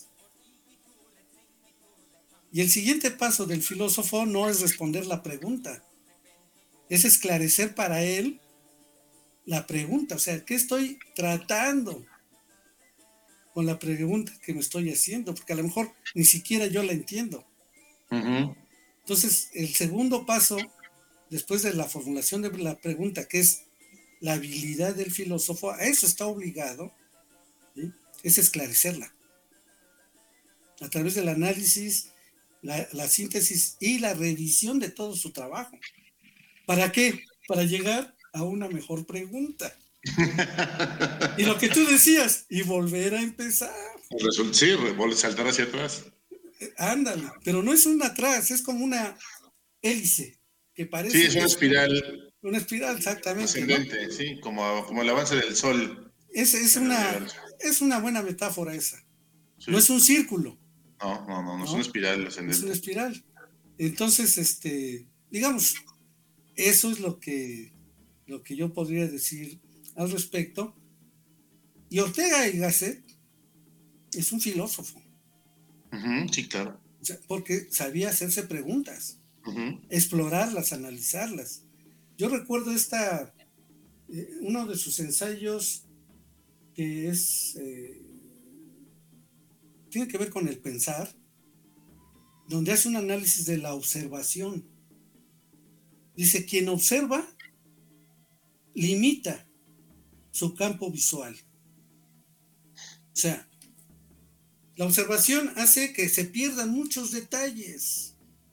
Y el siguiente paso del filósofo no es responder la pregunta, es esclarecer para él la pregunta, o sea, ¿qué estoy tratando con la pregunta que me estoy haciendo? Porque a lo mejor ni siquiera yo la entiendo.
Uh-huh.
Entonces, el segundo paso, después de la formulación de la pregunta, que es la habilidad del filósofo, a eso está obligado, ¿sí? Es esclarecerla. A través del análisis, la, la síntesis y la revisión de todo su trabajo. ¿Para qué? Para llegar a una mejor pregunta. Y lo que tú decías, y volver a empezar.
Sí, saltar hacia atrás.
Ándale, pero no es un atrás, es como una hélice que parece.
Sí, es una espiral.
Una espiral, exactamente.
Ascendente, ¿no? Sí, como, como el avance del sol.
Es, es, una, es una buena metáfora esa.
Sí.
No es un círculo.
No, no, no, no, no es una espiral ascendente.
Es una espiral. Entonces, este, digamos, eso es lo que, lo que yo podría decir al respecto. Y Ortega y Gasset es un filósofo.
Uh-huh, sí, claro.
O sea, porque sabía hacerse preguntas, uh-huh. explorarlas, analizarlas. Yo recuerdo esta, eh, uno de sus ensayos que es, eh, tiene que ver con el pensar, donde hace un análisis de la observación. Dice, quien observa limita su campo visual. O sea, la observación hace que se pierdan muchos detalles.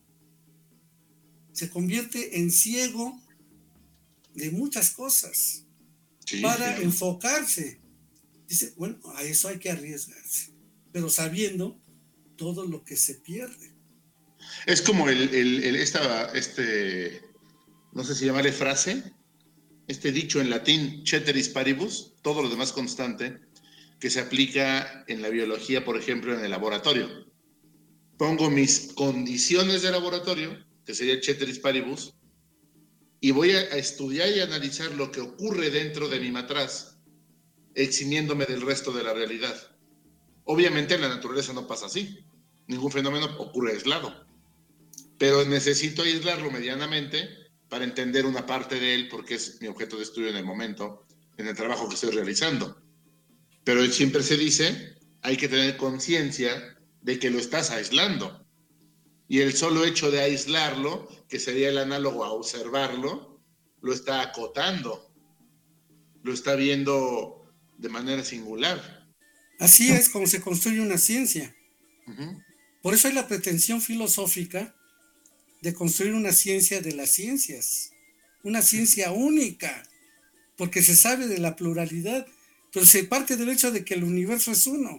Se convierte en ciego de muchas cosas, sí, para sí. enfocarse. Dice, bueno, a eso hay que arriesgarse, pero sabiendo todo lo que se pierde.
Es como el, el, el esta, este, no sé si llamarle frase, este dicho en latín, ceteris paribus, todo lo demás constante, que se aplica en la biología, por ejemplo, en el laboratorio. Pongo mis condiciones de laboratorio, que sería ceteris paribus, y voy a estudiar y analizar lo que ocurre dentro de mi matraz, eximiéndome del resto de la realidad. Obviamente en la naturaleza no pasa así. Ningún fenómeno ocurre aislado. Pero necesito aislarlo medianamente para entender una parte de él, porque es mi objeto de estudio en el momento, en el trabajo que estoy realizando. Pero siempre se dice, hay que tener conciencia de que lo estás aislando. Y el solo hecho de aislarlo, que sería el análogo a observarlo, lo está acotando. Lo está viendo de manera singular.
Así es como se construye una ciencia. Uh-huh. Por eso hay la pretensión filosófica de construir una ciencia de las ciencias, una ciencia única, porque se sabe de la pluralidad, pero se parte del hecho de que el universo es uno.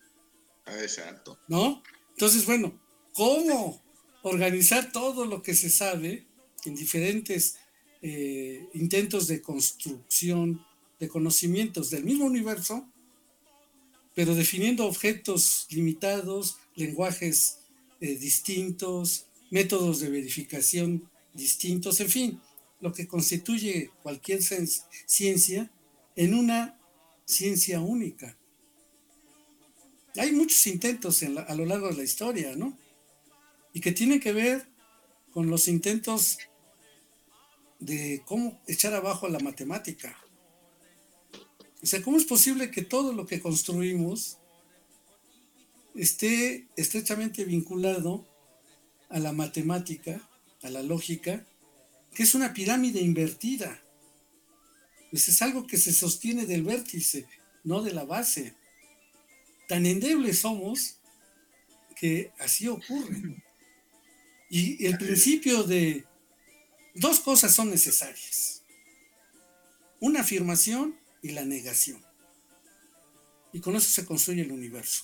Exacto.
¿No? Entonces, bueno, ¿cómo organizar todo lo que se sabe en diferentes eh, intentos de construcción de conocimientos del mismo universo, pero definiendo objetos limitados, lenguajes eh, distintos, métodos de verificación distintos, en fin, lo que constituye cualquier ciencia en una ciencia única? Hay muchos intentos en la, a lo largo de la historia, ¿no? Y que tienen que ver con los intentos de cómo echar abajo la matemática. O sea, ¿cómo es posible que todo lo que construimos esté estrechamente vinculado a la matemática, a la lógica, que es una pirámide invertida? Pues es algo que se sostiene del vértice, no de la base. Tan endebles somos que así ocurre. Y el principio de dos cosas son necesarias: una afirmación y la negación. Y con eso se construye el universo.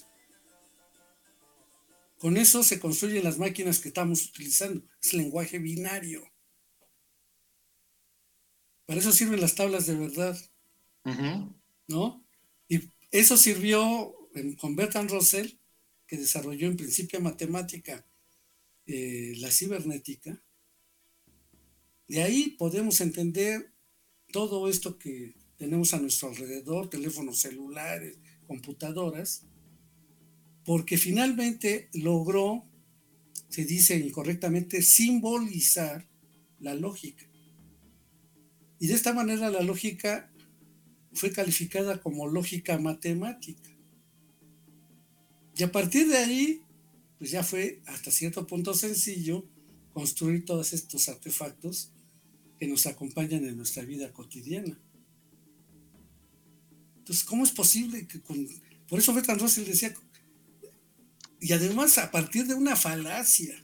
Con eso se construyen las máquinas que estamos utilizando. Es lenguaje binario. Para eso sirven las tablas de verdad. Uh-huh. ¿No? Y eso sirvió en, con Bertrand Russell, que desarrolló en Principia Matemática eh, la cibernética. De ahí podemos entender todo esto que tenemos a nuestro alrededor, teléfonos celulares, computadoras, porque finalmente logró, se dice incorrectamente, simbolizar la lógica. Y de esta manera la lógica fue calificada como lógica matemática. Y a partir de ahí, pues ya fue hasta cierto punto sencillo construir todos estos artefactos que nos acompañan en nuestra vida cotidiana. Entonces, ¿cómo es posible que con... Por eso Bertrand Russell decía, y además a partir de una falacia,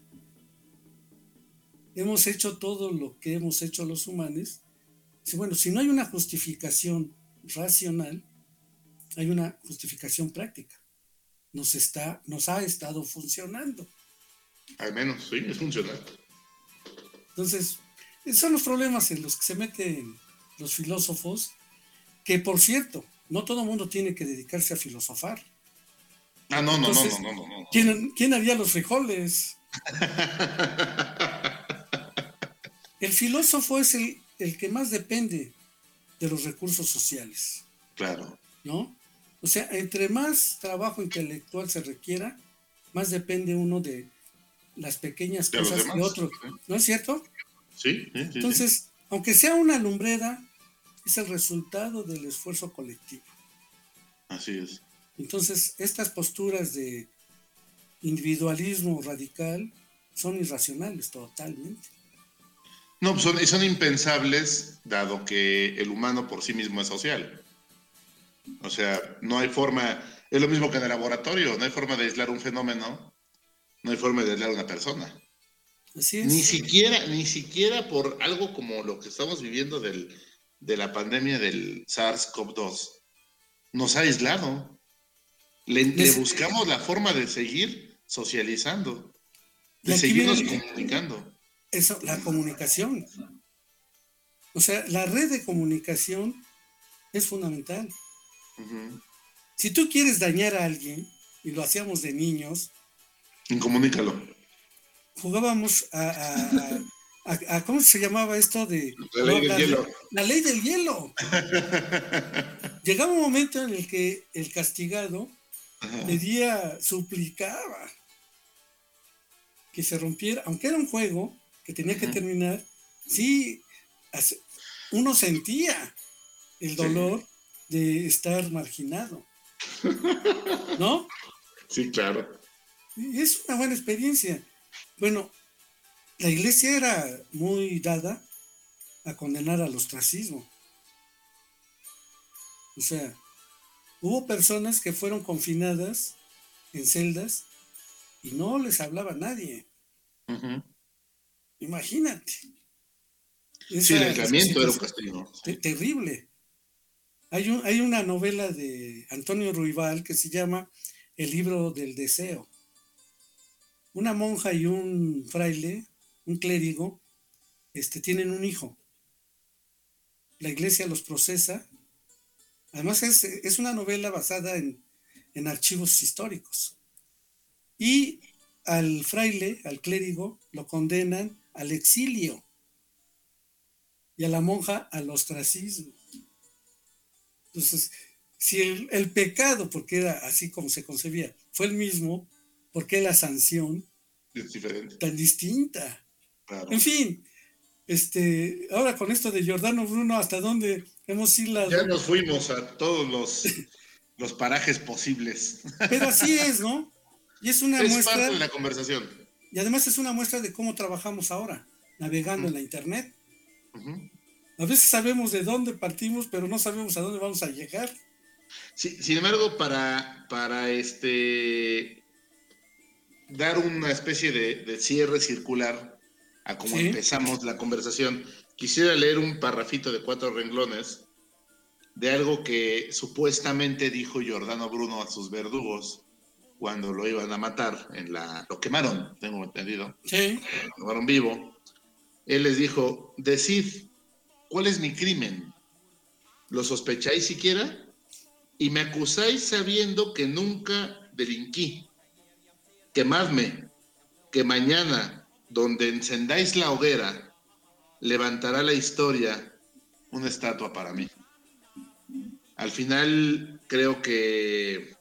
hemos hecho todo lo que hemos hecho los humanos. Bueno, si no hay una justificación racional, hay una justificación práctica. Nos, está, nos ha estado funcionando.
Al menos, sí, es funcional.
Entonces, son los problemas en los que se meten los filósofos, que por cierto, no todo el mundo tiene que dedicarse a filosofar.
Ah, no, no,
Entonces,
no, no, no, no, no.
¿quién, ¿Quién haría los frijoles? El filósofo es el, el que más depende de los recursos sociales.
Claro.
¿No? O sea, entre más trabajo intelectual se requiera, más depende uno de las pequeñas
de
cosas de otro. ¿Sí? ¿No es cierto?
Sí. sí, sí
Entonces,
sí.
aunque sea una lumbrera, es el resultado del esfuerzo colectivo.
Así es.
Entonces, estas posturas de individualismo radical son irracionales totalmente.
No, son, son impensables, dado que el humano por sí mismo es social. O sea, no hay forma, es lo mismo que en el laboratorio, no hay forma de aislar un fenómeno, no hay forma de aislar a una persona.
Así es.
Ni siquiera, ni siquiera por algo como lo que estamos viviendo del, de la pandemia del SARS-CoV dos, nos ha aislado. Le, le buscamos la forma de seguir socializando, de seguirnos viene, comunicando.
Eso, la comunicación. O sea, la red de comunicación es fundamental.
Uh-huh.
Si tú quieres dañar a alguien, y lo hacíamos de niños,
comunícalo.
Jugábamos a, a, a, a ¿cómo se llamaba esto? De
la ley del hielo.
La ley del hielo. Llegaba un momento en el que el castigado uh-huh. pedía, suplicaba que se rompiera, aunque era un juego que tenía uh-huh. que terminar, sí, uno sentía el dolor sí. de estar marginado, ¿no?
Sí, claro.
Es una buena experiencia. Bueno, la iglesia era muy dada a condenar al ostracismo. O sea, hubo personas que fueron confinadas en celdas y no les hablaba nadie.
Uh-huh.
Imagínate.
Esa, sí, el aislamiento era un castigo.
Sí. Terrible. Hay, un, hay una novela de Antonio Ruibal que se llama El libro del deseo. Una monja y un fraile, un clérigo, este, tienen un hijo. La iglesia los procesa. Además es, es una novela basada en, en archivos históricos. Y al fraile, al clérigo, lo condenan al exilio. Y a la monja al ostracismo. Entonces, si el, el pecado, porque era así como se concebía, fue el mismo, ¿por qué la sanción
es diferente?
Tan distinta?
Claro.
En fin, este, ahora con esto de Giordano Bruno, ¿hasta dónde hemos ido?
Ya nos fuimos a todos los, los parajes posibles.
Pero así es, ¿no? Y es una
es
muestra...
Es parte de la conversación.
Y además es una muestra de cómo trabajamos ahora, navegando uh-huh. en la internet.
Uh-huh.
A veces sabemos de dónde partimos, pero no sabemos a dónde vamos a llegar.
Sí, sin embargo, para, para este... dar una especie de, de cierre circular a cómo ¿sí? empezamos la conversación, quisiera leer un parrafito de cuatro renglones de algo que supuestamente dijo Giordano Bruno a sus verdugos cuando lo iban a matar, en la lo quemaron, tengo entendido,
sí.
lo quemaron vivo. Él les dijo: decid, ¿cuál es mi crimen? ¿Lo sospecháis siquiera? Y me acusáis sabiendo que nunca delinquí. Quemadme, que mañana, donde encendáis la hoguera, levantará la historia una estatua para mí. Al final, creo que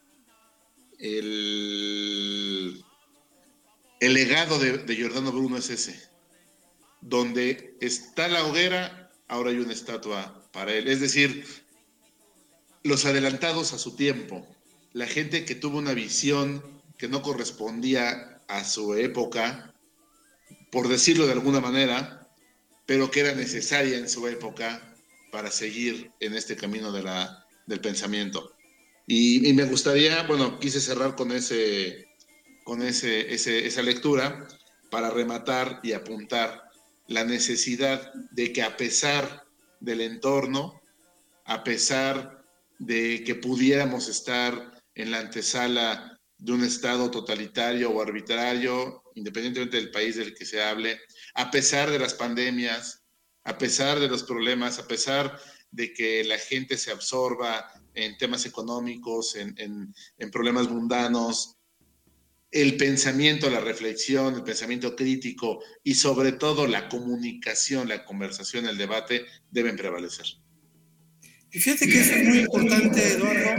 el, el legado de, de Giordano Bruno es ese. Donde está la hoguera, ahora hay una estatua para él. Es decir, los adelantados a su tiempo, la gente que tuvo una visión que no correspondía a su época, por decirlo de alguna manera, pero que era necesaria en su época para seguir en este camino de la, del pensamiento. Y, y me gustaría, bueno, quise cerrar con, ese, con ese, ese, esa lectura para rematar y apuntar la necesidad de que a pesar del entorno, a pesar de que pudiéramos estar en la antesala de un estado totalitario o arbitrario, independientemente del país del que se hable, a pesar de las pandemias, a pesar de los problemas, a pesar de que la gente se absorba en temas económicos, en, en, en problemas mundanos, el pensamiento, la reflexión, el pensamiento crítico y sobre todo la comunicación, la conversación, el debate deben prevalecer.
Y fíjate que eso es muy importante, Eduardo,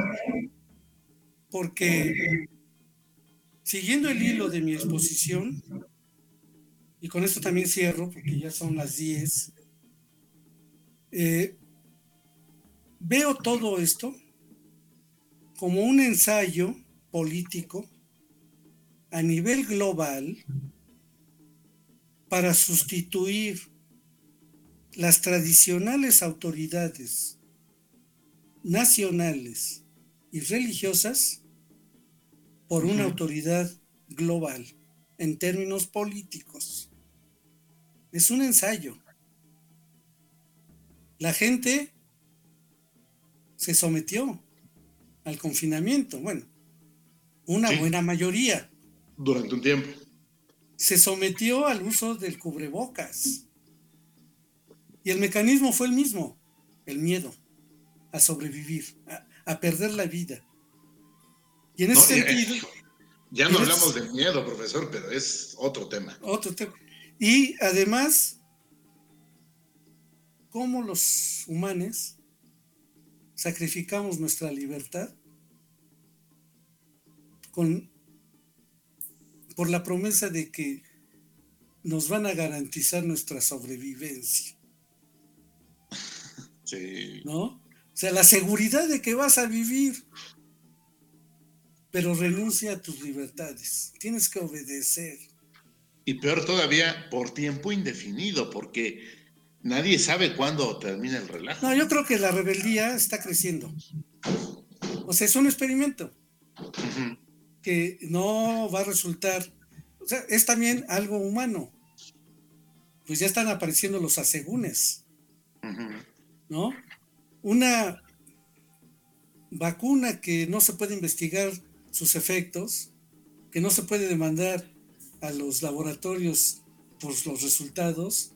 porque siguiendo el hilo de mi exposición, y con esto también cierro, porque ya son las diez, eh, veo todo esto como un ensayo político a nivel global para sustituir las tradicionales autoridades nacionales y religiosas por una uh-huh. autoridad global en términos políticos. Es un ensayo. La gente se sometió al confinamiento, bueno, una sí. buena mayoría.
Durante un tiempo.
Se sometió al uso del cubrebocas. Y el mecanismo fue el mismo, el miedo a sobrevivir, a, a perder la vida. Y en ese no, sentido...
Eh, ya no hablamos es, de miedo, profesor, pero es otro tema.
Otro tema. Y además, cómo los humanos sacrificamos nuestra libertad con, por la promesa de que nos van a garantizar nuestra sobrevivencia.
Sí.
¿No? O sea, la seguridad de que vas a vivir, pero renuncia a tus libertades. Tienes que obedecer.
Y peor todavía, por tiempo indefinido, porque nadie sabe cuándo termina el relajo.
No, yo creo que la rebeldía está creciendo. O sea, es un experimento uh-huh. que no va a resultar... O sea, es también algo humano. Pues ya están apareciendo los asegúnes.
Uh-huh.
¿No? Una vacuna que no se puede investigar sus efectos, que no se puede demandar a los laboratorios por los resultados,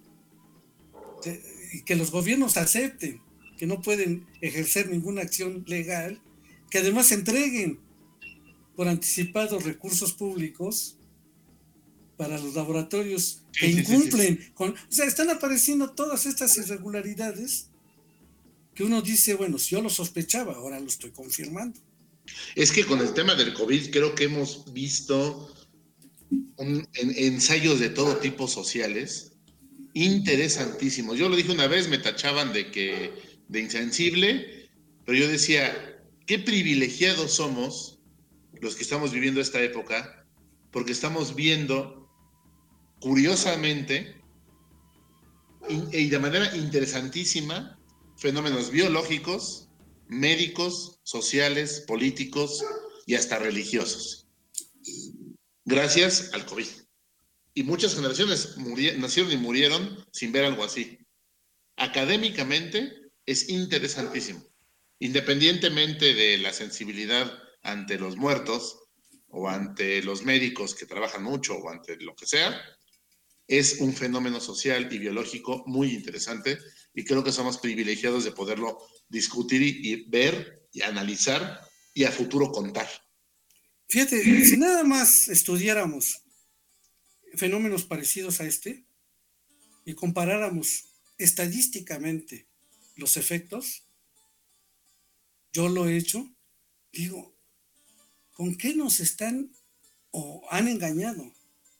y que los gobiernos acepten que no pueden ejercer ninguna acción legal, que además entreguen por anticipado recursos públicos para los laboratorios que sí, incumplen. Sí, sí, sí. Con, o sea, están apareciendo todas estas irregularidades que uno dice, bueno, si yo lo sospechaba, ahora lo estoy confirmando.
Es que con el tema del COVID creo que hemos visto un, en, ensayos de todo tipo sociales interesantísimos. Yo lo dije una vez, me tachaban de que de insensible, pero yo decía, qué privilegiados somos los que estamos viviendo esta época, porque estamos viendo curiosamente y, y de manera interesantísima fenómenos biológicos, médicos, sociales, políticos y hasta religiosos. Gracias al COVID. Y muchas generaciones muri- nacieron y murieron sin ver algo así. Académicamente es interesantísimo. Independientemente de la sensibilidad ante los muertos o ante los médicos que trabajan mucho o ante lo que sea, es un fenómeno social y biológico muy interesante y creo que somos privilegiados de poderlo discutir y, y ver y analizar y a futuro contar.
Fíjate, si nada más estudiáramos fenómenos parecidos a este y comparáramos estadísticamente los efectos, yo lo he hecho, digo, ¿con qué nos están o han engañado?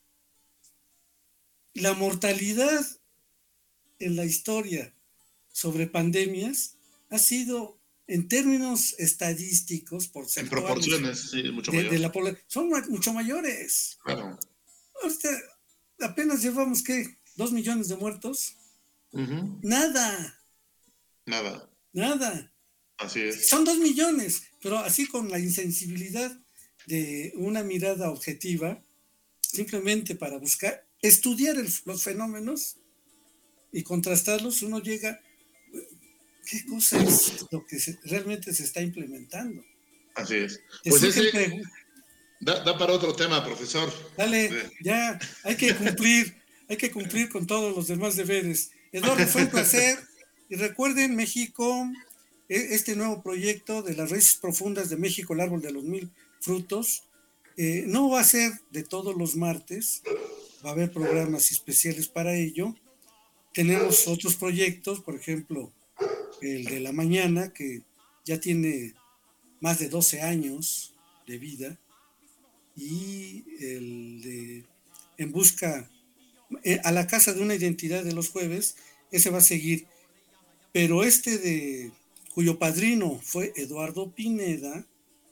La mortalidad en la historia sobre pandemias ha sido, en términos estadísticos, porcentuales,
en proporciones, sí, mucho
de,
mayor.
de la población, son mucho mayores.
Claro.
Ahorita apenas llevamos, ¿qué? ¿Dos millones de muertos?
Uh-huh.
Nada.
Nada.
Nada.
Así es.
Son dos millones, pero así con la insensibilidad de una mirada objetiva, simplemente para buscar, estudiar el, los fenómenos y contrastarlos, uno llega, ¿qué cosa es lo que se, realmente se está implementando?
Así es.
Te
Pues ese
pregu-
da, da para otro tema, profesor.
Dale,
Sí.
ya, hay que cumplir, hay que cumplir con todos los demás deberes. Eduardo, fue un placer. Y recuerden, México, este nuevo proyecto de las raíces profundas de México, el árbol de los mil frutos, eh, no va a ser de todos los martes, va a haber programas especiales para ello. Tenemos otros proyectos, por ejemplo, el de la mañana, que ya tiene más de doce años de vida, y el de En busca, eh, a la casa de una identidad de los jueves, ese va a seguir. Pero este de cuyo padrino fue Eduardo Pineda,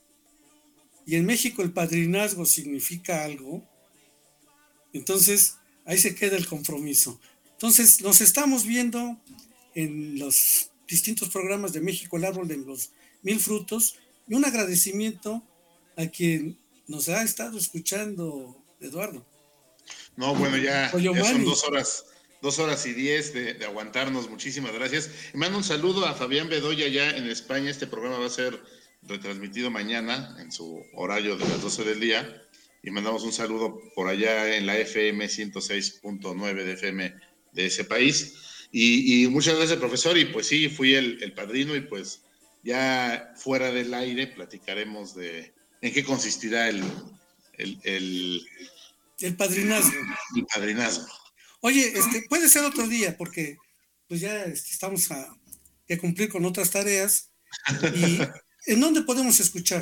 y en México el padrinazgo significa algo, entonces ahí se queda el compromiso. Entonces nos estamos viendo en los distintos programas de México, el árbol de los mil frutos, y un agradecimiento a quien nos ha estado escuchando, Eduardo.
No, bueno, ya, ya son dos horas, dos horas y diez de, de aguantarnos. Muchísimas gracias. Y mando un saludo a Fabián Bedoya ya en España. Este programa va a ser retransmitido mañana en su horario de las doce del día. Y mandamos un saludo por allá en la F M ciento seis punto nueve de F M de ese país. Y, y muchas gracias, profesor. Y pues sí, fui el, el padrino, y pues ya fuera del aire platicaremos de en qué consistirá el... el, el
El padrinazgo.
El padrinazgo.
Oye, este, puede ser otro día, porque pues ya este, estamos a, a cumplir con otras tareas. ¿Y en dónde podemos escuchar?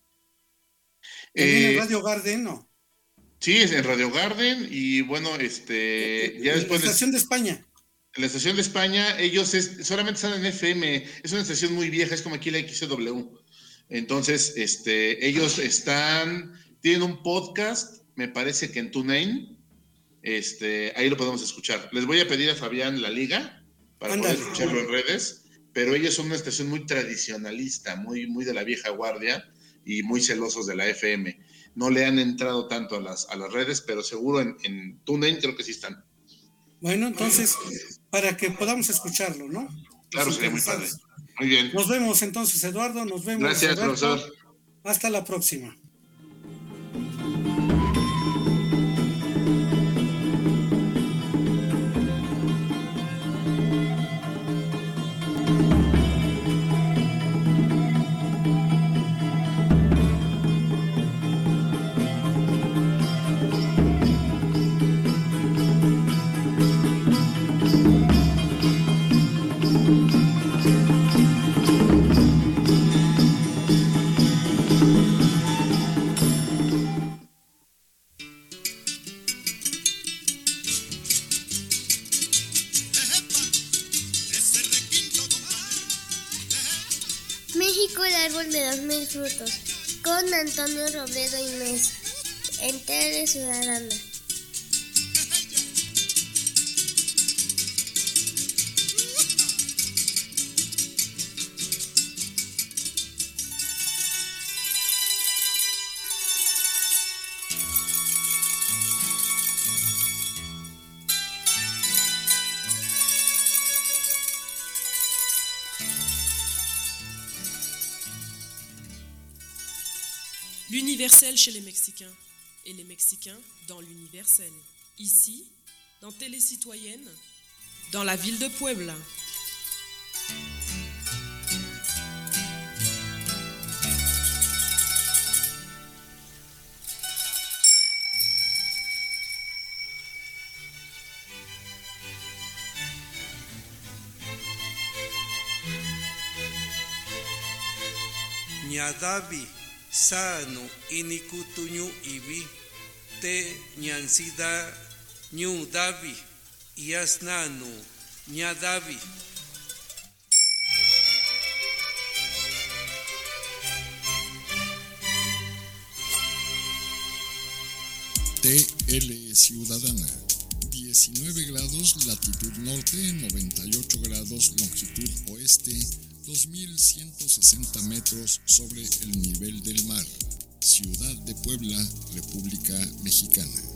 ¿También eh, en Radio Garden, no?
Sí, es en Radio Garden, y bueno, este... ya
en
después
la estación
les,
de España.
En la estación de España, ellos es, solamente están en F M, es una estación muy vieja, es como aquí la X C W. Entonces, este, ellos están, tienen un podcast, me parece que en TuneIn, este, ahí lo podemos escuchar. Les voy a pedir a Fabián la liga para Andale. poder escucharlo en redes, pero ellos son una estación muy tradicionalista, muy, muy de la vieja guardia y muy celosos de la F M. No le han entrado tanto a las, a las redes, pero seguro en, en TuneIn creo que sí están.
Bueno, entonces, para que podamos escucharlo, ¿no?
Claro, sería muy padre. Muy bien.
Nos vemos entonces, Eduardo, nos vemos.
Gracias,
Roberto.
profesor.
Hasta la próxima.
México, el árbol de los mil frutos, con Antonio Robledo y Mesa, en Tele Ciudadana.
L'universel chez les Mexicains, et les Mexicains dans l'universel. Ici, dans Télé Citoyenne, dans la ville de Puebla.
Ñadavi sano inikutuñu ibi te ñansida ñu davi yasnanu ñadavi.
T L Ciudadana, diecinueve grados latitud norte, noventa y ocho grados longitud oeste, dos mil ciento sesenta metros sobre el nivel del mar. Ciudad de Puebla, República Mexicana.